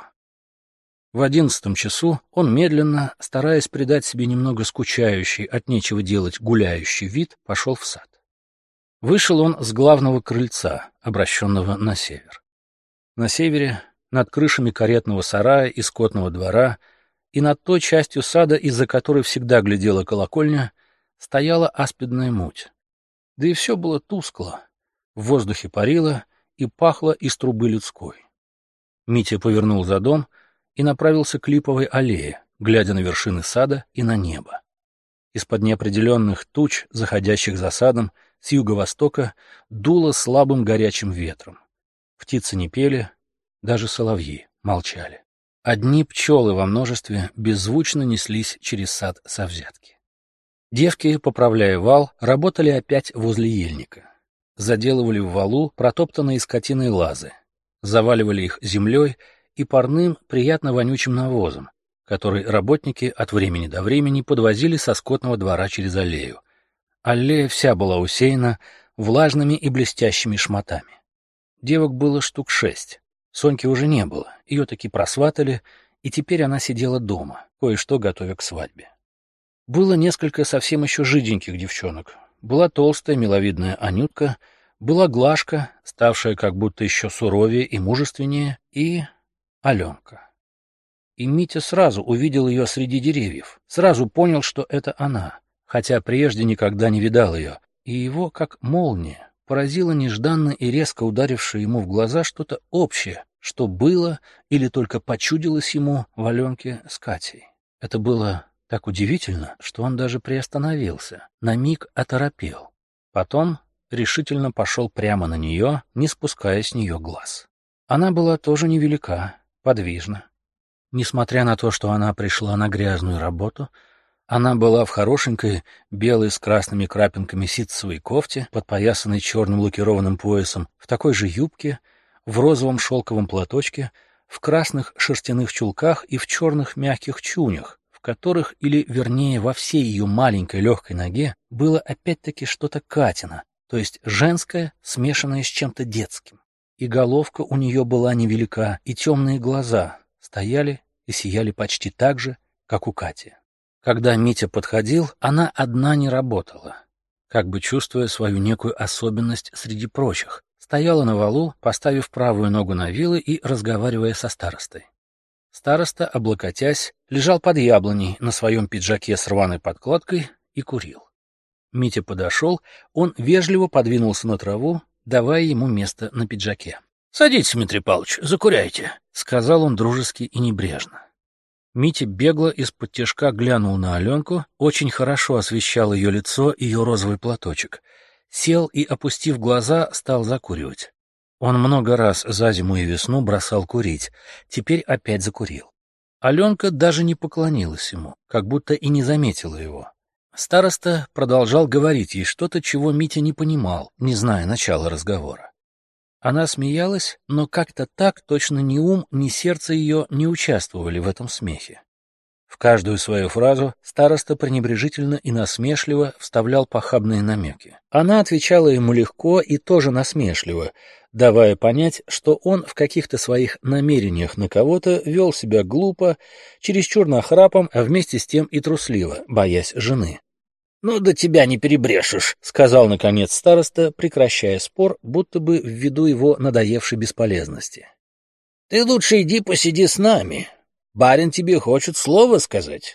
В одиннадцатом часу он медленно, стараясь придать себе немного скучающий, от нечего делать гуляющий вид, пошел в сад. Вышел он с главного крыльца, обращенного на север. На севере, над крышами каретного сарая и скотного двора, и над той частью сада, из-за которой всегда глядела колокольня, стояла аспидная муть. Да и все было тускло, в воздухе парило и пахло из трубы людской. Митя повернул за дом и направился к Липовой аллее, глядя на вершины сада и на небо. Из-под неопределенных туч, заходящих за садом, с юго-востока дуло слабым горячим ветром. Птицы не пели, даже соловьи молчали. Одни пчелы во множестве беззвучно неслись через сад со взятки. Девки, поправляя вал, работали опять возле ельника. Заделывали в валу протоптанные скотиные лазы, заваливали их землей и парным, приятно вонючим навозом, который работники от времени до времени подвозили со скотного двора через аллею. Аллея вся была усеяна влажными и блестящими шматами. Девок было штук шесть. Соньки уже не было, ее таки просватали, и теперь она сидела дома, кое-что готовя к свадьбе. Было несколько совсем еще жиденьких девчонок. Была толстая, миловидная Анютка, была Глашка, ставшая как будто еще суровее и мужественнее, и Аленка. И Митя сразу увидел ее среди деревьев, сразу понял, что это она, хотя прежде никогда не видал ее, и его, как молния, поразило нежданно и резко ударившее ему в глаза что-то общее, что было или только почудилось ему в Аленке с Катей. Это было так удивительно, что он даже приостановился, на миг оторопел. Потом решительно пошел прямо на нее, не спуская с нее глаз. Она была тоже невелика, подвижна. Несмотря на то, что она пришла на грязную работу, она была в хорошенькой, белой с красными крапинками ситцевой кофте, подпоясанной черным лакированным поясом, в такой же юбке, в розовом шелковом платочке, в красных шерстяных чулках и в черных мягких чунях, в которых, или, вернее, во всей ее маленькой легкой ноге, было опять-таки что-то Катина, то есть женское, смешанное с чем-то детским. И головка у нее была невелика, и темные глаза стояли и сияли почти так же, как у Кати. Когда Митя подходил, она одна не работала, как бы чувствуя свою некую особенность среди прочих, стояла на валу, поставив правую ногу на вилы и разговаривая со старостой. Староста, облокотясь, лежал под яблоней на своем пиджаке с рваной подкладкой и курил. Митя подошел, он вежливо подвинулся на траву, давая ему место на пиджаке. — Садитесь, Дмитрий Павлович, закуряйте, — сказал он дружески и небрежно. Митя бегло из-под тишка глянул на Аленку, очень хорошо освещал ее лицо и ее розовый платочек. Сел и, опустив глаза, стал закуривать. Он много раз за зиму и весну бросал курить, теперь опять закурил. Аленка даже не поклонилась ему, как будто и не заметила его. Староста продолжал говорить ей что-то, чего Митя не понимал, не зная начала разговора. Она смеялась, но как-то так точно ни ум, ни сердце ее не участвовали в этом смехе. В каждую свою фразу староста пренебрежительно и насмешливо вставлял похабные намеки. Она отвечала ему легко и тоже насмешливо, давая понять, что он в каких-то своих намерениях на кого-то вел себя глупо, чересчур нахрапом, а вместе с тем и трусливо, боясь жены. «Ну, до тебя не перебрешешь», — сказал, наконец, староста, прекращая спор, будто бы ввиду его надоевшей бесполезности. «Ты лучше иди посиди с нами. Барин тебе хочет слово сказать».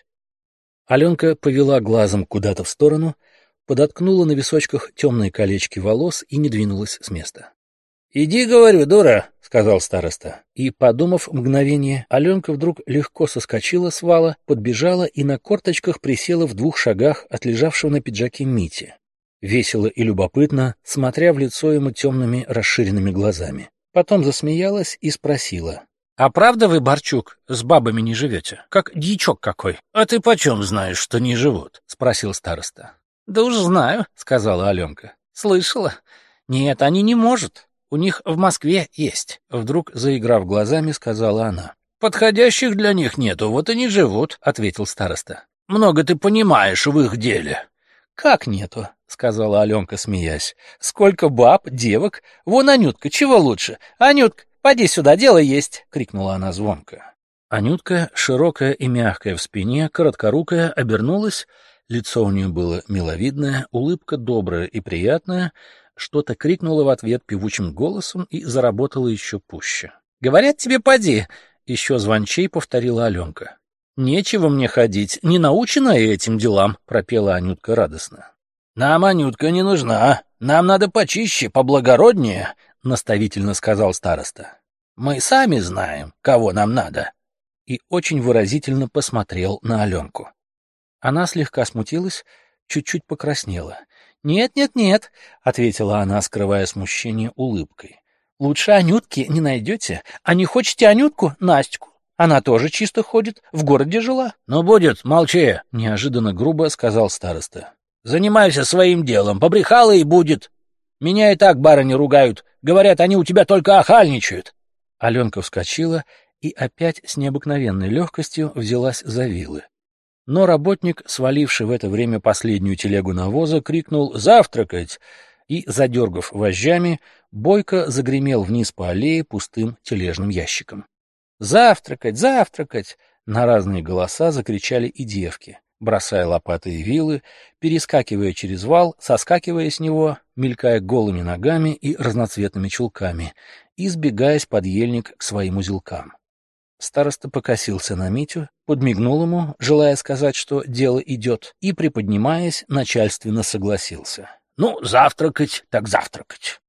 Аленка повела глазом куда-то в сторону, подоткнула на височках темные колечки волос и не двинулась с места. «Иди, говорю, дура», — сказал староста. И, подумав мгновение, Аленка вдруг легко соскочила с вала, подбежала и на корточках присела в двух шагах от лежавшего на пиджаке Мити, весело и любопытно, смотря в лицо ему темными расширенными глазами. Потом засмеялась и спросила: «А правда вы, Барчук, с бабами не живете? Как дьячок какой?» «А ты почем знаешь, что не живут?» — спросил староста. «Да уж знаю», — сказала Аленка. «Слышала. Нет, они не может. У них в Москве есть», — вдруг, заиграв глазами, сказала она. «Подходящих для них нету, вот и не живут», — ответил староста. «Много ты понимаешь в их деле». «Как нету?» — сказала Аленка, смеясь. «Сколько баб, девок. Вон Анютка, чего лучше? Анютка, поди сюда, дело есть!» — крикнула она звонко. Анютка, широкая и мягкая в спине, короткорукая, обернулась. Лицо у нее было миловидное, улыбка добрая и приятная, что-то крикнула в ответ певучим голосом и заработала еще пуще. «Говорят тебе, поди!» — еще звончей повторила Аленка. «Нечего мне ходить, не научена я этим делам», — пропела Анютка радостно. «Нам Анютка не нужна, нам надо почище, поблагороднее», — наставительно сказал староста. «Мы сами знаем, кого нам надо». И очень выразительно посмотрел на Аленку. Она слегка смутилась, чуть-чуть покраснела. «Нет, нет, нет», — ответила она, скрывая смущение улыбкой. «Лучше Анютки не найдете. А не хотите Анютку? Настю. Она тоже чисто ходит, в городе жила». «Ну, будет, молчи», — неожиданно грубо сказал староста. «Занимайся своим делом, побрехала и будет. Меня и так барыни ругают. Говорят, они у тебя только охальничают». Аленка вскочила и опять с необыкновенной легкостью взялась за вилы. Но работник, сваливший в это время последнюю телегу навоза, крикнул «Завтракать!» и, задергав вожжами, бойко загремел вниз по аллее пустым тележным ящиком. «Завтракать! Завтракать!» На разные голоса закричали и девки, бросая лопаты и вилы, перескакивая через вал, соскакивая с него, мелькая голыми ногами и разноцветными чулками, и сбегаясь под ельник к своим узелкам. Староста покосился на Митю, подмигнул ему, желая сказать, что дело идет, и, приподнимаясь, начальственно согласился. «Ну, завтракать, так завтракать».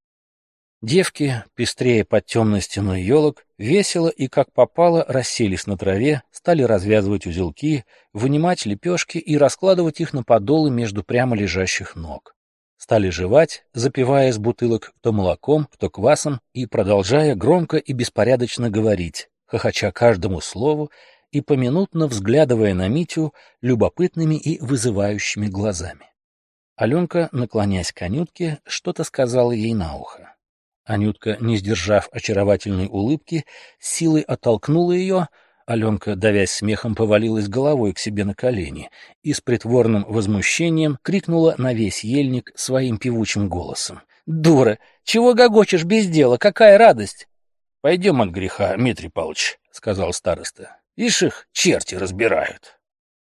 Девки, пестрее под темной стеной елок, весело и как попало расселись на траве, стали развязывать узелки, вынимать лепешки и раскладывать их на подолы между прямо лежащих ног. Стали жевать, запивая из бутылок то молоком, то квасом и продолжая громко и беспорядочно говорить, хохоча каждому слову и поминутно взглядывая на Митю любопытными и вызывающими глазами. Аленка, наклоняясь к Анютке, что-то сказала ей на ухо. Анютка, не сдержав очаровательной улыбки, силой оттолкнула ее. Аленка, давясь смехом, повалилась головой к себе на колени и с притворным возмущением крикнула на весь ельник своим певучим голосом. «Дура! Чего гогочешь без дела? Какая радость!» «Пойдем от греха, Дмитрий Павлович», — сказал староста. «Ишь их черти разбирают».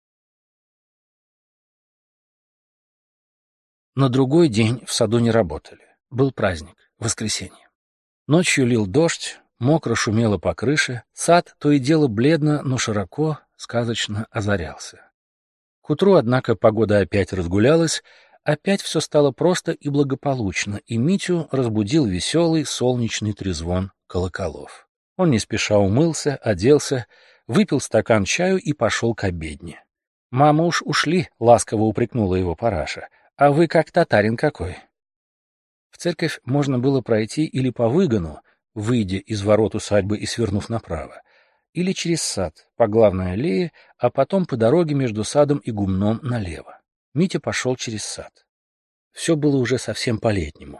На другой день в саду не работали. Был праздник, воскресенье. Ночью лил дождь, мокро шумело по крыше, сад то и дело бледно, но широко, сказочно озарялся. К утру, однако, погода опять разгулялась, опять все стало просто и благополучно, и Митю разбудил веселый солнечный трезвон колоколов. Он не спеша умылся, оделся, выпил стакан чаю и пошел к обедне. «Мама уж ушли», — ласково упрекнула его Параша, — «а вы как татарин какой». В церковь можно было пройти или по выгону, выйдя из ворот усадьбы и свернув направо, или через сад, по главной аллее, а потом по дороге между садом и гумном налево. Митя пошел через сад. Все было уже совсем по-летнему.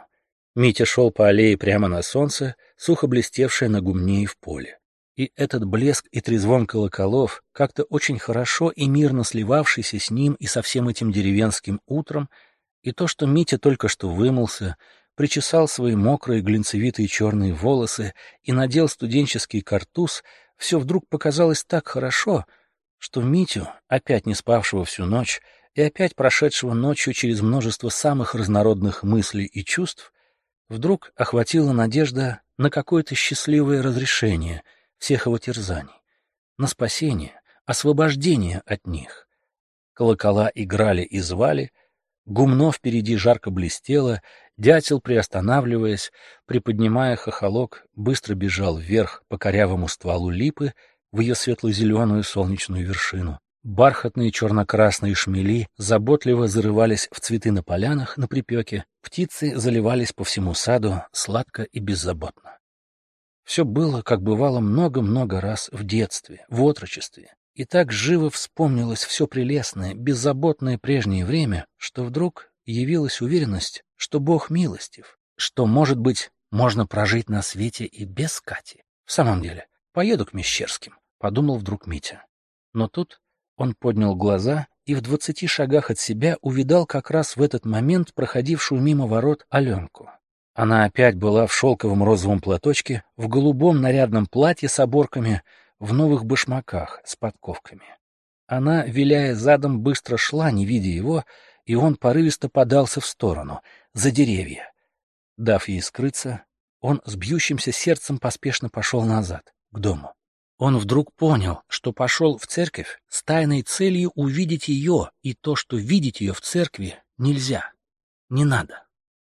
Митя шел по аллее прямо на солнце, сухо блестевшее на гумне и в поле. И этот блеск и трезвон колоколов, как-то очень хорошо и мирно сливавшийся с ним и со всем этим деревенским утром, и то, что Митя только что вымылся, причесал свои мокрые глинцевитые черные волосы и надел студенческий картуз, все вдруг показалось так хорошо, что Митю, опять не спавшего всю ночь и опять прошедшего ночью через множество самых разнородных мыслей и чувств, вдруг охватила надежда на какое-то счастливое разрешение всех его терзаний, на спасение, освобождение от них. Колокола играли и звали, гумно впереди жарко блестело, дятел, приостанавливаясь, приподнимая хохолок, быстро бежал вверх по корявому стволу липы в ее светло-зеленую солнечную вершину. Бархатные черно-красные шмели заботливо зарывались в цветы на полянах на припеке, птицы заливались по всему саду сладко и беззаботно. Все было, как бывало много-много раз в детстве, в отрочестве, и так живо вспомнилось все прелестное, беззаботное прежнее время, что вдруг явилась уверенность, что Бог милостив, что, может быть, можно прожить на свете и без Кати. В самом деле, поеду к Мещерским, — подумал вдруг Митя. Но тут он поднял глаза и в двадцати шагах от себя увидал как раз в этот момент проходившую мимо ворот Аленку. Она опять была в шелковом розовом платочке, в голубом нарядном платье с оборками, в новых башмаках с подковками. Она, виляя задом, быстро шла, не видя его, и он порывисто подался в сторону, за деревья. Дав ей скрыться, он с бьющимся сердцем поспешно пошел назад, к дому. Он вдруг понял, что пошел в церковь с тайной целью увидеть ее, и то, что видеть ее в церкви нельзя, не надо.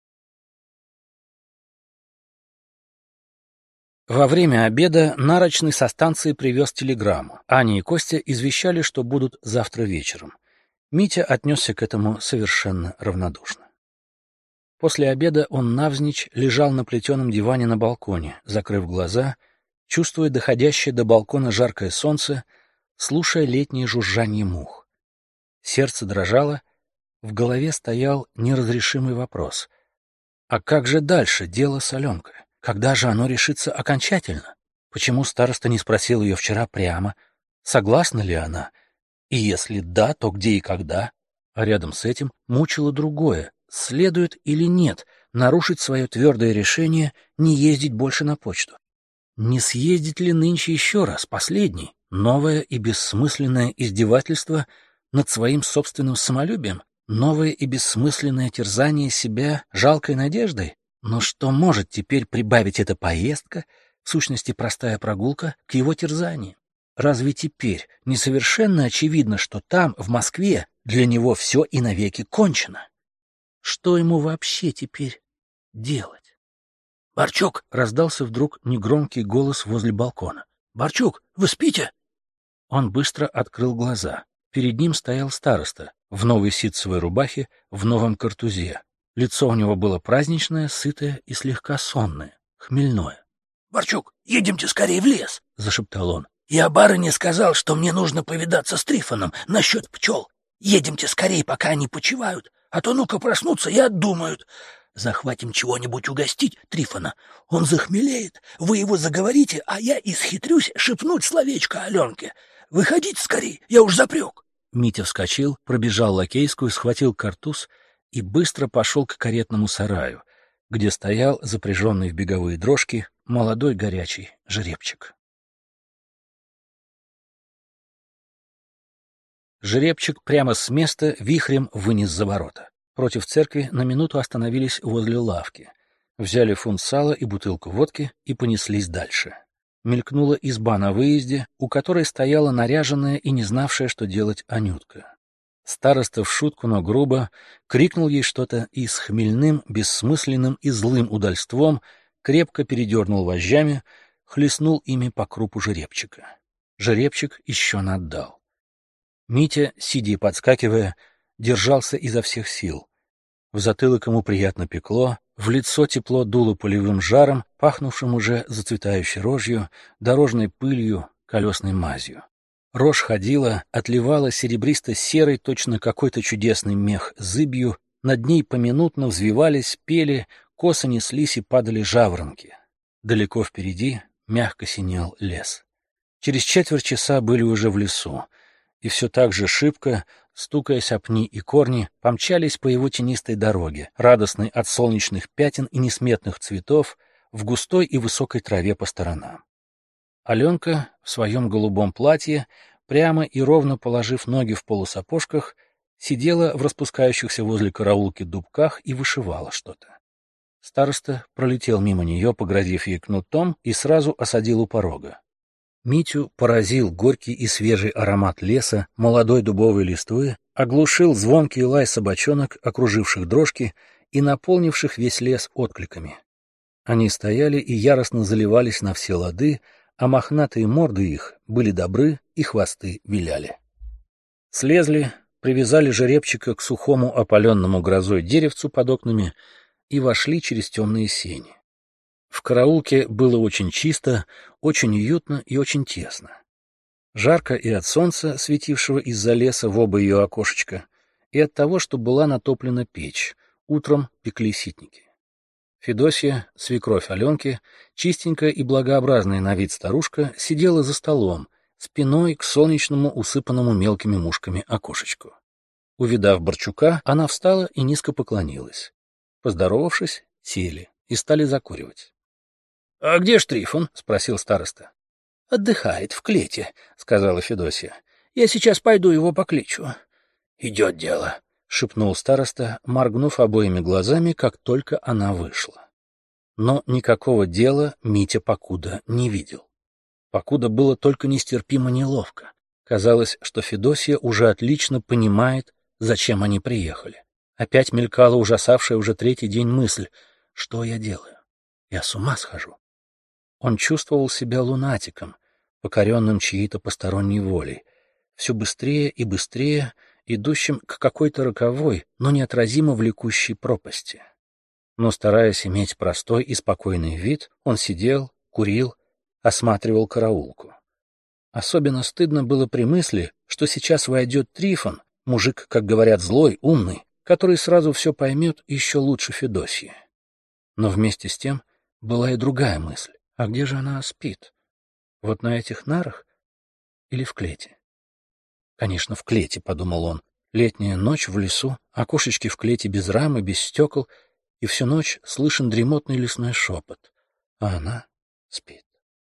Во время обеда Нарочный со станции привез телеграмму. Аня и Костя извещали, что будут завтра вечером. Митя отнесся к этому совершенно равнодушно. После обеда он навзничь лежал на плетеном диване на балконе, закрыв глаза, чувствуя доходящее до балкона жаркое солнце, слушая летнее жужжание мух. Сердце дрожало, в голове стоял неразрешимый вопрос. А как же дальше дело с Аленкой? Когда же оно решится окончательно? Почему староста не спросил ее вчера прямо, согласна ли она? И если да, то где и когда? А рядом с этим мучило другое, следует или нет нарушить свое твердое решение не ездить больше на почту. Не съездить ли нынче еще раз, последний, новое и бессмысленное издевательство над своим собственным самолюбием, новое и бессмысленное терзание себя жалкой надеждой? Но что может теперь прибавить эта поездка, в сущности простая прогулка, к его терзанию? Разве теперь не совершенно очевидно, что там, в Москве, для него все и навеки кончено? Что ему вообще теперь делать? «Барчук!» — раздался вдруг негромкий голос возле балкона. «Барчук, вы спите?» Он быстро открыл глаза. Перед ним стоял староста в новой ситцевой рубахе, в новом картузе. Лицо у него было праздничное, сытое и слегка сонное, хмельное. «Барчук, едемте скорее в лес!» — зашептал он. «Я барыне сказал, что мне нужно повидаться с Трифоном насчет пчел. Едемте скорее, пока они почивают, а то ну-ка проснутся и отдумают. Захватим чего-нибудь угостить Трифона. Он захмелеет, вы его заговорите, а я исхитрюсь шепнуть словечко Аленке. Выходите скорее, я уж запрек». Митя вскочил, пробежал Лакейскую, схватил картуз и быстро пошел к каретному сараю, где стоял, запряженный в беговые дрожки, молодой горячий жеребчик. Жеребчик прямо с места вихрем вынес за ворота. Против церкви на минуту остановились возле лавки, взяли фунт сала и бутылку водки и понеслись дальше. Мелькнула изба на выезде, у которой стояла наряженная и не знавшая, что делать Анютка. Староста в шутку, но грубо, крикнул ей что-то и с хмельным, бессмысленным и злым удальством крепко передернул вожжами, хлестнул ими по крупу жеребчика. Жеребчик еще наддал. Митя, сидя и подскакивая, держался изо всех сил. В затылок ему приятно пекло, в лицо тепло дуло полевым жаром, пахнувшим уже зацветающей рожью, дорожной пылью, колесной мазью. Рожь ходила, отливала серебристо-серой, точно какой-то чудесный мех зыбью, над ней поминутно взвивались, пели, косо неслись и падали жаворонки. Далеко впереди мягко синел лес. Через четверть часа были уже в лесу, и все так же шибко, стукаясь о пни и корни, помчались по его тенистой дороге, радостной от солнечных пятен и несметных цветов, в густой и высокой траве по сторонам. Аленка в своем голубом платье, прямо и ровно положив ноги в полусапожках, сидела в распускающихся возле караулки дубках и вышивала что-то. Староста пролетел мимо нее, погрозив ей кнутом, и сразу осадил у порога. Митю поразил горький и свежий аромат леса, молодой дубовой листвы, оглушил звонкий лай собачонок, окруживших дрожки и наполнивших весь лес откликами. Они стояли и яростно заливались на все лады, а мохнатые морды их были добры и хвосты виляли. Слезли, привязали жеребчика к сухому опаленному грозой деревцу под окнами и вошли через темные сени. В караулке было очень чисто, очень уютно и очень тесно. Жарко и от солнца, светившего из-за леса в оба ее окошечка, и от того, что была натоплена печь, утром пекли ситники. Федосья, свекровь Аленки, чистенькая и благообразная на вид старушка, сидела за столом, спиной к солнечному, усыпанному мелкими мушками окошечку. Увидав Борчука, она встала и низко поклонилась. Поздоровавшись, сели и стали закуривать. — А где ж Трифон? — спросил староста. — Отдыхает в клете, — сказала Федосья. — Я сейчас пойду его покличу. — Идет дело, — шепнул староста, моргнув обоими глазами, как только она вышла. Но никакого дела Митя покуда не видел. Покуда было только нестерпимо неловко. Казалось, что Федосья уже отлично понимает, зачем они приехали. Опять мелькала ужасавшая уже третий день мысль: что я делаю? Я с ума схожу. Он чувствовал себя лунатиком, покоренным чьей-то посторонней волей, все быстрее и быстрее, идущим к какой-то роковой, но неотразимо влекущей пропасти. Но, стараясь иметь простой и спокойный вид, он сидел, курил, осматривал караулку. Особенно стыдно было при мысли, что сейчас войдет Трифон, мужик, как говорят, злой, умный, который сразу все поймет еще лучше Федосьи. Но вместе с тем была и другая мысль. А где же она спит? Вот на этих нарах или в клете? Конечно, в клете, — подумал он. Летняя ночь в лесу, окошечки в клете без рамы, без стекол, и всю ночь слышен дремотный лесной шепот. А она спит.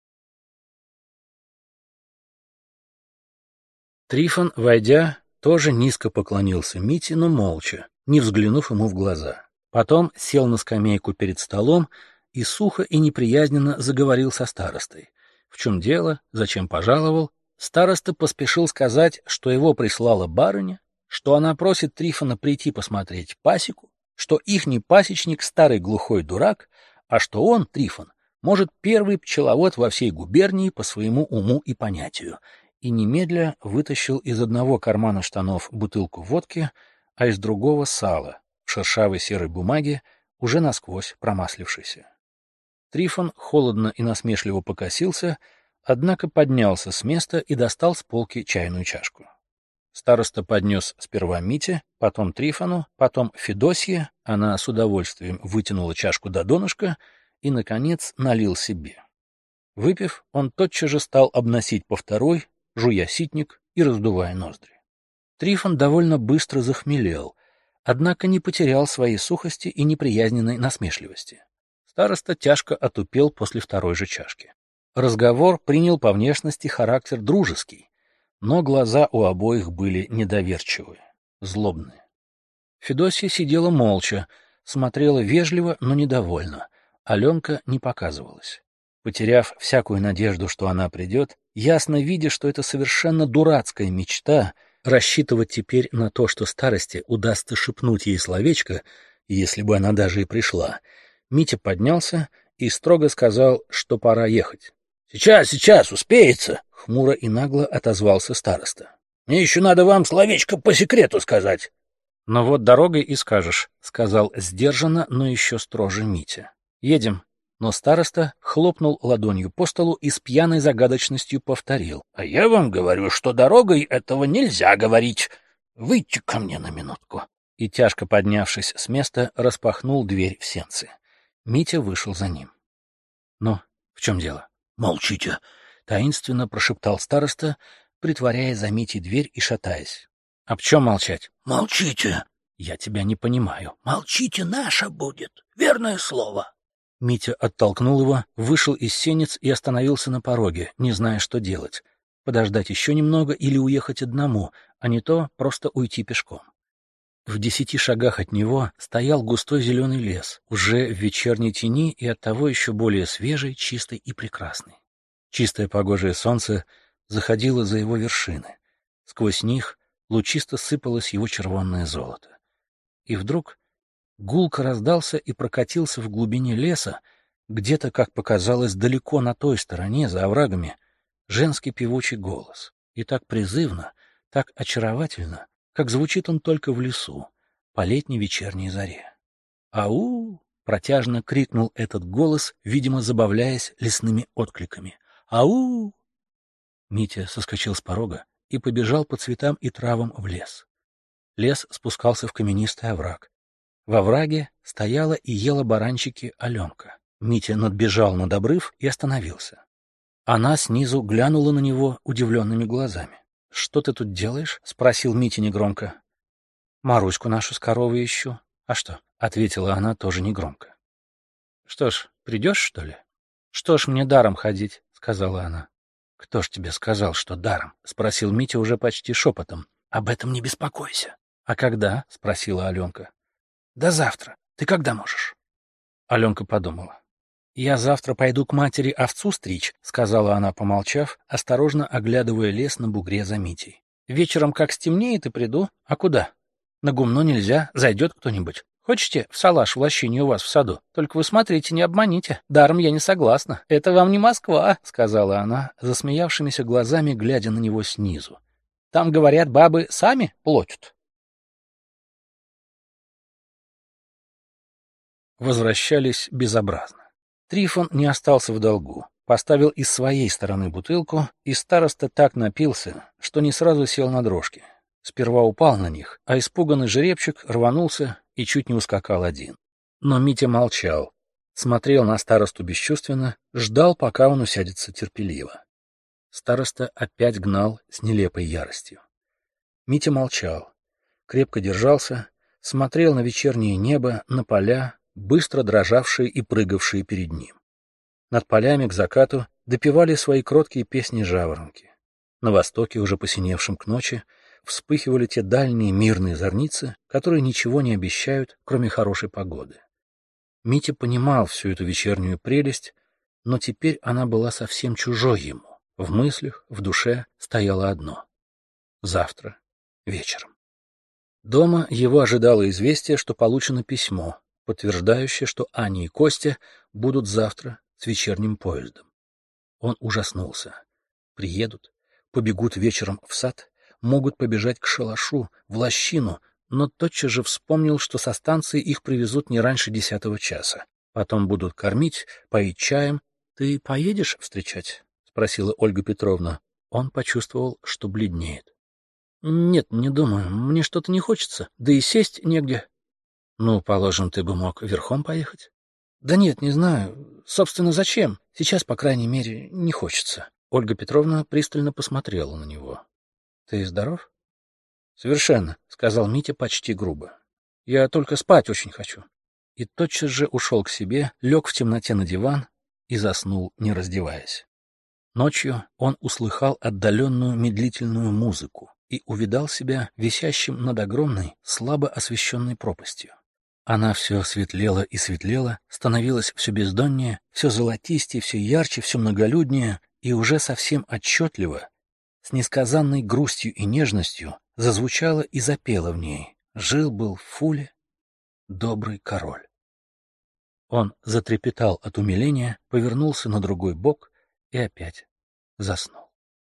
Трифон, войдя, тоже низко поклонился Мите, но молча, не взглянув ему в глаза. Потом сел на скамейку перед столом и сухо и неприязненно заговорил со старостой. В чем дело, зачем пожаловал? Староста поспешил сказать, что его прислала барыня, что она просит Трифона прийти посмотреть пасеку, что ихний пасечник старый глухой дурак, а что он, Трифон, может первый пчеловод во всей губернии по своему уму и понятию, и немедля вытащил из одного кармана штанов бутылку водки, а из другого сала в шершавой серой бумаге, уже насквозь промаслившейся. Трифон холодно и насмешливо покосился, однако поднялся с места и достал с полки чайную чашку. Староста поднес сперва Мите, потом Трифону, потом Федосье, она с удовольствием вытянула чашку до донышка и, наконец, налил себе. Выпив, он тотчас же стал обносить по второй, жуя ситник и раздувая ноздри. Трифон довольно быстро захмелел, однако не потерял своей сухости и неприязненной насмешливости. Староста тяжко отупел после второй же чашки. Разговор принял по внешности характер дружеский, но глаза у обоих были недоверчивые, злобные. Федосья сидела молча, смотрела вежливо, но недовольно. Аленка не показывалась. Потеряв всякую надежду, что она придет, ясно видя, что это совершенно дурацкая мечта, рассчитывать теперь на то, что старости удастся шепнуть ей словечко, если бы она даже и пришла, Митя поднялся и строго сказал, что пора ехать. — Сейчас, сейчас, успеется! — хмуро и нагло отозвался староста. — Мне еще надо вам словечко по секрету сказать. — Но вот дорогой и скажешь, — сказал сдержанно, но еще строже Митя. — Едем. Но староста хлопнул ладонью по столу и с пьяной загадочностью повторил. — А я вам говорю, что дорогой этого нельзя говорить. Выйдите ко мне на минутку. И, тяжко поднявшись с места, распахнул дверь в сенцы. Митя вышел за ним. «Ну, в чем дело?» «Молчите!» — таинственно прошептал староста, притворяя за Митей дверь и шатаясь. «А в чем молчать?» «Молчите!» «Я тебя не понимаю». «Молчите, наша будет, верное слово!» Митя оттолкнул его, вышел из сенец и остановился на пороге, не зная, что делать. Подождать еще немного или уехать одному, а не то просто уйти пешком. В десяти шагах от него стоял густой зеленый лес, уже в вечерней тени и оттого еще более свежий, чистый и прекрасный. Чистое погожее солнце заходило за его вершины. Сквозь них лучисто сыпалось его червонное золото. И вдруг гулко раздался и прокатился в глубине леса, где-то, как показалось, далеко на той стороне, за оврагами, женский певучий голос. И так призывно, так очаровательно, как звучит он только в лесу, по летней вечерней заре. «Ау!» — протяжно крикнул этот голос, видимо, забавляясь лесными откликами. «Ау!» Митя соскочил с порога и побежал по цветам и травам в лес. Лес спускался в каменистый овраг. В овраге стояла и ела баранчики Аленка. Митя надбежал над обрыв и остановился. Она снизу глянула на него удивленными глазами. «Что ты тут делаешь?» — спросил Митя негромко. «Маруську нашу с коровой ищу». «А что?» — ответила она тоже негромко. «Что ж, придешь, что ли?» «Что ж мне даром ходить?» — сказала она. «Кто ж тебе сказал, что даром?» — спросил Митя уже почти шепотом. «Об этом не беспокойся». «А когда?» — спросила Аленка. «Да завтра. Ты когда можешь?» Аленка подумала. «Я завтра пойду к матери овцу стричь», — сказала она, помолчав, осторожно оглядывая лес на бугре за Митей. «Вечером, как стемнеет, и приду. А куда? На гумно нельзя, зайдет кто-нибудь. Хочете в салаш в лощине у вас в саду? Только вы смотрите, не обманите. Даром я не согласна. Это вам не Москва», — сказала она, засмеявшимися глазами, глядя на него снизу. «Там, говорят, бабы сами платят». Возвращались безобразно. Трифон не остался в долгу. Поставил из своей стороны бутылку, и староста так напился, что не сразу сел на дрожки. Сперва упал на них, а испуганный жеребчик рванулся и чуть не ускакал один. Но Митя молчал, смотрел на старосту бесчувственно, ждал, пока он усядется терпеливо. Староста опять гнал с нелепой яростью. Митя молчал, крепко держался, смотрел на вечернее небо, на поля, быстро дрожавшие и прыгавшие перед ним. Над полями к закату допевали свои кроткие песни жаворонки. На востоке, уже посиневшем к ночи, вспыхивали те дальние мирные зорницы, которые ничего не обещают, кроме хорошей погоды. Митя понимал всю эту вечернюю прелесть, но теперь она была совсем чужой ему. В мыслях, в душе стояло одно — завтра, вечером. Дома его ожидало известие, что получено письмо, подтверждающее, что Аня и Костя будут завтра с вечерним поездом. Он ужаснулся. Приедут, побегут вечером в сад, могут побежать к шалашу, в лощину, но тотчас же вспомнил, что со станции их привезут не раньше десятого часа. Потом будут кормить, поить чаем. — Ты поедешь встречать? — спросила Ольга Петровна. Он почувствовал, что бледнеет. — Нет, не думаю. Мне что-то не хочется. Да и сесть негде. — Ну, положим, ты бы мог верхом поехать? — Да нет, не знаю. Собственно, зачем? Сейчас, по крайней мере, не хочется. Ольга Петровна пристально посмотрела на него. — Ты здоров? — Совершенно, — сказал Митя почти грубо. — Я только спать очень хочу. И тотчас же ушел к себе, лег в темноте на диван и заснул, не раздеваясь. Ночью он услыхал отдаленную медлительную музыку и увидал себя висящим над огромной, слабо освещенной пропастью. Она все светлела и светлела, становилась все бездоннее, все золотистее, все ярче, все многолюднее, и уже совсем отчетливо, с несказанной грустью и нежностью, зазвучало и запело в ней: «Жил-был в Фуле добрый король». Он затрепетал от умиления, повернулся на другой бок и опять заснул.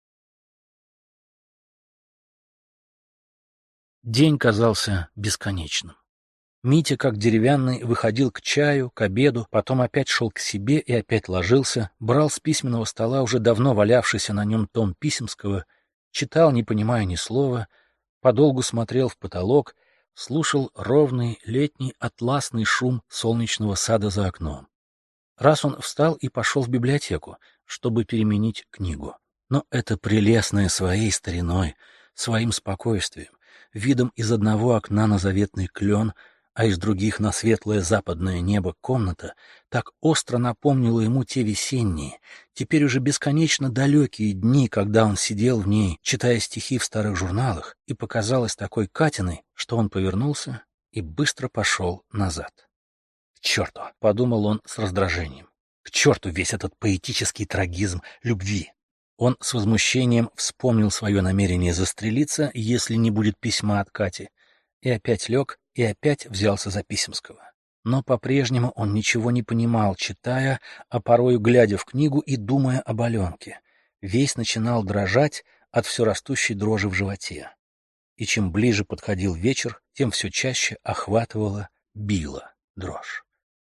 День казался бесконечным. Митя, как деревянный, выходил к чаю, к обеду, потом опять шел к себе и опять ложился, брал с письменного стола уже давно валявшийся на нем том Писемского, читал, не понимая ни слова, подолгу смотрел в потолок, слушал ровный летний атласный шум солнечного сада за окном. Раз он встал и пошел в библиотеку, чтобы переменить книгу. Но это прелестное своей стариной, своим спокойствием, видом из одного окна на заветный клен, а из других на светлое западное небо комната, так остро напомнила ему те весенние, теперь уже бесконечно далекие дни, когда он сидел в ней, читая стихи в старых журналах, и показалось такой Катиной, что он повернулся и быстро пошел назад. «К черту!» — подумал он с раздражением. «К черту весь этот поэтический трагизм любви!» Он с возмущением вспомнил свое намерение застрелиться, если не будет письма от Кати, и опять лег, и опять взялся за Писемского. Но по-прежнему он ничего не понимал, читая, а порою глядя в книгу и думая об Аленке. Весь начинал дрожать от все растущей дрожи в животе. И чем ближе подходил вечер, тем все чаще охватывала, била дрожь.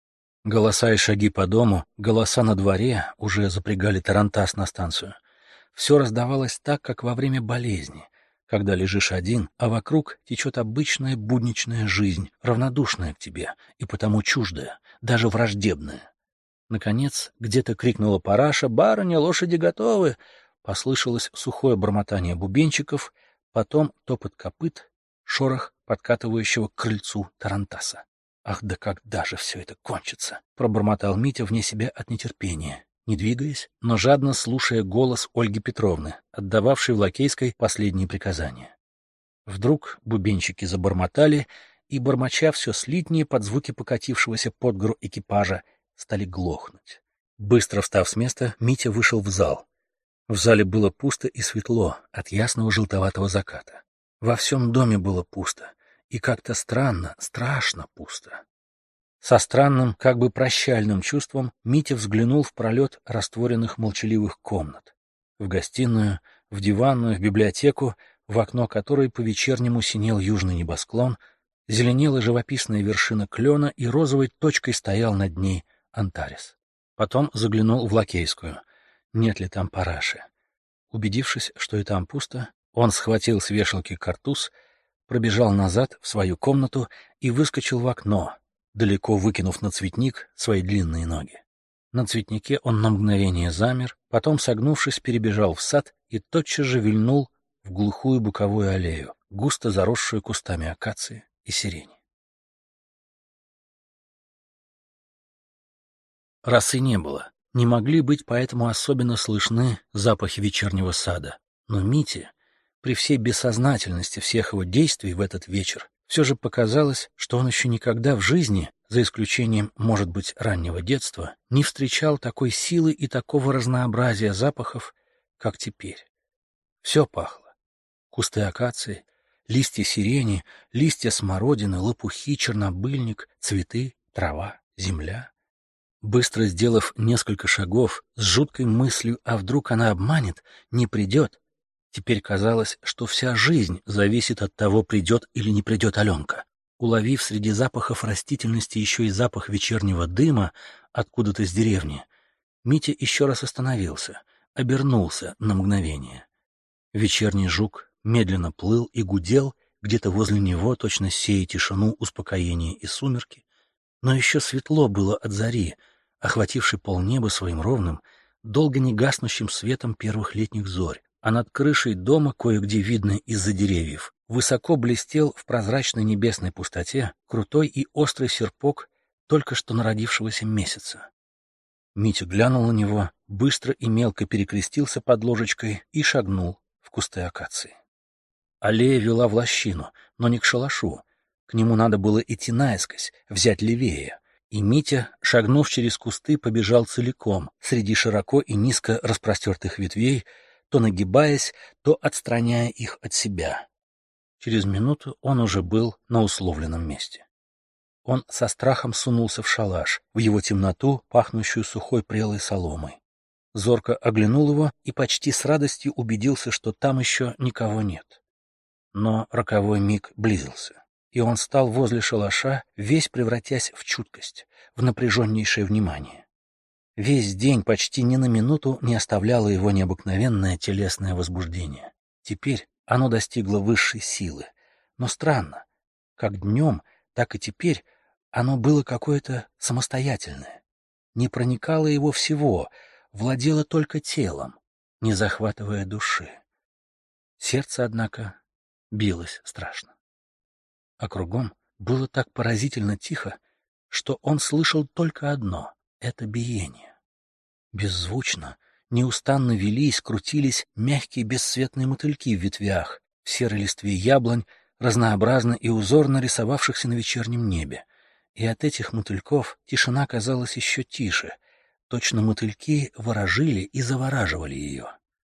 Голоса и шаги по дому, голоса на дворе, уже запрягали тарантас на станцию. Все раздавалось так, как во время болезни, когда лежишь один, а вокруг течет обычная будничная жизнь, равнодушная к тебе и потому чуждая, даже враждебная. Наконец, где-то крикнула параша: «Барыня, лошади готовы!» Послышалось сухое бормотание бубенчиков, потом топот копыт, шорох подкатывающего к крыльцу тарантаса. «Ах, да когда же все это кончится?» — пробормотал Митя вне себя от нетерпения, не двигаясь, но жадно слушая голос Ольги Петровны, отдававшей в Лакейской последние приказания. Вдруг бубенчики забормотали, и, бормоча все слитнее под звуки покатившегося под гору экипажа, стали глохнуть. Быстро встав с места, Митя вышел в зал. В зале было пусто и светло от ясного желтоватого заката. Во всем доме было пусто, и как-то странно, страшно пусто. Со странным, как бы прощальным чувством Митя взглянул в пролет растворенных молчаливых комнат. В гостиную, в диванную, в библиотеку, в окно которой по-вечернему синел южный небосклон, зеленела живописная вершина клена, и розовой точкой стоял над ней Антарес. Потом заглянул в Лакейскую. Нет ли там параши? Убедившись, что и там пусто, он схватил с вешалки картуз, пробежал назад в свою комнату и выскочил в окно, далеко выкинув на цветник свои длинные ноги. На цветнике он на мгновение замер, потом, согнувшись, перебежал в сад и тотчас же вильнул в глухую боковую аллею, густо заросшую кустами акации и сирени. Росы не было, не могли быть поэтому особенно слышны запахи вечернего сада, но Мите, при всей бессознательности всех его действий в этот вечер, все же показалось, что он еще никогда в жизни, за исключением, может быть, раннего детства, не встречал такой силы и такого разнообразия запахов, как теперь. Все пахло. Кусты акации, листья сирени, листья смородины, лопухи, чернобыльник, цветы, трава, земля. Быстро сделав несколько шагов, с жуткой мыслью, а вдруг она обманет, не придет, теперь казалось, что вся жизнь зависит от того, придет или не придет Аленка. Уловив среди запахов растительности еще и запах вечернего дыма откуда-то с деревни, Митя еще раз остановился, обернулся на мгновение. Вечерний жук медленно плыл и гудел где-то возле него, точно сея тишину, успокоение и сумерки, но еще светло было от зари, охватившей полнеба своим ровным, долго не гаснущим светом первых летних зорь, а над крышей дома, кое-где видно из-за деревьев, высоко блестел в прозрачной небесной пустоте крутой и острый серпок только что народившегося месяца. Митя глянул на него, быстро и мелко перекрестился под ложечкой и шагнул в кусты акации. Аллея вела в лощину, но не к шалашу. К нему надо было идти наискось, взять левее. И Митя, шагнув через кусты, побежал целиком, среди широко и низко распростертых ветвей, то нагибаясь, то отстраняя их от себя. Через минуту он уже был на условленном месте. Он со страхом сунулся в шалаш, в его темноту, пахнущую сухой прелой соломой. Зорко оглянул его и почти с радостью убедился, что там еще никого нет. Но роковой миг близился, и он стал возле шалаша, весь превратясь в чуткость, в напряженнейшее внимание. Весь день почти ни на минуту не оставляло его необыкновенное телесное возбуждение. Теперь оно достигло высшей силы. Но странно, Как днем, так и теперь оно было какое-то самостоятельное, не проникало его всего, владело только телом, не захватывая души. Сердце, однако, билось страшно. А кругом было так поразительно тихо, что он слышал только одно — это биение. Беззвучно, неустанно велись, крутились мягкие бесцветные мотыльки в ветвях, в серой листве яблонь, разнообразно и узорно рисовавшихся на вечернем небе. И от этих мотыльков тишина казалась еще тише. Точно мотыльки ворожили и завораживали ее.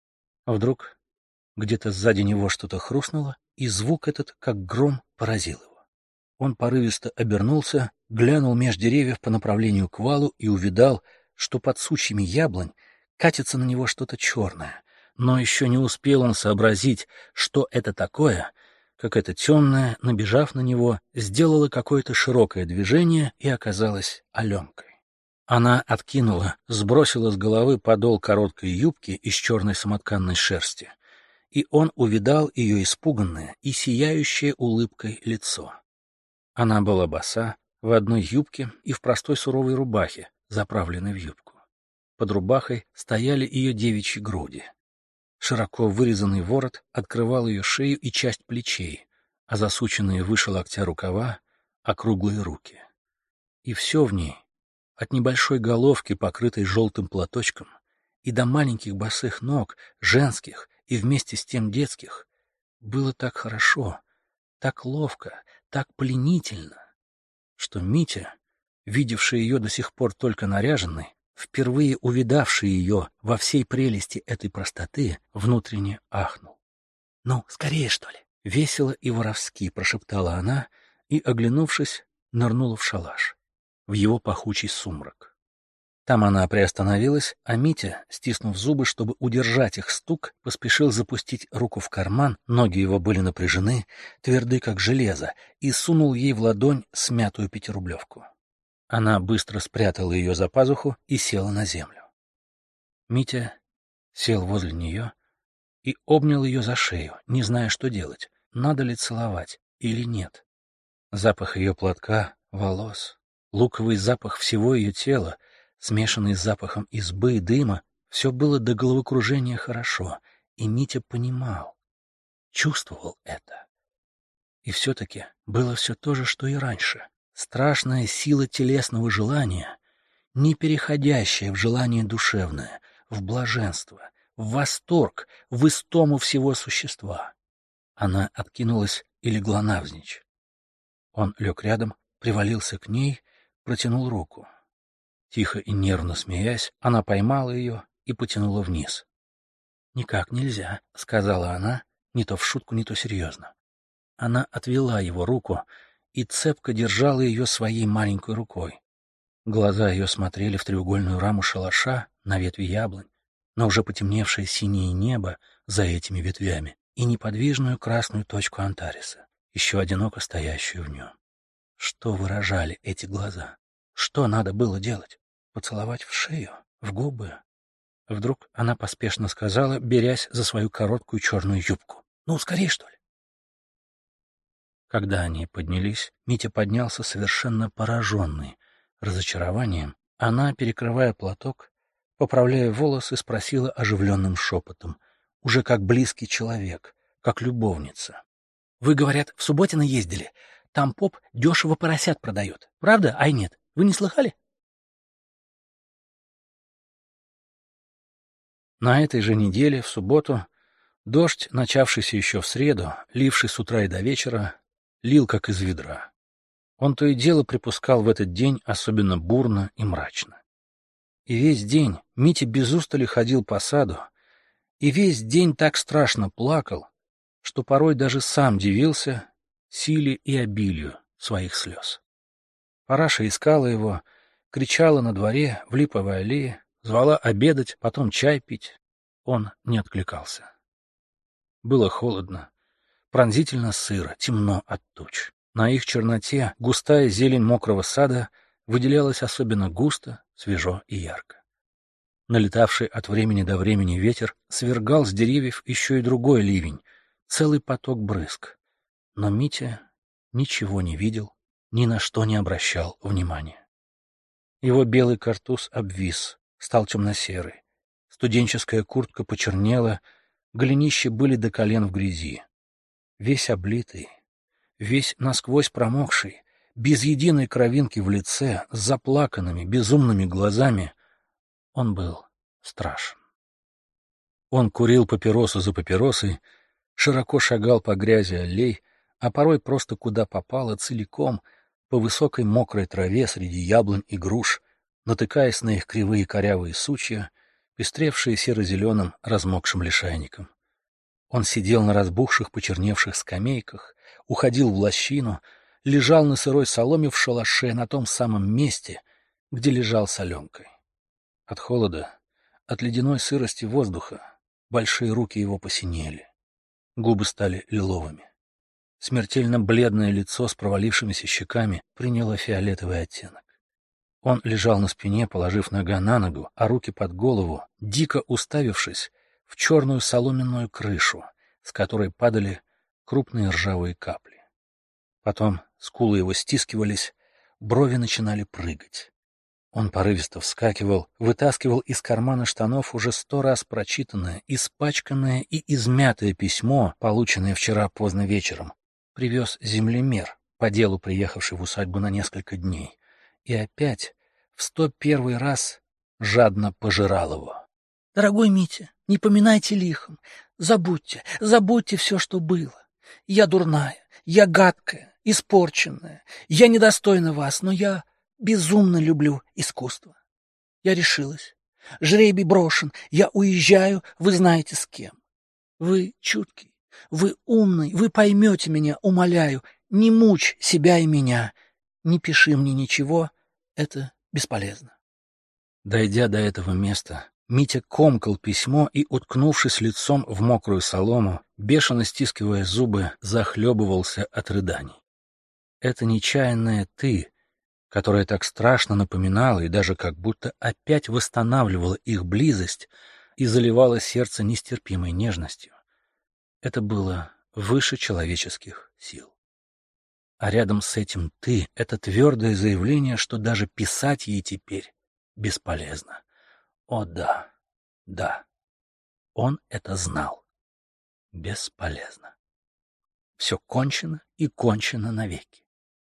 А вдруг где-то сзади него что-то хрустнуло, и звук этот, как гром, поразил его. Он порывисто обернулся, глянул меж деревьев по направлению к валу и увидал, что под сучьями яблонь катится на него что-то черное. Но еще не успел он сообразить, что это такое, как это темное, набежав на него, сделало какое-то широкое движение и оказалась Аленкой. Она откинула, сбросила с головы подол короткой юбки из черной самотканной шерсти, и он увидал ее испуганное и сияющее улыбкой лицо. Она была боса, в одной юбке и в простой суровой рубахе, заправленной в юбку. Под рубахой стояли ее девичьи груди. Широко вырезанный ворот открывал ее шею и часть плечей, а засученные выше локтя рукава — округлые руки. И все в ней, от небольшой головки, покрытой желтым платочком, и до маленьких босых ног, женских и вместе с тем детских, было так хорошо, так ловко, так пленительно, что Митя, видевший ее до сих пор только наряженной, впервые увидавший ее во всей прелести этой простоты, внутренне ахнул. — Ну, скорее, что ли? — весело и воровски прошептала она и, оглянувшись, нырнула в шалаш, в его пахучий сумрак. Там она приостановилась, а Митя, стиснув зубы, чтобы удержать их стук, поспешил запустить руку в карман, ноги его были напряжены, тверды как железо, и сунул ей в ладонь смятую пятирублевку. Она быстро спрятала ее за пазуху и села на землю. Митя сел возле нее и обнял ее за шею, не зная, что делать, надо ли целовать или нет. Запах ее платка, волос, луковый запах всего ее тела, смешанный с запахом избы и дыма, все было до головокружения хорошо, и Митя понимал, чувствовал это. И все-таки было все то же, что и раньше. Страшная сила телесного желания, не переходящая в желание душевное, в блаженство, в восторг, в истому всего существа. Она откинулась и легла навзничь. Он лег рядом, привалился к ней, протянул руку. Тихо и нервно смеясь, она поймала ее и потянула вниз. — Никак нельзя, — сказала она, не то в шутку, не то серьезно. Она отвела его руку и цепко держала ее своей маленькой рукой. Глаза ее смотрели в треугольную раму шалаша на ветви яблонь, на уже потемневшее синее небо за этими ветвями и неподвижную красную точку Антареса, еще одиноко стоящую в нем. Что выражали эти глаза? Что надо было делать? Поцеловать в шею, в губы? Вдруг она поспешно сказала, берясь за свою короткую черную юбку. — Ну, скорее, что ли? Когда они поднялись, Митя поднялся совершенно пораженный разочарованием. Она, перекрывая платок, поправляя волосы, спросила оживленным шепотом, уже как близкий человек, как любовница. — Вы, говорят, в Субботино ездили? Там поп дешево поросят продает. Правда? Ай, нет. Вы не слыхали? На этой же неделе, в субботу, дождь, начавшийся еще в среду, ливший с утра и до вечера, лил как из ведра. Он то и дело припускал в этот день особенно бурно и мрачно. И весь день Митя без устали ходил по саду, и весь день так страшно плакал, что порой даже сам дивился силе и обилию своих слез. Параша искала его, кричала на дворе, в липовой аллее, звала обедать, потом чай пить. Он не откликался. Было холодно, пронзительно сыро, темно от туч. На их черноте густая зелень мокрого сада выделялась особенно густо, свежо и ярко. Налетавший от времени до времени ветер свергал с деревьев еще и другой ливень, целый поток брызг. Но Митя ничего не видел, ни на что не обращал внимания. Его белый картуз обвис, стал темно-серый. Студенческая куртка почернела, голенища были до колен в грязи. Весь облитый, весь насквозь промокший, без единой кровинки в лице, с заплаканными, безумными глазами, он был страшен. Он курил папиросу за папиросой, широко шагал по грязи аллей, а порой просто куда попало целиком, по высокой мокрой траве среди яблонь и груш, натыкаясь на их кривые корявые сучья, пестревшие серо-зеленым размокшим лишайником. Он сидел на разбухших, почерневших скамейках, уходил в лощину, лежал на сырой соломе в шалаше на том самом месте, где лежал с Аленкой. От холода, от ледяной сырости воздуха большие руки его посинели, губы стали лиловыми. Смертельно бледное лицо с провалившимися щеками приняло фиолетовый оттенок. Он лежал на спине, положив нога на ногу, а руки под голову, дико уставившись в черную соломенную крышу, с которой падали крупные ржавые капли. Потом скулы его стискивались, брови начинали прыгать. Он порывисто вскакивал, вытаскивал из кармана штанов уже сто раз прочитанное, испачканное и измятое письмо, полученное вчера поздно вечером. Привез землемер, по делу приехавший в усадьбу на несколько дней, и опять в сто первый раз жадно пожирал его. «Дорогой Митя, не поминайте лихом. Забудьте, забудьте все, что было. Я дурная, я гадкая, испорченная. Я недостойна вас, но я безумно люблю искусство. Я решилась. Жребий брошен. Я уезжаю, вы знаете с кем. Вы чуткий, вы умный, вы поймете меня, умоляю. Не мучь себя и меня. Не пиши мне ничего, это бесполезно». Дойдя до этого места, Митя комкал письмо и, уткнувшись лицом в мокрую солому, бешено стискивая зубы, захлебывался от рыданий. Это нечаянное «ты», которое так страшно напоминало и даже как будто опять восстанавливало их близость и заливало сердце нестерпимой нежностью, это было выше человеческих сил. А рядом с этим «ты» — это твердое заявление, что даже писать ей теперь бесполезно. О да, да, он это знал. Бесполезно. Все кончено и кончено навеки.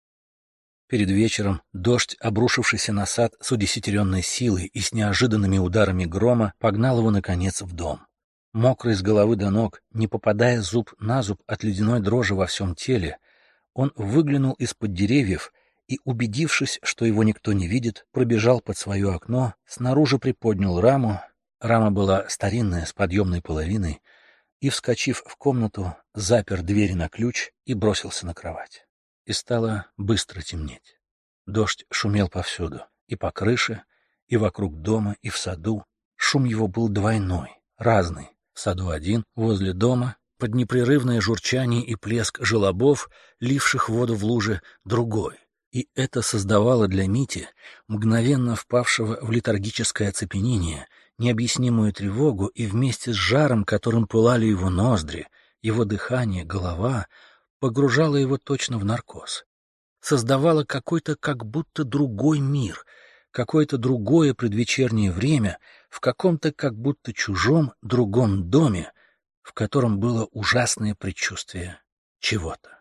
Перед вечером дождь, обрушившийся на сад с удесятеренной силой и с неожиданными ударами грома, погнал его, наконец, в дом. Мокрый с головы до ног, не попадая зуб на зуб от ледяной дрожи во всем теле, он выглянул из-под деревьев и, убедившись, что его никто не видит, пробежал под свое окно, снаружи приподнял раму, рама была старинная, с подъемной половиной, и, вскочив в комнату, запер дверь на ключ и бросился на кровать. И стало быстро темнеть. Дождь шумел повсюду, и по крыше, и вокруг дома, и в саду. Шум его был двойной, разный. В саду один, возле дома, под непрерывное журчание и плеск желобов, ливших воду в луже, другой. И это создавало для Мити, мгновенно впавшего в летаргическое оцепенение, необъяснимую тревогу, и вместе с жаром, которым пылали его ноздри, его дыхание, голова, погружало его точно в наркоз. Создавало какой-то как будто другой мир, какое-то другое предвечернее время в каком-то как будто чужом другом доме, в котором было ужасное предчувствие чего-то.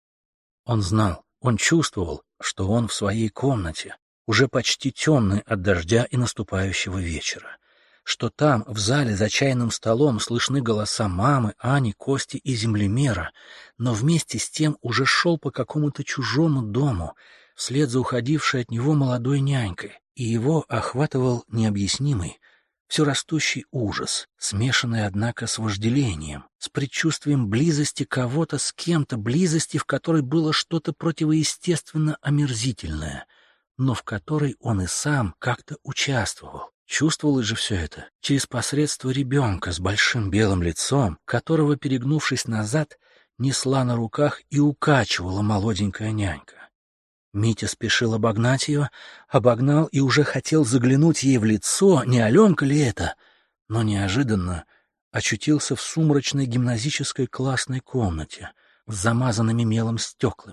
Он знал, он чувствовал, что он в своей комнате, уже почти темной от дождя и наступающего вечера, что там, в зале за чайным столом, слышны голоса мамы, Ани, Кости и землемера, но вместе с тем уже шел по какому-то чужому дому, вслед за уходившей от него молодой нянькой, и его охватывал необъяснимый, все растущий ужас, смешанный, однако, с вожделением, с предчувствием близости кого-то с кем-то, близости, в которой было что-то противоестественно омерзительное, но в которой он и сам как-то участвовал. Чувствовалось же все это через посредство ребенка с большим белым лицом, которого, перегнувшись назад, несла на руках и укачивала молоденькая нянька. Митя спешил обогнать ее, обогнал и уже хотел заглянуть ей в лицо, не Аленка ли это, но неожиданно очутился в сумрачной гимназической классной комнате с замазанными мелом стеклами.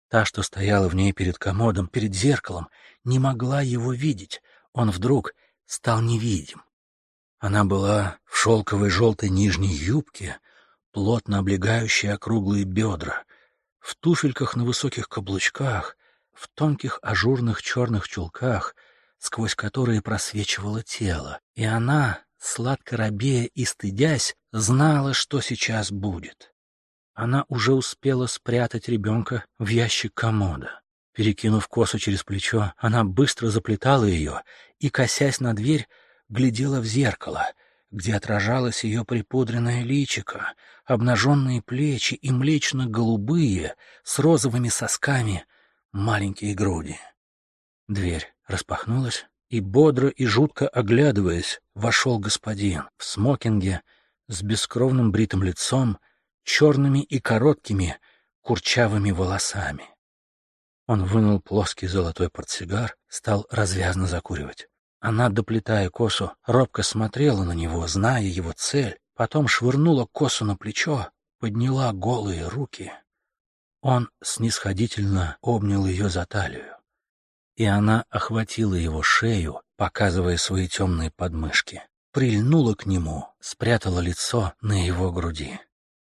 Та, что стояла в ней перед комодом, перед зеркалом, не могла его видеть. Он вдруг стал невидим. Она была в шелковой желтой нижней юбке, плотно облегающей округлые бедра, в туфельках на высоких каблучках, в тонких ажурных черных чулках, сквозь которые просвечивало тело, и она, сладко робея и стыдясь, знала, что сейчас будет. Она уже успела спрятать ребенка в ящик комода. Перекинув косу через плечо, она быстро заплетала ее и, косясь на дверь, глядела в зеркало, где отражалось ее припудренное личико, обнаженные плечи и млечно-голубые с розовыми сосками маленькие груди. Дверь распахнулась, и, бодро и жутко оглядываясь, вошел господин в смокинге с бескровным бритым лицом, черными и короткими курчавыми волосами. Он вынул плоский золотой портсигар, стал развязно закуривать. Она, доплетая косу, робко смотрела на него, зная его цель, потом швырнула косу на плечо, подняла голые руки. Он снисходительно обнял ее за талию, и она охватила его шею, показывая свои темные подмышки, прильнула к нему, спрятала лицо на его груди.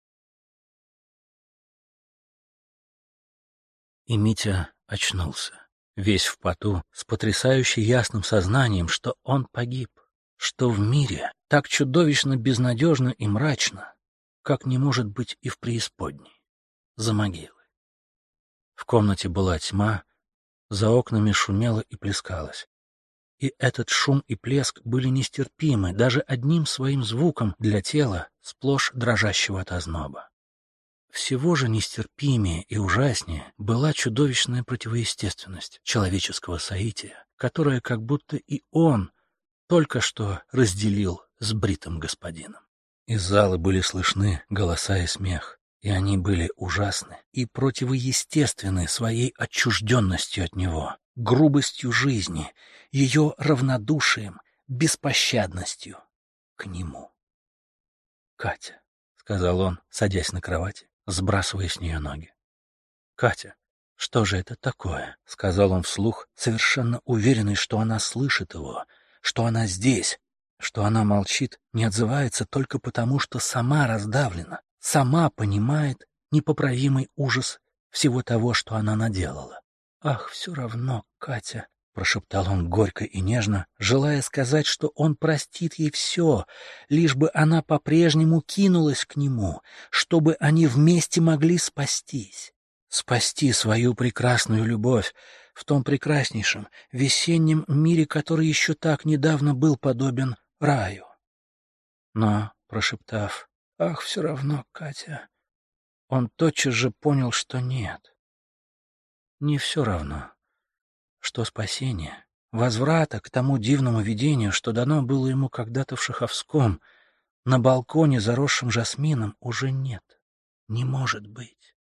И Митя очнулся, весь в поту, с потрясающе ясным сознанием, что он погиб, что в мире так чудовищно безнадежно и мрачно, как не может быть и в преисподней, за могилой. В комнате была тьма, за окнами шумело и плескалось. И этот шум и плеск были нестерпимы даже одним своим звуком для тела, сплошь дрожащего от озноба. Всего же нестерпимее и ужаснее была чудовищная противоестественность человеческого соития, которая как будто и он только что разделил с бритым господином. Из зала были слышны голоса и смех, и они были ужасны и противоестественны своей отчужденностью от него, грубостью жизни, ее равнодушием, беспощадностью к нему. «Катя», — сказал он, садясь на кровати, сбрасывая с нее ноги. «Катя, что же это такое?» — сказал он вслух, совершенно уверенный, что она слышит его, что она здесь, что она молчит, не отзывается только потому, что сама раздавлена, сама понимает непоправимый ужас всего того, что она наделала. «Ах, все равно, Катя», — прошептал он горько и нежно, желая сказать, что он простит ей все, лишь бы она по-прежнему кинулась к нему, чтобы они вместе могли спастись, спасти свою прекрасную любовь в том прекраснейшем весеннем мире, который еще так недавно был подобен раю. Но, прошептав «Ах, все равно, Катя», он тотчас же понял, что нет, не все равно, что спасение, возврата к тому дивному видению, что дано было ему когда-то в Шаховском, на балконе, заросшем жасмином, уже нет, не может быть.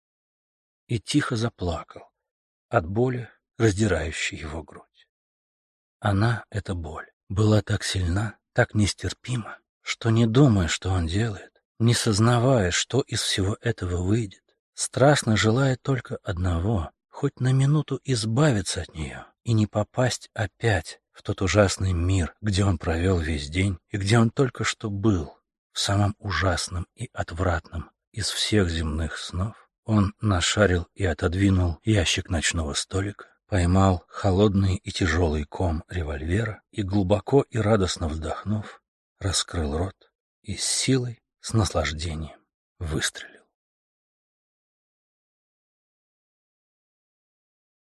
И тихо заплакал от боли, раздирающей его грудь. Она, эта боль, была так сильна, так нестерпима, что, не думая, что он делает, не сознавая, что из всего этого выйдет, страстно желая только одного — хоть на минуту избавиться от нее и не попасть опять в тот ужасный мир, где он провел весь день и где он только что был, в самом ужасном и отвратном из всех земных снов, он нашарил и отодвинул ящик ночного столика, поймал холодный и тяжелый ком револьвера и, глубоко и радостно вздохнув, раскрыл рот и с силой, с наслаждением выстрелил.